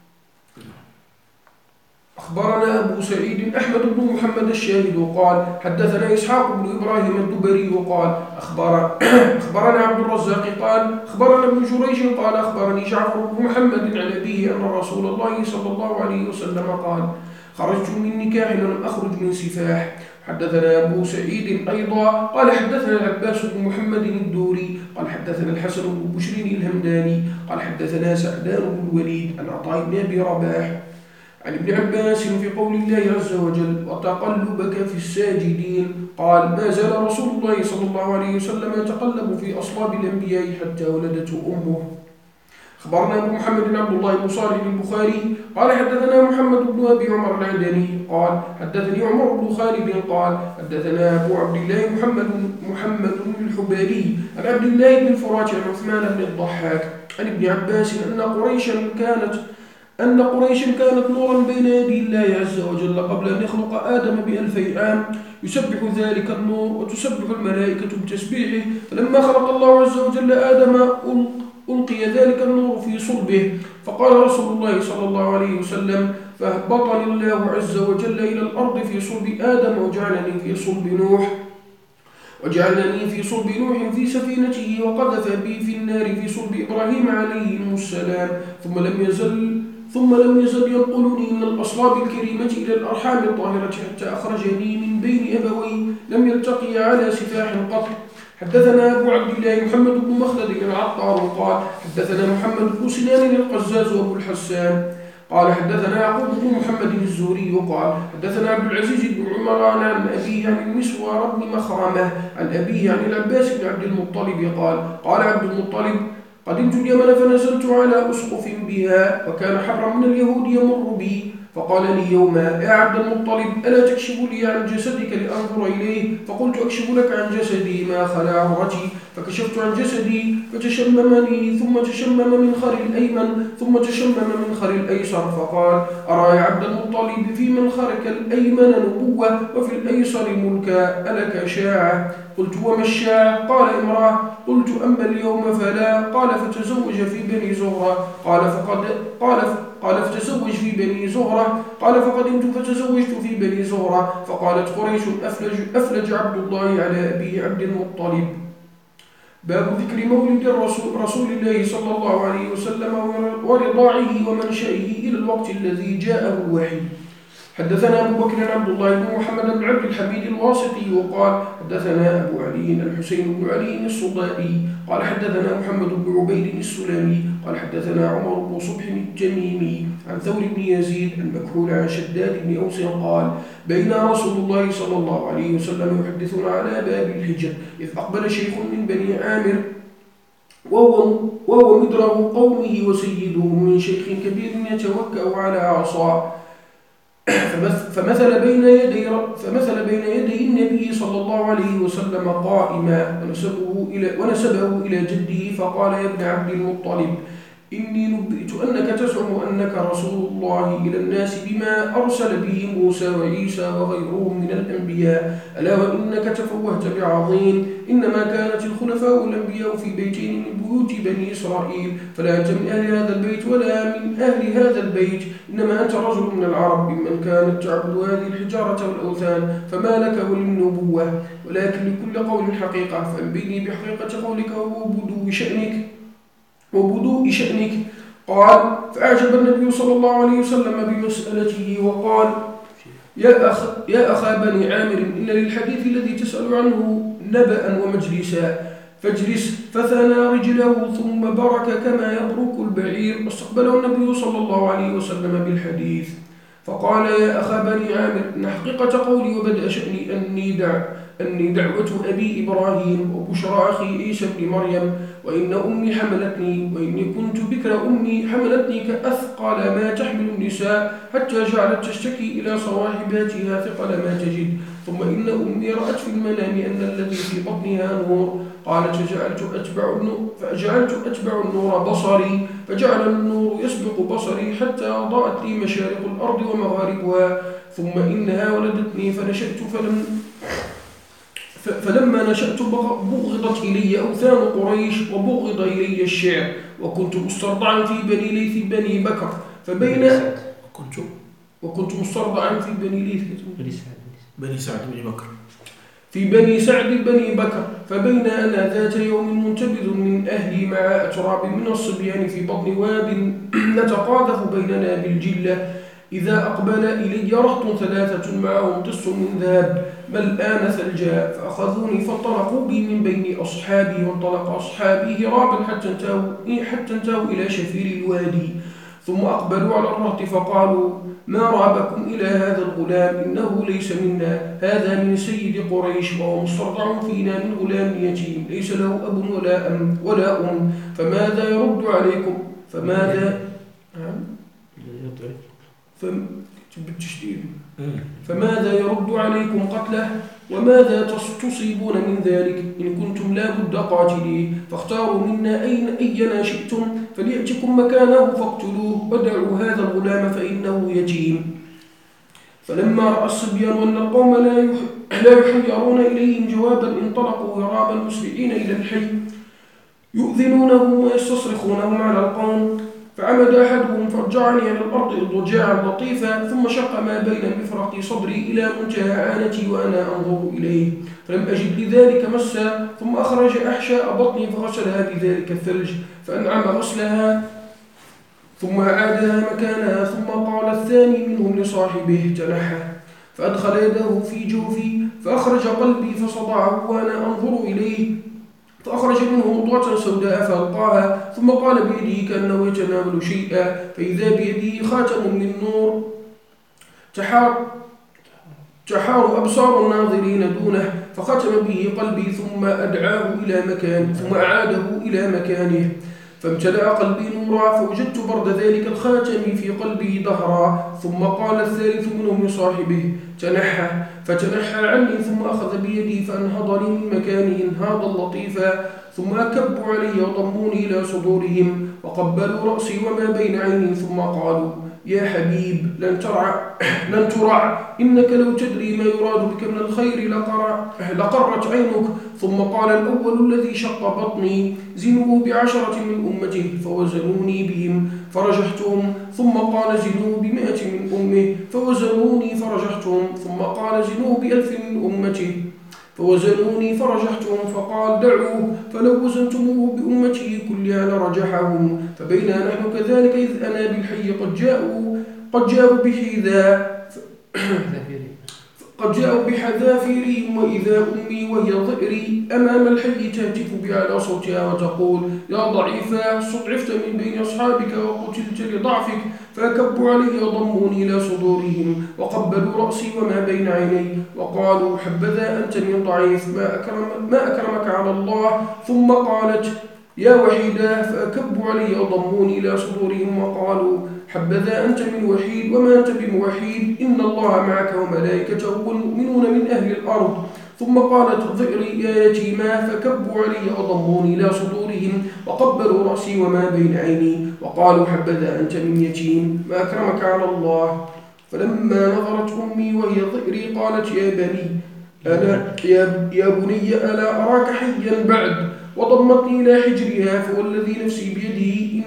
أخبرنا أبو سعيد أحمد بن محمد الشاهد قال حدثنا إسحاق بن إبراهيم الدبري قال أخبرنا عبد الرزاق قال أخبرنا ابن جريج قال أخبرني جعفر بن محمد عن أبيه أن رسول الله صلى الله عليه وسلم قال خرجت من نكاح ولم أخرج من سفاح. حدثنا أبو سعيد أيضا قال حدثنا العباس بن محمد الدوري قال حدثنا الحسن بن بشر الهمداني قال حدثنا سعدان بن الوليد عن عطاء بن أبي رباح عن ابن عباس في قول الله عز وجل وتقلبك في الساجدين قال ما زال رسول الله صلى الله عليه وسلم يتقلب في أصلاب الأنبياء حتى ولدته أمه. أخبرنا أبو محمد بن عبد الله بن صالح البخاري قال حدثنا محمد بن أبي عمر العدني قال حدثني عمر بن خالد قال حدثنا أبو عبد الله محمد بن الحبالي عن عبد الله بن الفراج عن عثمان بن الضحاك عن ابن عباس أن قريشا كانت أن قريشا كانت نورا بين يدي الله عز وجل قبل أن يخلق آدم ب2000 عام، يسبح ذلك النور وتسبح الملائكة بتسبيحه. فلما خلق الله عز وجل آدم ألقي ذلك النور في صلبه، فقال رسول الله صلى الله عليه وسلم: فأهبطني الله عز وجل إلى الأرض في صلب آدم وجعلني في صلب نوح في سفينته، وقذف بي في النار في صلب إبراهيم عليه السلام، ثم لم يزل ينقلني من الأصلاب الكريمة إلى الأرحام الطاهرة حتى أخرجني من بين أبوي لم يلتقيا على سفاح قط. حدثنا أبو عبد الله محمد بن مخلد العطار قال حدثنا محمد بن سنان القزاز وأبو الحسان قال حدثنا يعقوب بن محمد الزهري قال حدثنا عبد العزيز بن عمران عن أبيه عن المسور بن مخرمة عن أبيه عن العباس بن عبد المطلب قال عبد المطلب: قدمت اليمن فنزلت على أسقف بها، وكان حبرا من اليهود يمر بي، فقال لي يوما: يا عبد المطلب، ألا تكشف لي عن جسدك لأنظر إليه؟ فقلت: أكشف لك عن جسدي ما خلا عورتي. فكشفت عن جسدي فتشممني، ثم تشمم من خر الأيمن، ثم تشمم من خر الأيسر، فقال: أرى يا عبد المطلب في منخرك الأيمن نبوة وفي الأيسر ملكا، ألك شاعة؟ قلت: وما الشاعة؟ قال: امرأة. قلت: أما اليوم فلا. قال: فتزوج في بني زهرة. قال فتزوج في بني زهرة. قال: فقدمت فتزوجت في بني زهرة. فقالت قريش: أفلج عبد الله على أبي عبد المطلب. باب ذكر مولد رسول الله صلى الله عليه وسلم ورضاعه ومنشئه إلى الوقت الذي جاءه الوحي. حدثنا أبو بكر عبد الله بن محمد بن عبد الحميد الواسطي وقال حدثنا أبو علي الحسين بن علي الصدائي قال حدثنا محمد بن عبيد السلمي قال حدثنا عمر بن صبح التميمي عن ثور بن يزيد المكحول عن شداد بن أوس قال: بين رسول الله صلى الله عليه وسلم يحدثنا على باب الحجر إذ أقبل شيخ من بني عامر وهو مدره قومه وسيدهم من شيخ كبير يتوكأ على عصا، فمثل بين يدي النبي صلى الله عليه وسلم قائما ونسبه إلى جده، فقال: يا ابن عبد المطلب، إني نبئت أنك تزعم أنك رسول الله إلى الناس بما أرسل به موسى وعيسى وغيرهم من الأنبياء، ألا وإنك تفوهت بعظيم. إنما كانت الخلفاء الأنبياء في بيتين من بيوت بني إسرائيل، فلا أنت من أهل هذا البيت ولا من أهل هذا البيت، إنما أنت رجل من العرب ممن كانت تعبد هذه الحجارة والأوثان، فما لك وللنبوة، ولكن لكل قول حقيقة، فأنبئني بحقيقة قولك وبدوء شأنك. قال: فأعجب النبي صلى الله عليه وسلم بمسألته وقال: يا أخا بني عامر، إن للحديث الذي تسأل عنه نبأ ومجلسا، فاجلس. فثنى رجله ثم برك كما يبرك البعير، واستقبله النبي صلى الله عليه وسلم بالحديث، فقال: يا أخا بني عامر، إن حقيقة قولي وبدأ شأني أني دعوة أبي إبراهيم وبشرى أخي عيسى بن مريم، وإن أمي حملتني، وإني كنت بكر أمي حملتني كأثقل ما تحمل النساء، حتى جعلت تشتكي إلى صواحباتها ثقل ما تجد، ثم إن أمي رأت في المنام أن الذي في بطنها نور، قالت: فجعلت أتبع النور بصري، فجعل النور يسبق بصري حتى أضاءت لي مشارق الأرض ومغاربها، ثم إنها ولدتني فنشأت فلما نشأت بغضت إلي أوثان قريش وبغض إلي الشعر، وكنت مسترضعا في بني ليث بني بكر، وكنت مسترضعا في بني سعد بن بكر في بني سعد بني بكر، فبين أنا ذات يوم منتبذ من أهلي مع أتراب من الصبيان في بطن واد نتقاذف بيننا بالجلة، إذا أقبل إلي رهط 3 معهم طس من ذهب ملآن ثلجا، فأخذوني فانطلقوا بي من بين أصحابي، وانطلق أصحابي هرابا حتى انتهوا إلى شفير الوادي، ثم أقبلوا على الرهط فقالوا: ما رابكم إلى هذا الغلام؟ إنه ليس منا، هذا من سيد قريش، وهو مسترضع فينا من غلام يتيم ليس له أب ولا أم، فماذا يرد عليكم؟ بالتشديد. فماذا يرد عليكم قتله؟ وماذا تصيبون من ذلك؟ إن كنتم لا بد قاتليه، فاختاروا منا أينا شئتم، فليأتكم مكانه فاقتلوه، ودعوا هذا الغلام فإنه يتيم. فلما رأى الصبيان أن القوم لا يحيرون إليهم جوابا، انطلقوا هرابا مسرعين إلى الحي يؤذنونهم ويستصرخونهم على القوم. فعمد أحدهم فرجعني على الأرض إضجاعا لطيفا، ثم شق ما بين مفرق صدري إلى منتهى عانتي وأنا أنظر إليه، فلم أجد لذلك مسا، ثم أخرج أحشاء بطني فغسلها بذلك الثلج، فأنعم غسلها ثم أعادها مكانها، ثم قال الثاني منهم لصاحبه تنحى، فأدخل يده في جوفي فأخرج قلبي فصدعه وأنا أنظر إليه، فأخرج منه مضغة سوداء فألقاها، ثم قال بيده كأنه يتناول شيئا، فإذا بيده خاتم من نور تحار أبصار الناظرين دونه، فختم به قلبي ثم أعاده إلى مكانه، فامتلأ قلبي نورا، فوجدت برد ذلك الخاتم في قلبي دهرا. ثم قال الثالث منهم لصاحبه تنحى، فتنحى عني، ثم أخذ بيدي فأنهضني من مكانه انهاضا لطيفا، ثم أكبوا علي وضموني إلى صدورهم وقبلوا رأسي وما بين عيني، ثم قالوا يا حبيب لن ترع، إنك لو تدري ما يراد بك من الخير لقرت عينك. ثم قال الأول الذي شق بطني زنوا ب10 من أمته، فوزنوني بهم فرجحتهم. ثم قال زنوا ب100 من أمه، فوزنوني فرجحتهم. ثم قال زنوا ب1000 من أمته، فوزنوني فرجحتهم. فقال دعوه، فلو وزنتموه بأمته كلها لرجحهم. فبينا نحن كذلك إذ أنا بالحي قد جاءوا بحذافيرهم، وإذا أمي وهي ظئري أمام الحي تهتف بأعلى صوتها وتقول يا ضعيفا استضعفت من بين أصحابك وقتلت لضعفك، فأكبوا علي وضموني إلى صدورهم وقبلوا رأسي وما بين عيني وقالوا حبذا أنت من ضعيف، ما أكرمك على الله. ثم قالت يا وحيدا، فأكبوا علي وضموني إلى صدورهم وقالوا حبذا أنت من وحيد وما أنت بموحيد، إن الله معك وملائكته والمؤمنون من أهل الأرض. ثم قالت ضئري يا يتيما، فكبوا علي وضموني إلى صدورهم وقبلوا رأسي وما بين عيني وقالوا حبذا أنت من يتيم، ما أكرمك على الله. فلما نظرت أمي وهي ضئري قالت يا بني ألا أراك حيا بعد، وضمتني إلى حجرها، فوالذي نفسي بيده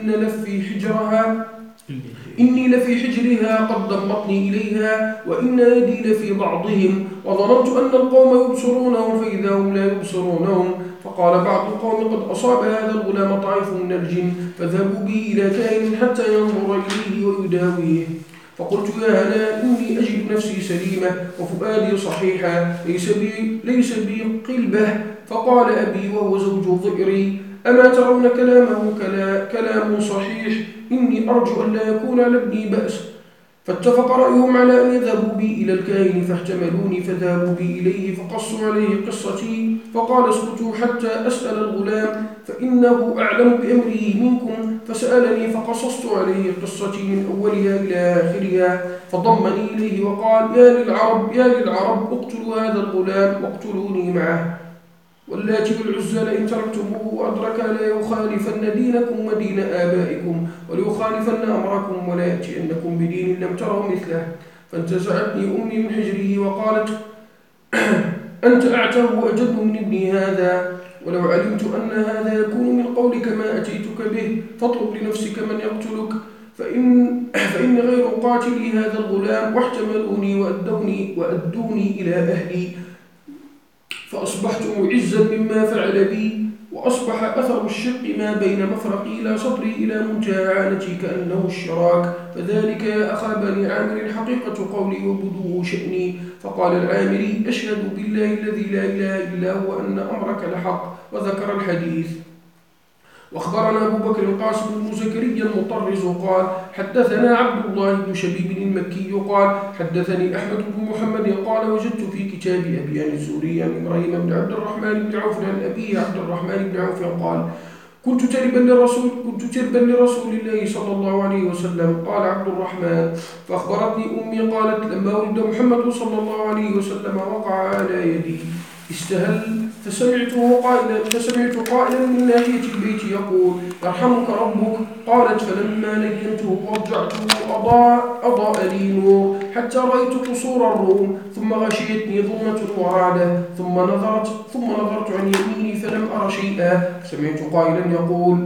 إني لفي حجرها قد ضمتني إليها، وإن يدي لفي بعضهم، وظننت أن القوم يبصرونهم فإذا هم لا يبصرونهم. فقال بعض القوم قد أصاب هذا الغلام طائف من الجن، فذهبوا به إلى كاهن حتى ينظر إليه ويداويه. فقلت يا هلا إني أجد نفسي سليمة وفؤادي صحيحة، ليس بي قلبة. فقال أبي وهو زوج ضئري أما ترون كلامه كلام صحيح، إني أرجو أن لا يكون على ابني بأس. فاتفق رأيهم على أن يذهبوا بي إلى الكاهن، فاحتملوني فذهبوا بي إليه فقصوا عليه قصتي، فقال اسكتوا حتى أسأل الغلام فإنه أعلم بأمره منكم. فسألني فقصصت عليه قصتي من أولها إلى آخرها، فضمني إليه وقال يا للعرب اقتلوا هذا الغلام واقتلوني معه، واللات والعزى لئن تركتموه وأدرك لا يخالفن دينكم ودين آبائكم وليخالفن أمركم ولا يأتينكم بدين لم تروا مثله. فانتزعتني أمي من حجره وقالت أنت أعته وأجد من ابني هذا، ولو علمت أن هذا يكون من قولك ما أتيتك به، فاطلب لنفسك من يقتلك، فإن غير قاتلي هذا الغلام، واحتملوني وأدوني إلى أهلي، فأصبحت معزا مما فعل بي، وأصبح أثر الشق ما بين مفرقي إلى صدري إلى منتهى عانتي كأنه الشراك. فذلك يا أخا بني عامر حقيقة قولي وبدو شأني. فقال العامري أشهد بالله الذي لا إله إلا هو أن أمرك لحق، وذكر الحديث. واخبرنا أبو بكر القاسم بن زكريا المطرز قال حدثنا عبد الله بن شبيب المكي قال حدثني أحمد بن محمد قال وجدت في كتاب أبي عن الزهري عن إبراهيم بن عبد الرحمن بن عوف عن أبيه عبد الرحمن بن عوف قال كنت تربا لرسول الله صلى الله عليه وسلم. قال عبد الرحمن: فأخبرتني أمي قالت: لما ولد محمد صلى الله عليه وسلم وقع على يدي استهل، فسمعت قائلا من ناحية البيت يقول: يرحمك ربك. قالت: فلما لينته وضجعته أضاء لي نور حتى رأيت قصور الروم، ثم غشيتني ظلمة ورعدة، ثم نظرت عن يميني فلم أر شيئا. سمعت قائلا يقول: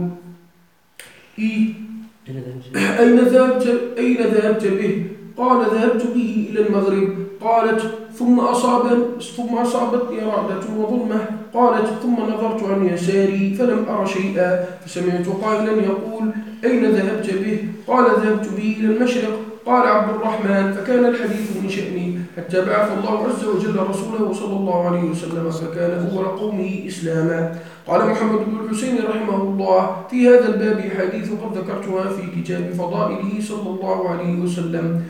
أين ذهبت به؟ قال: ذهبت به إلى المغرب. قالت: ثم أصابتني رعدة وظلمة. قالت: ثم نظرت عن يساري فلم أر شيئا. فسمعت قائلا يقول: أين ذهبت به؟ قال: ذهبت به إلى المشرق. قال عبد الرحمن: فكان الحديث من شأني حتى بعث الله عز وجل رسوله صلى الله عليه وسلم، فكان أول قومه إسلاما. قال محمد بن الحسين رحمه الله: في هذا الباب حديث قد ذكرتها في كتاب فضائله صلى الله عليه وسلم.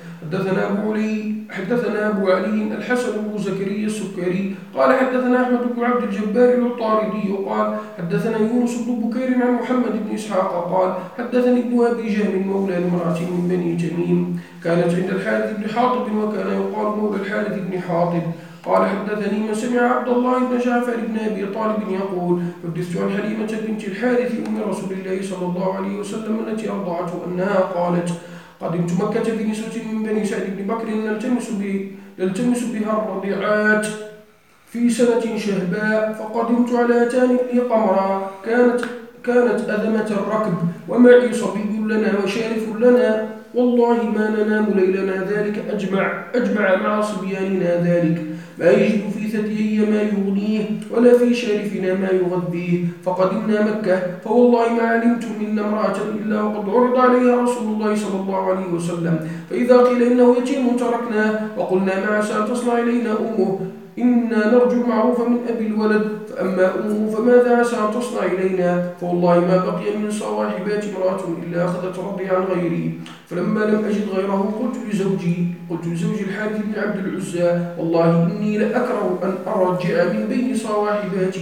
حدثنا أبو علي الحسن بن زكريا السكري قال: حدثنا أحمد بن عبد الجبار العطاردي قال: حدثنا يونس بن بكير عن محمد بن إسحاق قال: حدثني ابن أبي جهم مولى امرأة من بني تميم كانت عند الحارث بن حاطب، وكان يقال مولى الحارث بن حاطب. قال: حدثني من سمع عبد الله بن جعفر بن أبي طالب يقول: حدثت عن حليمة بنت الحارث أم رسول الله صلى الله عليه وسلم التي أرضعته أنها قالت: قدمت مكة بنسوة من بني سعد بن بكر نلتمس بها الرضيعات في سنة شهباء، فقدمت على أتان بن قمرا كانت أذمة الركب، ومعي صبي لنا وشارف لنا، والله ما ننام ليلنا ذلك أجمع مع صبياننا ذلك، ما يجد في ثديي ما يغنيه ولا في شارفنا ما يغذيه. فقدمنا مكة، فوالله ما علمت منا امرأة إلا وقد عرض عليها رسول الله صلى الله عليه وسلم، فإذا قيل إنه يتيم تركناه وقلنا ما عسى أن تصنع إلينا أمه، إنا نرجو المعروف من أبي الولد، فأما أمه فماذا عسى أن تصنع إلينا؟ فوالله ما بقي من صواحبات امرأة إلا أخذت رضيعا غيري. فلما لم أجد غيره قلت لزوجي الحارث بن عبد العزى: والله إني لأكره أن أرجع من بين صواحباتي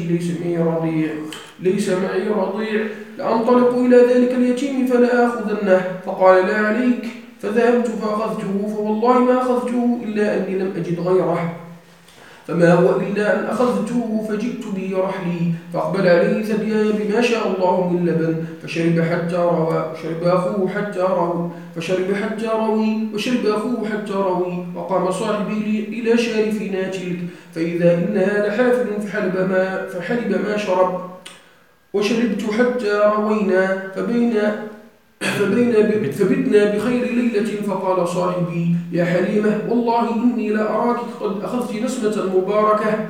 ليس معي رضيع، لأنطلق إلى ذلك اليتيم فلا آخذنه. فقال: لا عليك. فذهبت فأخذته، فوالله ما أخذته إلا أني لم أجد غيره، فما هو إلا أن أخذته فجئت به رحلي، فأقبل عليه ثدياي بما شاء الله من لبن، فشرب حتى روى وشرب أخوه حتى روي، وقام صاحبي إلى شارفنا تلك، فإذا إنها لحافل فحلب ما شرب، وشربت حتى روينا، فبدنا بخير ليلة. فقال صاحبي: يا حليمة، والله إني لا أراك قد أخذت نسمة مباركة،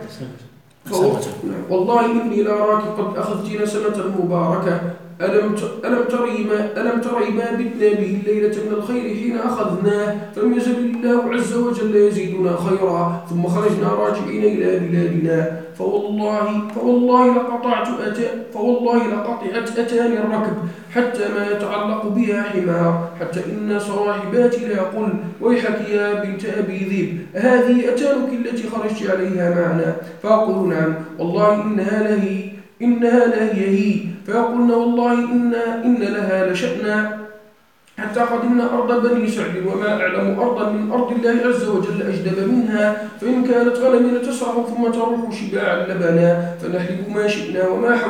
ألم تري ما بدنا به الليلة من الخير حين أخذناه، فلم يزل الله عز وجل يزيدنا خيرا، ثم خرجنا راجعين إلى بلادنا، فوالله لقطعت أتاني الركب حتى ما يتعلق بها حمار، حتى إن صواحباتي لا يقول: ويحك يا بنت أبي ذئب، هذه أتانك التي خرجت عليها معنا؟ فأقول: نعم، والله إنها لهي، فيقولن: والله إن لها لشأنا، حتى قدمنا أرض بني سعد، وما أعلم أرضا من أرض الله عز وجل أجدب منها، فإن كانت غنم تسرح ثم تروح شباعا لبنا، فنحلب ما شئنا،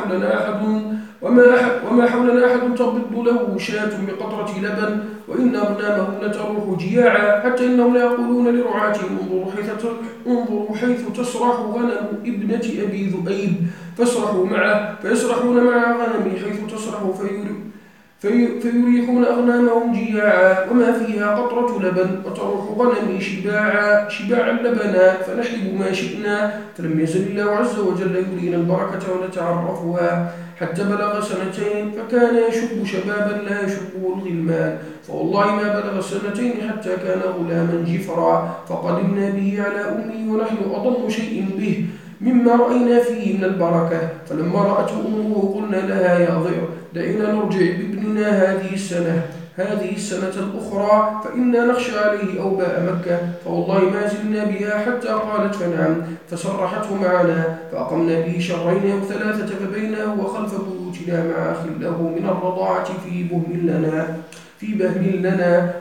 وما حولنا أحد تبض له شاة بقطرة لبن، وإن أغنامهم لتروح جياعا، حتى إنهم لا يقولون لرعاتهم: انظروا حيث تسرح غنم ابنة أبي ذؤيب، فاسرحوا معه، فيسرحون مع غنمي حيث تسرح، فيريحون أغنامهم جياعا، وما فيها قطرة لبن، وتروح غنمي شباعا لبنا، فنحلب ما شئنا. فلم يزل الله عز وجل يرينا البركة ونتعرفها، حتى بلغ سنتين، فكان يشب شبابا لا يشبه الغلمان، فوالله ما بلغ سنتين حتى كان غلاما جفرا، فقدمنا به على أمي ونحن أضل شيء به مما رأينا فيه من البركة. فلما رأته أمه قلنا لها: يا ضئر، دعينا نرجع بابننا هذه السنة، هذه السنة الأخرى فإنا نخشى عليه أوباء مكة، فوالله ما زلنا بها حتى قالت فنعم، فسرحته معنا، فأقمنا به شهرين أو ثلاثة، فبينه وخلف بيوتنا مع أخ له من الرضاعة في بهم لنا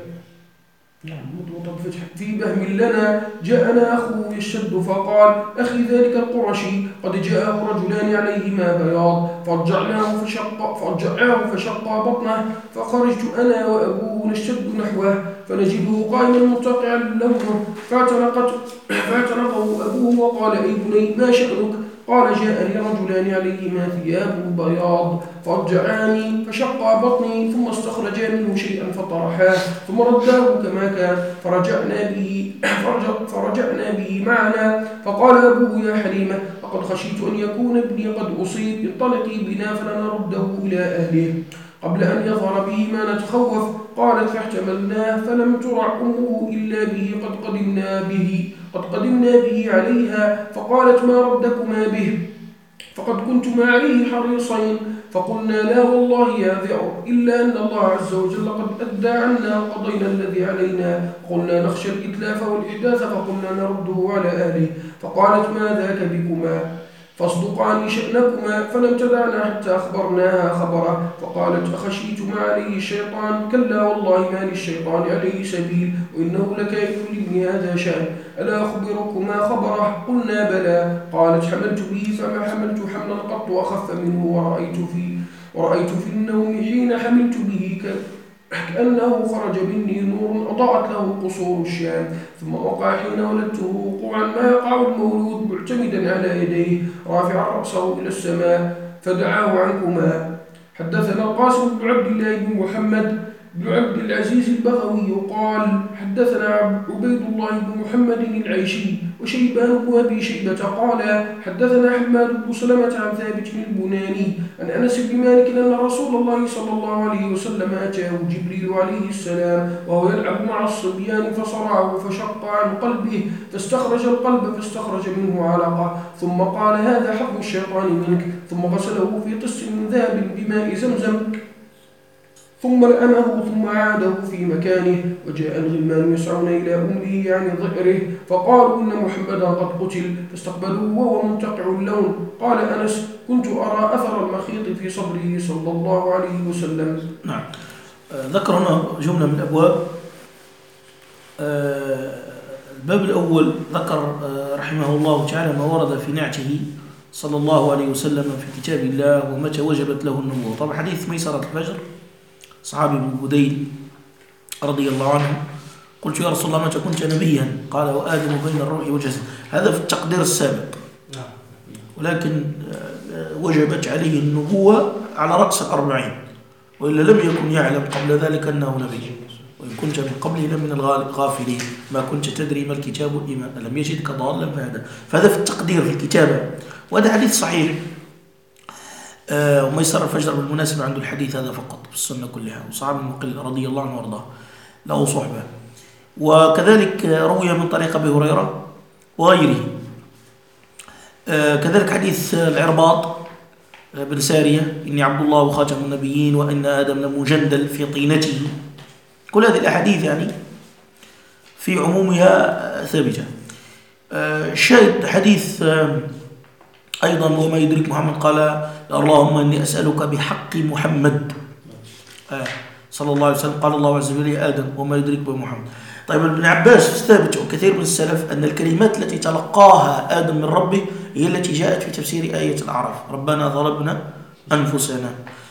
جاءنا أخوه يشتد فقال: أخي ذلك القرشي قد جاءه رجلان عليهما بياض، فارجعناه فشق بطنه، فخرجت أنا وأبوه نشتد نحوه فنجده قائما مرتقعا لونه، فاعتنقه أبوه وقال: أي بني ما شأنك؟ قال: جاءني رجلان عليهما ثياب بياض فارجعاني فشقا بطني، ثم استخرجا منه شيئا فطرحاه، ثم رداه كما كان، فرجعنا به معنا. فقال أبوه: يا حليمة، لقد خشيت أن يكون ابني قد أصيب، انطلقي بنا فلنرده إلى أهله قبل أن يظهر به ما نتخوف. قالت: فاحتملناه، فلم ترع أمه إلا به قد قدمنا به عليها. فقالت: ما ردكما به؟ فقد كنتما عليه حريصين. فقلنا: لا والله يا ذئر، إلا أن الله عز وجل قد أدى عنا وقضينا الذي علينا، قلنا نخشى الإتلاف والإحداث، فقلنا نرده على أهله. فقالت: ما ذاك بكما؟ فاصدقاني شأنكما. فلم تدعنا حتى أخبرناها خبره. فقالت: أخشيتما عليه الشيطان؟ كلا والله ما للشيطان عليه سبيل، وإنه لكائن لابن هذا شأن، ألا أخبركما خبره؟ قلنا: بلى. قالت: حملت به فما حملت حملا قط أخف منه، ورأيت في النوم حين حملت به كأنه خرج مني نور أضاءت له قصور الشام، ثم وقع حين ولدته وقوعا ما يقع المولود، معتمدا على يديه رافعا رأسه إلى السماء، فدعاه عنكما. حدثنا القاسم بن عبد الله بن محمد بن عبد العزيز البغوي قال: حدثنا عبيد الله بن محمد العيشي وشيبان بن أبي شيبة قال: حدثنا حماد بن سلمة عن ثابت البناني عن أنس بن مالك أن رسول الله صلى الله عليه وسلم أتاه جبريل عليه السلام وهو يلعب مع الصبيان، فصرعه فشق عن قلبه، فاستخرج القلب فاستخرج منه علقة، ثم قال: هذا حظ الشيطان منك، ثم غسله في طس من ذهب بماء زمزم، ثم لأمه، ثم عاده في مكانه. وجاء الغلمان يسعون إلى أمه يعني ظئره، فقالوا: إن محمدا قد قتل، فاستقبلوه وهو منتقع اللون. قال أنس: كنت أرى أثر المخيط في صدره صلى الله عليه وسلم. نعم. ذكر هنا جملة من الأبواب. الباب الأول ذكر رحمه الله تعالى ما ورد في نعته صلى الله عليه وسلم في كتاب الله ومتى وجبت له النبوة. طبعا حديث ميسرة الفجر صحابي ابن بديل رضي الله عنه: قلت يا رسول الله متى كنت نبيا؟ قال: وآدم بين الروح والجسد. هذا في التقدير السابق، ولكن وجبت عليه النبوة على رأس 40، وإلا لم يكن يعلم قبل ذلك أنه نبي، وإن كنت من قبله لمن الغافلين، ما كنت تدري ما الكتاب والإيمان، لم يجدك ضالا فهذا في التقدير في الكتابة، وهذا حديث صحيح. وميسر الفجر بالمناسبة عنده الحديث هذا فقط في السنة كلها، وصحابي المقل رضي الله عنه وارضاه له صحبة. وكذلك روي من طريق أبي هريرة وغيره. كذلك حديث العرباض بن سارية: إني عبد الله وخاتم النبيين، وإن آدم لمجندل في طينته. كل هذه الأحاديث يعني في عمومها ثابتة. الشاهد حديث أيضا: وما يدرك محمد، قال: اللهم إني أسألك بحق محمد صلى الله عليه وسلم. قال الله عز وجل: يا آدم وما يدرك بمحمد. طيب، ابن عباس ثابت وكثير من السلف أن الكلمات التي تلقاها آدم من ربه هي التي جاءت في تفسير آية الأعراف: ربنا ظلمنا أنفسنا.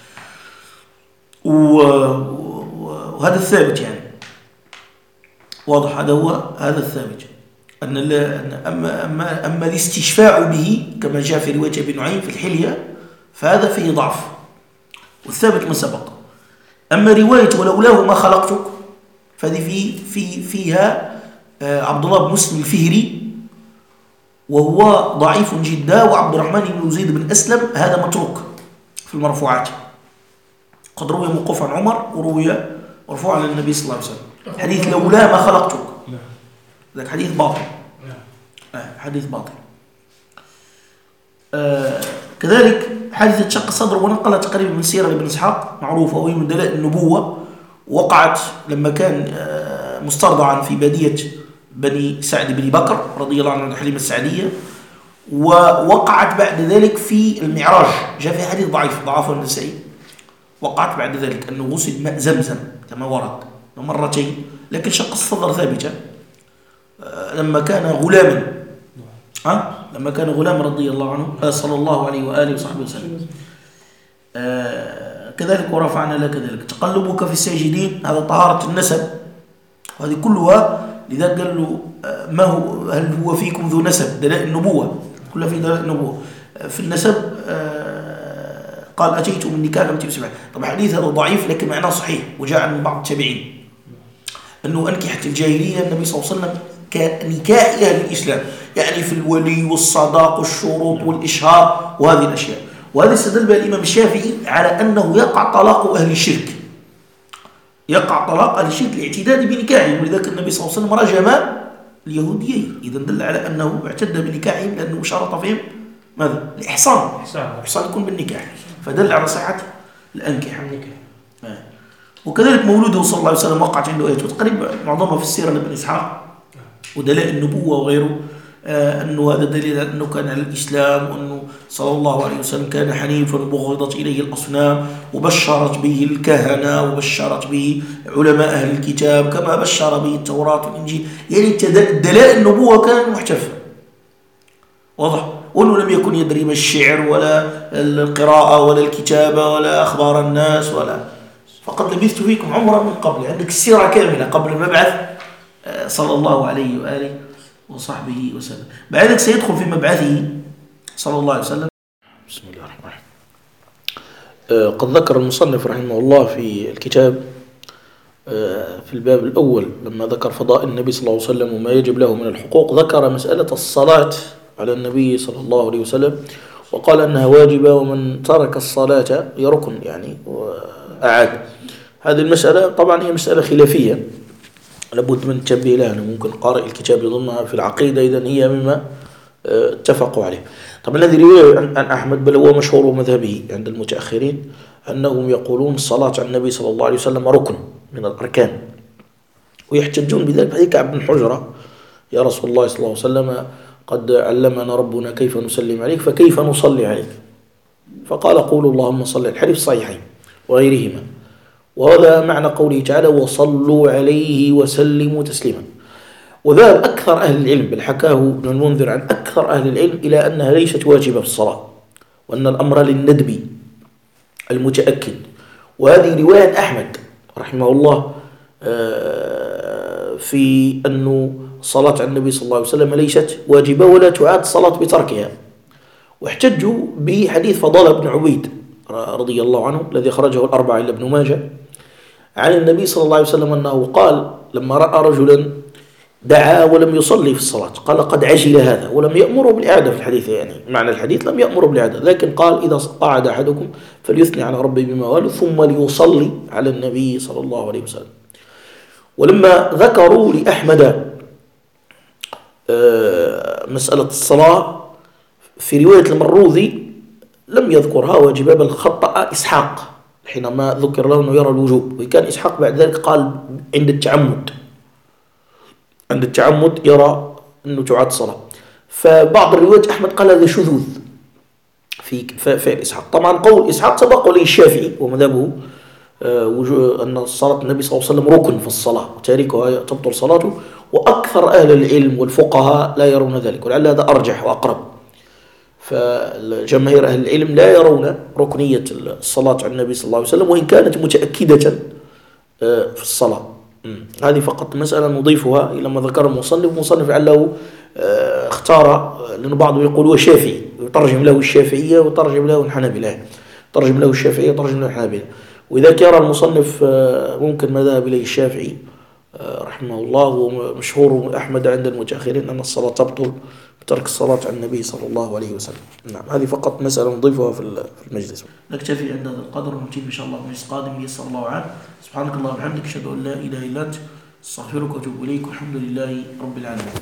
وهذا الثابت يعني واضح، هذا الثابت أن أما الاستشفاع به كما جاء في رواية ابن نعيم في الحلية فهذا فيه ضعف، والثابت ما سبق. أما رواية ولولاه ما خلقتك فهذه فيها عبد الله بن مسلم الفهري وهو ضعيف جدا، وعبد الرحمن بن زيد بن أسلم هذا متروك في المرفوعات، قد روي موقوفا عن عمر وروي مرفوعا للنبي صلى الله عليه وسلم. حديث لولا ما خلقتك ذاك حديث باطل، حديث باطل. كذلك حادثة شق الصدر ونقل تقريبا من سيرة لابن إسحاق معروفة، وهي من دلائل النبوة، وقعت لما كان مسترضعا في بادية بني سعد بن بكر رضي الله عنه الحليمة السعدية، ووقعت بعد ذلك في المعراج، جاء في حديث ضعيف ضعفه النسائي، وقعت بعد ذلك أنه غسل ماء زمزم كما ورد مرتين، لكن شق الصدر ثابتة لما كان غلاما لما كان غلاما رضي الله عنه صلى الله عليه وآله وصحبه وسلم. كذلك ورفعنا لك ذلك. تقلبك في الساجدين هذا طهارة النسب، وهذه كلها لذلك قال له ما هو هل هو فيكم ذو نسب، دلائل النبوة كلها في دلائل النبوة. في النسب قال أتيت من نكاح لم تمسك. طبعا الحديث هذا ضعيف لكن معناه صحيح، وجاء عن بعض التابعين أنه أنكحة الجاهلية النبي صلى الله عليه وسلم كنكاح أهل الإسلام، يعني في الولي والصداق والشروط والإشهار وهذه الأشياء. وهذا استدل به الإمام الشافعي على أنه يقع طلاق أهل الشرك، يقع طلاق أهل الشرك الاعتداد بنكاحهم، ولذلك النبي صلى الله عليه وسلم رجم اليهوديين، إذا دل على أنه اعتد بنكاحهم لأنه شرط فيهم ماذا؟ الإحصان يكون بالنكاح، فدل على صحة الأنكحة. وكذلك مولوده صلى الله عليه وسلم وقعت عنده آيات وتقريبا معظمها في السيرة لابن إسحاق ودلائل النبوة وغيره، أنه هذا دليل أنه كان على الإسلام، وأنه صلى الله عليه وسلم كان حنيفا وبغضت إليه الأصنام، وبشرت به الكهنة وبشرت به علماء أهل الكتاب كما بشر به التوراة والإنجيل، يعني دلائل النبوة كان محتفى واضح. وأنه لم يكن يدري ما الشعر ولا القراءة ولا الكتابة ولا أخبار الناس ولا، فقد لبثت فيكم عمرا من قبل، عندك السيرة كاملة قبل المبعث صلى الله عليه وآله وصحبه وسلم. بعد ذلك سيدخل في مبعثه صلى الله عليه وسلم. بسم الله الرحمن الرحيم. قد ذكر المصنف رحمه الله في الكتاب في الباب الأول لما ذكر فضائل النبي صلى الله عليه وسلم وما يجب له من الحقوق، ذكر مسألة الصلاة على النبي صلى الله عليه وسلم، وقال أنها واجبة، ومن ترك الصلاة يركن يعني وأعاد. هذه المسألة طبعا هي مسألة خلافية لابد من التنبيه لها، ممكن قارئ الكتاب يظنها في العقيدة، إذن هي مما اتفقوا عليه. طبعا الذي رواه عن أحمد بل هو مشهور مذهبه عند المتأخرين أنهم يقولون الصلاة على النبي صلى الله عليه وسلم ركن من الأركان، ويحتجون بذلك حديث كعب بن حجرة: يا رسول الله صلى الله عليه وسلم قد علمنا ربنا كيف نسلم عليك فكيف نصلي عليك؟ فقال: قولوا اللهم صل. الحديث الصحيحين وغيرهما. وهذا معنى قوله تعالى: وصلوا عليه وسلموا تسليما. وذهب أكثر أهل العلم، بل حكاه ابن المنذر عن أكثر أهل العلم، إلى أنها ليست واجبة في الصلاة، وأن الأمر للندب المتأكد. وهذه رواية أحمد رحمه الله في أنه الصلاة على النبي صلى الله عليه وسلم ليست واجبة ولا تعاد الصلاة بتركها. واحتجوا بحديث فضالة بن عبيد رضي الله عنه الذي خرجه الأربعة إلا ابن ماجه عن النبي صلى الله عليه وسلم أنه قال لما رأى رجلا دعا ولم يصلي في الصلاة قال: قد عجل هذا، ولم يأمره بالإعادة في الحديث، يعني معنى الحديث لم يأمره بالإعادة، لكن قال: إذا قعد أحدكم فليثني على ربه بما قال ثم ليصلي على النبي صلى الله عليه وسلم. ولما ذكروا لأحمد مسألة الصلاة في رواية المروذي لم يذكرها واجبة، بل خطأ إسحاق حينما ذكر له أنه يرى الوجوب، وكان إسحاق بعد ذلك قال عند التعمد يرى أنه تعاد صلاة. فبعض الروايات أحمد قال هذا شذوذ في فعل إسحاق. طبعا قول إسحاق سبق له الشافعي ومذهبه أن صلاة النبي صلى الله عليه وسلم ركن في الصلاة وتاركها تبطل صلاته، وأكثر أهل العلم والفقهاء لا يرون ذلك، ولعل هذا أرجح وأقرب. فجماهير أهل العلم لا يرون ركنية الصلاة على النبي صلى الله عليه وسلم، وإن كانت متأكدة في الصلاة. هذه فقط مسألة نضيفها إلى ما ذكر المصنف لعله اختار، لأن بعضهم يقول هو شافعي يترجم له الشافعية وترجم له الحنابلة، ترجم له الشافعية وترجم له الحنابلة. وإذا كان المصنف ممكن ما ذهب إليه الشافعي رحمه الله ومشهور أحمد عند المتأخرين أن الصلاة تبطل بترك الصلاة على النبي صلى الله عليه وسلم. نعم، هذه فقط مسألة نضيفها في المجلس. نكتفي عند هذا القدر ونجيب إن شاء الله في المجلس القادم يسر الله عنه. سبحانك اللهم وبحمدك أشهد أن لا إله إلا أنت أستغفرك وأتوب إليك والحمد لله رب العالمين.